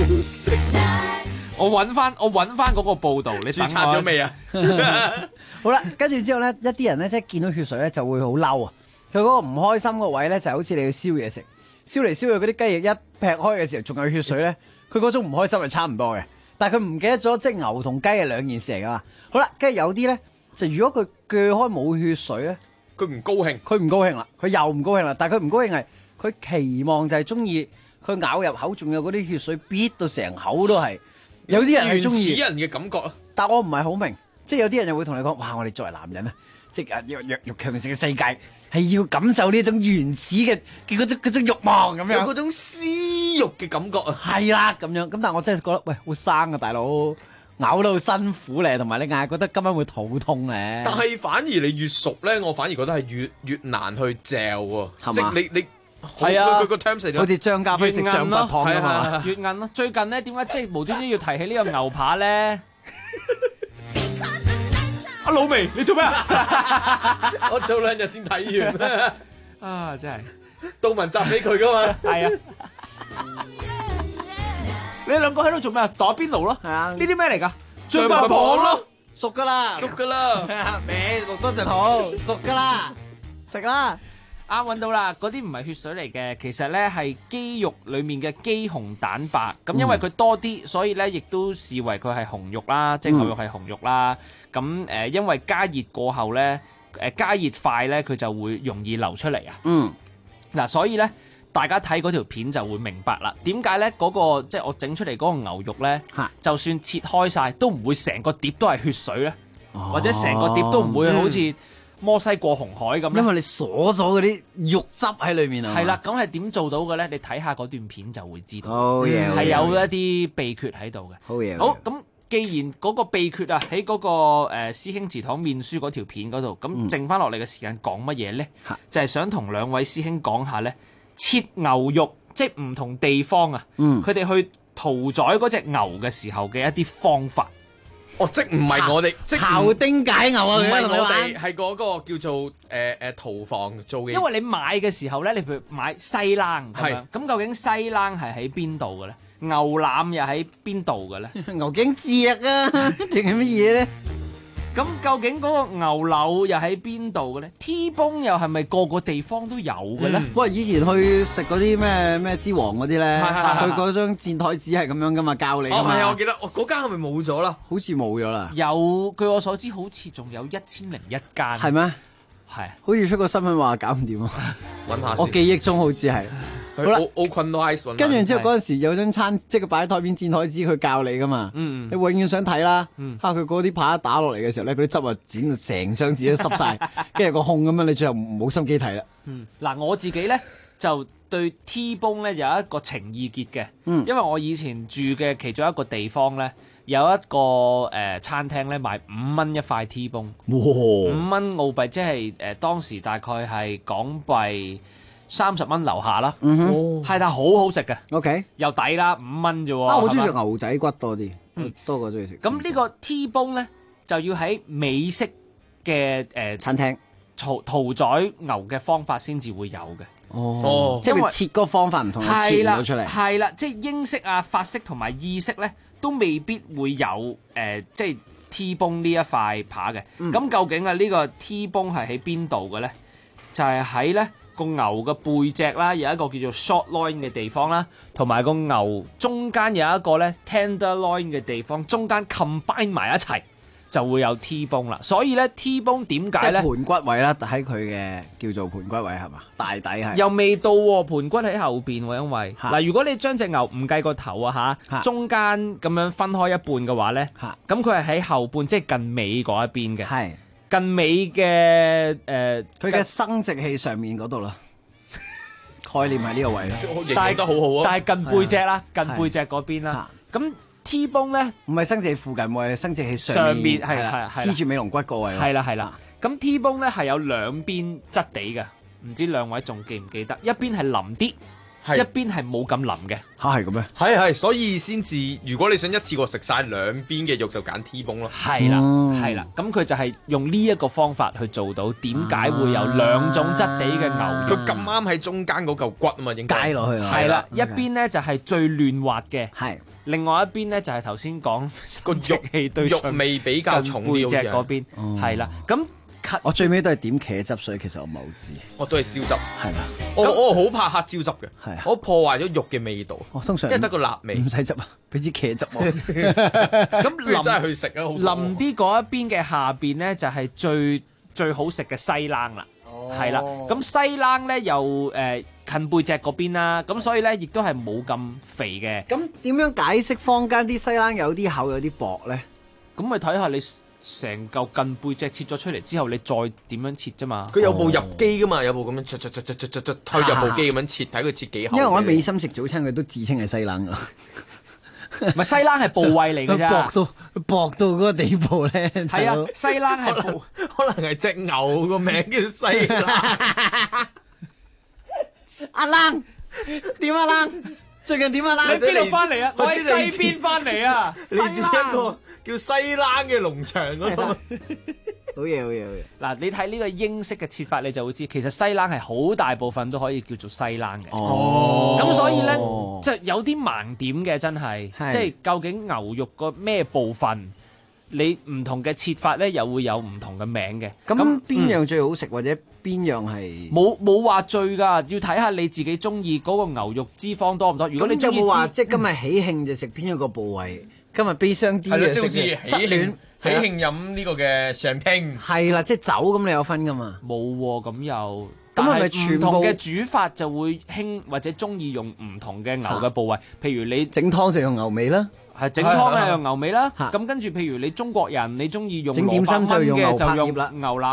S13: 我揾翻嗰個報道，你
S2: 註冊咗未啊？
S11: 好啦，跟住之後咧，一啲人咧即係見到血水咧就會好嬲啊！佢嗰個唔開心個位咧就好似你要燒嘢食。燒嚟燒去嗰啲雞翼一劈開嘅時候，仲有血水咧，佢嗰種唔開心係差唔多嘅。但係佢唔記得咗，即係牛同雞係兩件事嚟噶嘛。好啦，跟住有啲咧，就如果佢鋸開冇血水咧，
S2: 佢唔高興，
S11: 佢唔高興啦，佢又唔高興啦。但係佢唔高興係，佢期望就係中意佢咬入口仲有嗰啲血水，逼到成口都係。有啲人係中意
S2: 原始人嘅感覺啊。
S11: 但我唔係好明，即係有啲人就會同你講，哇！我哋作為男人啊，即係弱肉強食嘅世界。係要感受呢種原始嘅嗰種慾望咁樣，
S2: 有嗰種私慾嘅感覺啊，
S11: 係啦咁樣。咁但係我真係覺得，喂，好生啊，大佬咬到好辛苦咧，同埋你硬係覺得今晚會肚痛咧。
S2: 但係反而你越熟咧，我反而覺得係越難去嚼喎。即係你
S13: 係啊，
S2: 佢個 terms 嚟㗎
S11: 好似張家輝食象拔蚌㗎嘛，
S13: 越韌咯。最近咧點解即係無端端要提起呢個牛扒咧？阿老味，你做咩啊？
S2: 我早2日先睇完
S13: 啊，真係
S2: 杜汶澤俾佢㗎嘛。
S13: 係啊。你兩個喺度做咩啊？打邊爐咯。係啊。呢啲咩嚟㗎？象拔蚌咯。
S11: 熟㗎啦，
S2: 熟㗎啦。
S11: 未錄多陣好，熟㗎啦，食啦。
S13: 啱揾到啦，嗰啲唔係血水嚟嘅，其實咧係肌肉裡面嘅肌紅蛋白。咁因為佢多啲，所以咧亦都視為佢係紅肉啦，即係牛肉係紅肉啦。咁因為加熱過後咧，加熱快咧，佢就會容易流出嚟啊。嗱，所以咧大家睇嗰條片就會明白啦。點解咧嗰個即係我整出嚟嗰個牛肉咧，就算切開晒都唔會成個碟都係血水咧，或者成個碟都唔會好似摩西過紅海咁，
S11: 因為你鎖咗嗰啲肉汁喺裏面啊。
S13: 係啦，咁係點做到嘅咧？你睇下嗰段片就會知道。
S11: 好嘢，
S13: 係有一啲秘訣喺度嘅。
S11: 好嘢。
S13: 好，咁既然嗰個秘訣啊喺嗰個師兄祠堂面書嗰條片嗰度，咁剩翻落嚟嘅時間講乜嘢咧？就係想同兩位師兄講下咧，切牛肉即係唔同地方啊，佢哋去屠宰嗰隻牛嘅時候嘅一啲方法。
S2: 哦，即唔係我哋，即
S11: 庖丁解牛啊！
S2: 唔係我哋，係嗰個叫做屠房做嘅。
S13: 因為你買嘅時候咧，你譬如買西冷咁樣，咁究竟西冷係喺邊度嘅咧？牛腩又喺邊度嘅咧？
S11: 牛頸脊啊，定係乜嘢咧？
S13: 咁究竟嗰個牛柳又喺邊度嘅咧 ？T-bone 又係咪個個地方都有嘅咧？
S11: 喂，以前去食嗰啲咩之王嗰啲咧，佢嗰張墊台紙係咁樣噶嘛，教你㗎嘛。
S2: 係啊，我記得，嗰間係咪冇咗啦？
S11: 好似冇咗啦。
S13: 有，據我所知，好似仲有1001間。
S11: 係咩？
S13: 係。
S11: 好似出個新聞話搞唔掂啊！
S2: 揾下先。
S11: 我記憶中好似係。好啦
S2: ，Oakland，
S11: 跟住之後嗰陣時有張餐，即係佢擺喺台邊墊台紙，佢教你噶嘛。你永遠想睇啦。佢嗰啲扒打落嚟嘅時候咧，嗰啲汁啊剪到成張紙都濕晒，跟住個控咁樣，你最後冇心機睇啦。
S13: 嗱，我自己咧就對 T-bone 咧有一個情意結嘅，因為我以前住嘅其中一個地方咧，有一個餐廳咧賣5蚊一塊 T-bone， 5蚊澳幣，即係當時大概係港幣30蚊樓下啦，係但係好好食嘅，OK 又抵啦，5蚊啫喎。
S11: 我中意食牛仔骨多啲，多過中意食。
S13: 咁呢個 T-bone 咧就要喺美式嘅
S11: 餐廳
S13: 屠宰牛嘅方法先至會有嘅。
S11: 即係佢切嗰個方法唔同，切唔到出嚟。係啦，
S13: 即係英式啊、法式同埋意式咧，都未必會有即係 T-bone 呢一塊扒嘅。咁究竟啊呢個 T-bone 係喺邊度嘅咧？就係喺咧個牛嘅背脊啦，有一個叫做 short loin 嘅地方啦，同埋個牛中間有一個咧 tenderloin 嘅地方，中間 combine 埋一齊就會有 T-bone 啦。所以咧 T-bone 點解咧？
S11: 即係盤骨位啦，喺佢嘅叫做盤骨位係嘛？大底係
S13: 又未到喎，盤骨喺後邊喎，因為嗱，如果你將隻牛唔計個頭啊嚇，中間咁樣分開一半嘅話咧，咁佢係喺後半，即係近尾嗰一邊嘅。係。近尾嘅
S11: 佢嘅生殖器上面嗰度啦，概念係呢個位啦，
S2: 形容得好好啊！
S13: 但係近背脊啦，近背脊嗰邊啦。咁 T-bone 咧，
S11: 唔係生殖器附近，係生殖器上面，係啦，黐住尾龍骨嗰位。
S13: 係啦係啦。咁 T-bone 咧係有兩邊質地嘅，唔知兩位仲記唔記得？一邊係腍啲。一邊係冇咁腍嘅
S11: 嚇，係咁咩？
S2: 係，所以先至如果你想一次過食晒兩邊嘅肉，就揀 T-bone咯。
S13: 係啦，係啦，咁佢就係用呢一個方法去做到。點解會有兩種質地嘅牛肉？
S2: 佢咁啱喺中間嗰嚿骨啊嘛，應該
S11: 街落去。
S13: 係啦，一邊咧就係最嫩滑嘅，係另外一邊咧就係頭先講個肉氣對
S2: 肉味比較重啲
S13: 背脊嗰邊，係啦，咁。
S11: 我最尾都係點茄汁水，其實我唔係好知。
S2: 我都係燒汁，
S11: 係啦。
S2: 我好怕黑椒汁嘅，
S11: 係
S2: 我破壞咗肉嘅味道。
S11: 通常
S2: 因為得個辣味，
S11: 唔使汁啊，俾支茄汁我。
S13: 咁
S2: 真係去食啊！
S13: 腍啲嗰一邊嘅下邊咧，就係最好食嘅西冷啦。係啦，咁西冷咧又近背脊嗰邊啦，咁所以咧亦都係冇咁肥嘅。
S11: 咁點樣解釋坊間啲西冷有啲厚有啲薄咧？
S13: 咁咪睇下你。成嚿近背脊切咗出嚟之後，你再點樣切啫嘛？
S2: 佢有部入機噶嘛，有部咁樣推入部機咁樣切，睇佢切幾厚。
S11: 因為我喺美心食早餐，佢都自稱係西冷噶。
S13: 唔係西冷係部位嚟嘅啫，
S11: 薄到嗰個地步咧。
S13: 係啊，西冷係
S2: 可能係隻牛個名叫西冷。
S11: 阿冷點啊冷？最近點啊冷？
S13: 你邊度翻嚟啊？我喺西邊翻嚟啊！
S2: 嚟自一個叫西冷嘅農場嗰度。
S11: 好嘢，好嘢，好嘢！
S13: 嗱，你睇呢個英式嘅切法，你就會知其實西冷係好大部分都可以叫做西冷嘅。
S11: 哦，
S13: 咁所以咧，即係有啲盲點嘅，真係，即係究竟牛肉個咩部分，你唔同嘅切法咧，又會有唔同嘅名嘅。
S11: 咁邊樣最好食，或者邊樣係
S13: 冇話最㗎，要睇下你自己中意嗰個牛肉脂肪多唔多。如果你中意，
S11: 冇話即係今日喜慶就食邊一個部位，今日悲傷啲嘅食失戀。
S2: 喜慶飲呢個嘅香檳
S11: 係啦，即係酒咁你有分噶嘛？
S13: 冇喎，咁又
S11: 咁係咪全部
S13: 唔同嘅煮法就會興或者中意用唔同嘅牛嘅部位？譬如你
S11: 整湯就用牛尾啦，
S13: 係整湯係用牛尾啦。咁跟住譬如你中國人你中意用
S11: 整點心就用牛柏葉啦，
S13: 牛腩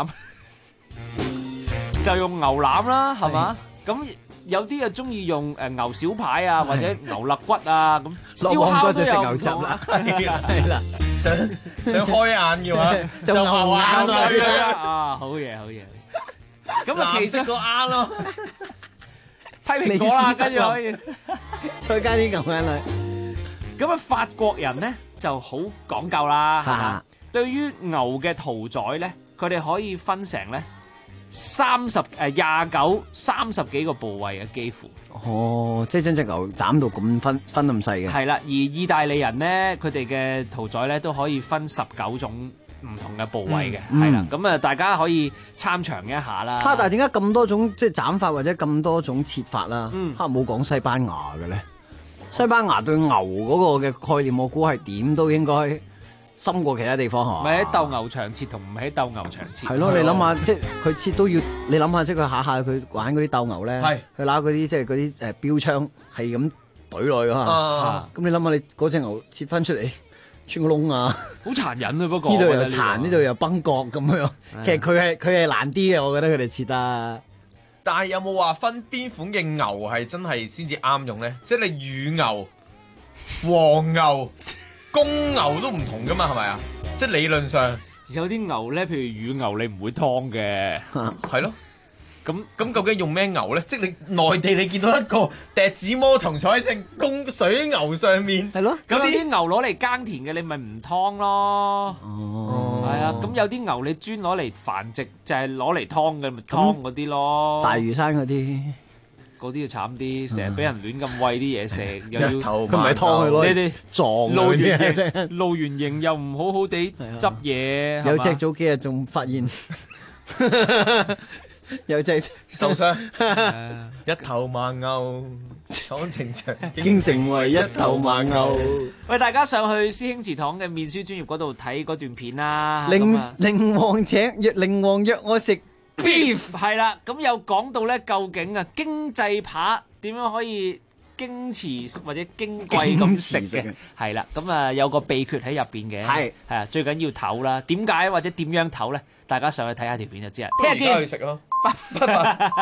S13: 就用牛腩啦，係嘛？咁有啲又中意用牛小排啊，或者牛肋骨啊咁。燒烤都有牛雜啦，
S11: 係啦。
S2: 想開眼嘅話，就牛眼
S13: 啦。啊，好嘢，好嘢。咁啊，其實個啱咯，批蘋果啦，跟住可以
S11: 再加啲牛眼淚。
S13: 咁啊，法國人咧就好講究啦。對於牛嘅屠宰咧，佢哋可以分成咧29、30幾個部位嘅，幾乎。
S11: 哦，即係將隻牛斬到咁分咁細嘅。
S13: 係啦，而意大利人咧，佢哋嘅屠宰咧都可以分19種唔同嘅部位嘅，係啦。咁啊，大家可以參詳一下啦。
S11: 但係點解咁多種即係斬法或者咁多種切法啦？冇講西班牙嘅咧。西班牙對牛嗰個嘅概念，我估係點都應該深過其他地方係嘛？
S13: 咪喺鬥牛場切同唔喺鬥牛場切？
S11: 係咯，你諗下，即係佢切都要，你諗下，即係佢下下佢玩嗰啲鬥牛咧，佢攞嗰啲即係嗰啲標槍係咁懟落去㗎嘛。咁你諗下，你嗰隻牛切翻出嚟穿個窿啊，
S13: 好殘忍啊！不過
S11: 呢度又殘，呢度又崩角咁樣。其實佢係難啲嘅，我覺得佢哋切得。
S2: 但係有冇話分邊款嘅牛係真係先至啱用咧？即係你乳牛、黃牛、公牛都唔同噶嘛，係咪啊？即係理論上
S13: 有啲牛咧，譬如乳牛，你唔會劏嘅，
S2: 係咯。咁究竟用咩牛咧？即係你內地你見到一個笛子魔童坐喺隻公水牛上面，
S11: 係咯。
S13: 咁啲牛攞嚟耕田嘅，你咪唔劏咯。
S11: 哦，
S13: 係啊。咁有啲牛你專攞嚟繁殖，就係攞嚟劏嘅，咪劏嗰啲咯。
S11: 大嶼山嗰啲
S13: 就慘啲，成日俾人亂咁餵啲嘢食，又要
S11: 佢唔係劏佢咯，你哋撞
S13: 露完營又唔好好地執嘢。
S11: 有隻早幾日仲發現。有隻
S2: 受傷，一頭盲牛闖情場，
S11: 竟成為一頭盲牛。
S13: 喂，大家上去師兄祠堂嘅面書專頁嗰度睇嗰段片啦。
S11: 靈王約我食 beef，
S13: 係啦，咁又講到咧，究竟啊經濟扒點樣可以矜持或者矜貴咁食嘅？係啦，咁啊有個秘訣喺入邊嘅。係啊，最緊要唞啦。點解或者點樣唞咧？大家上去睇下條片就知啦。聽日見。
S2: 去食咯。拜拜。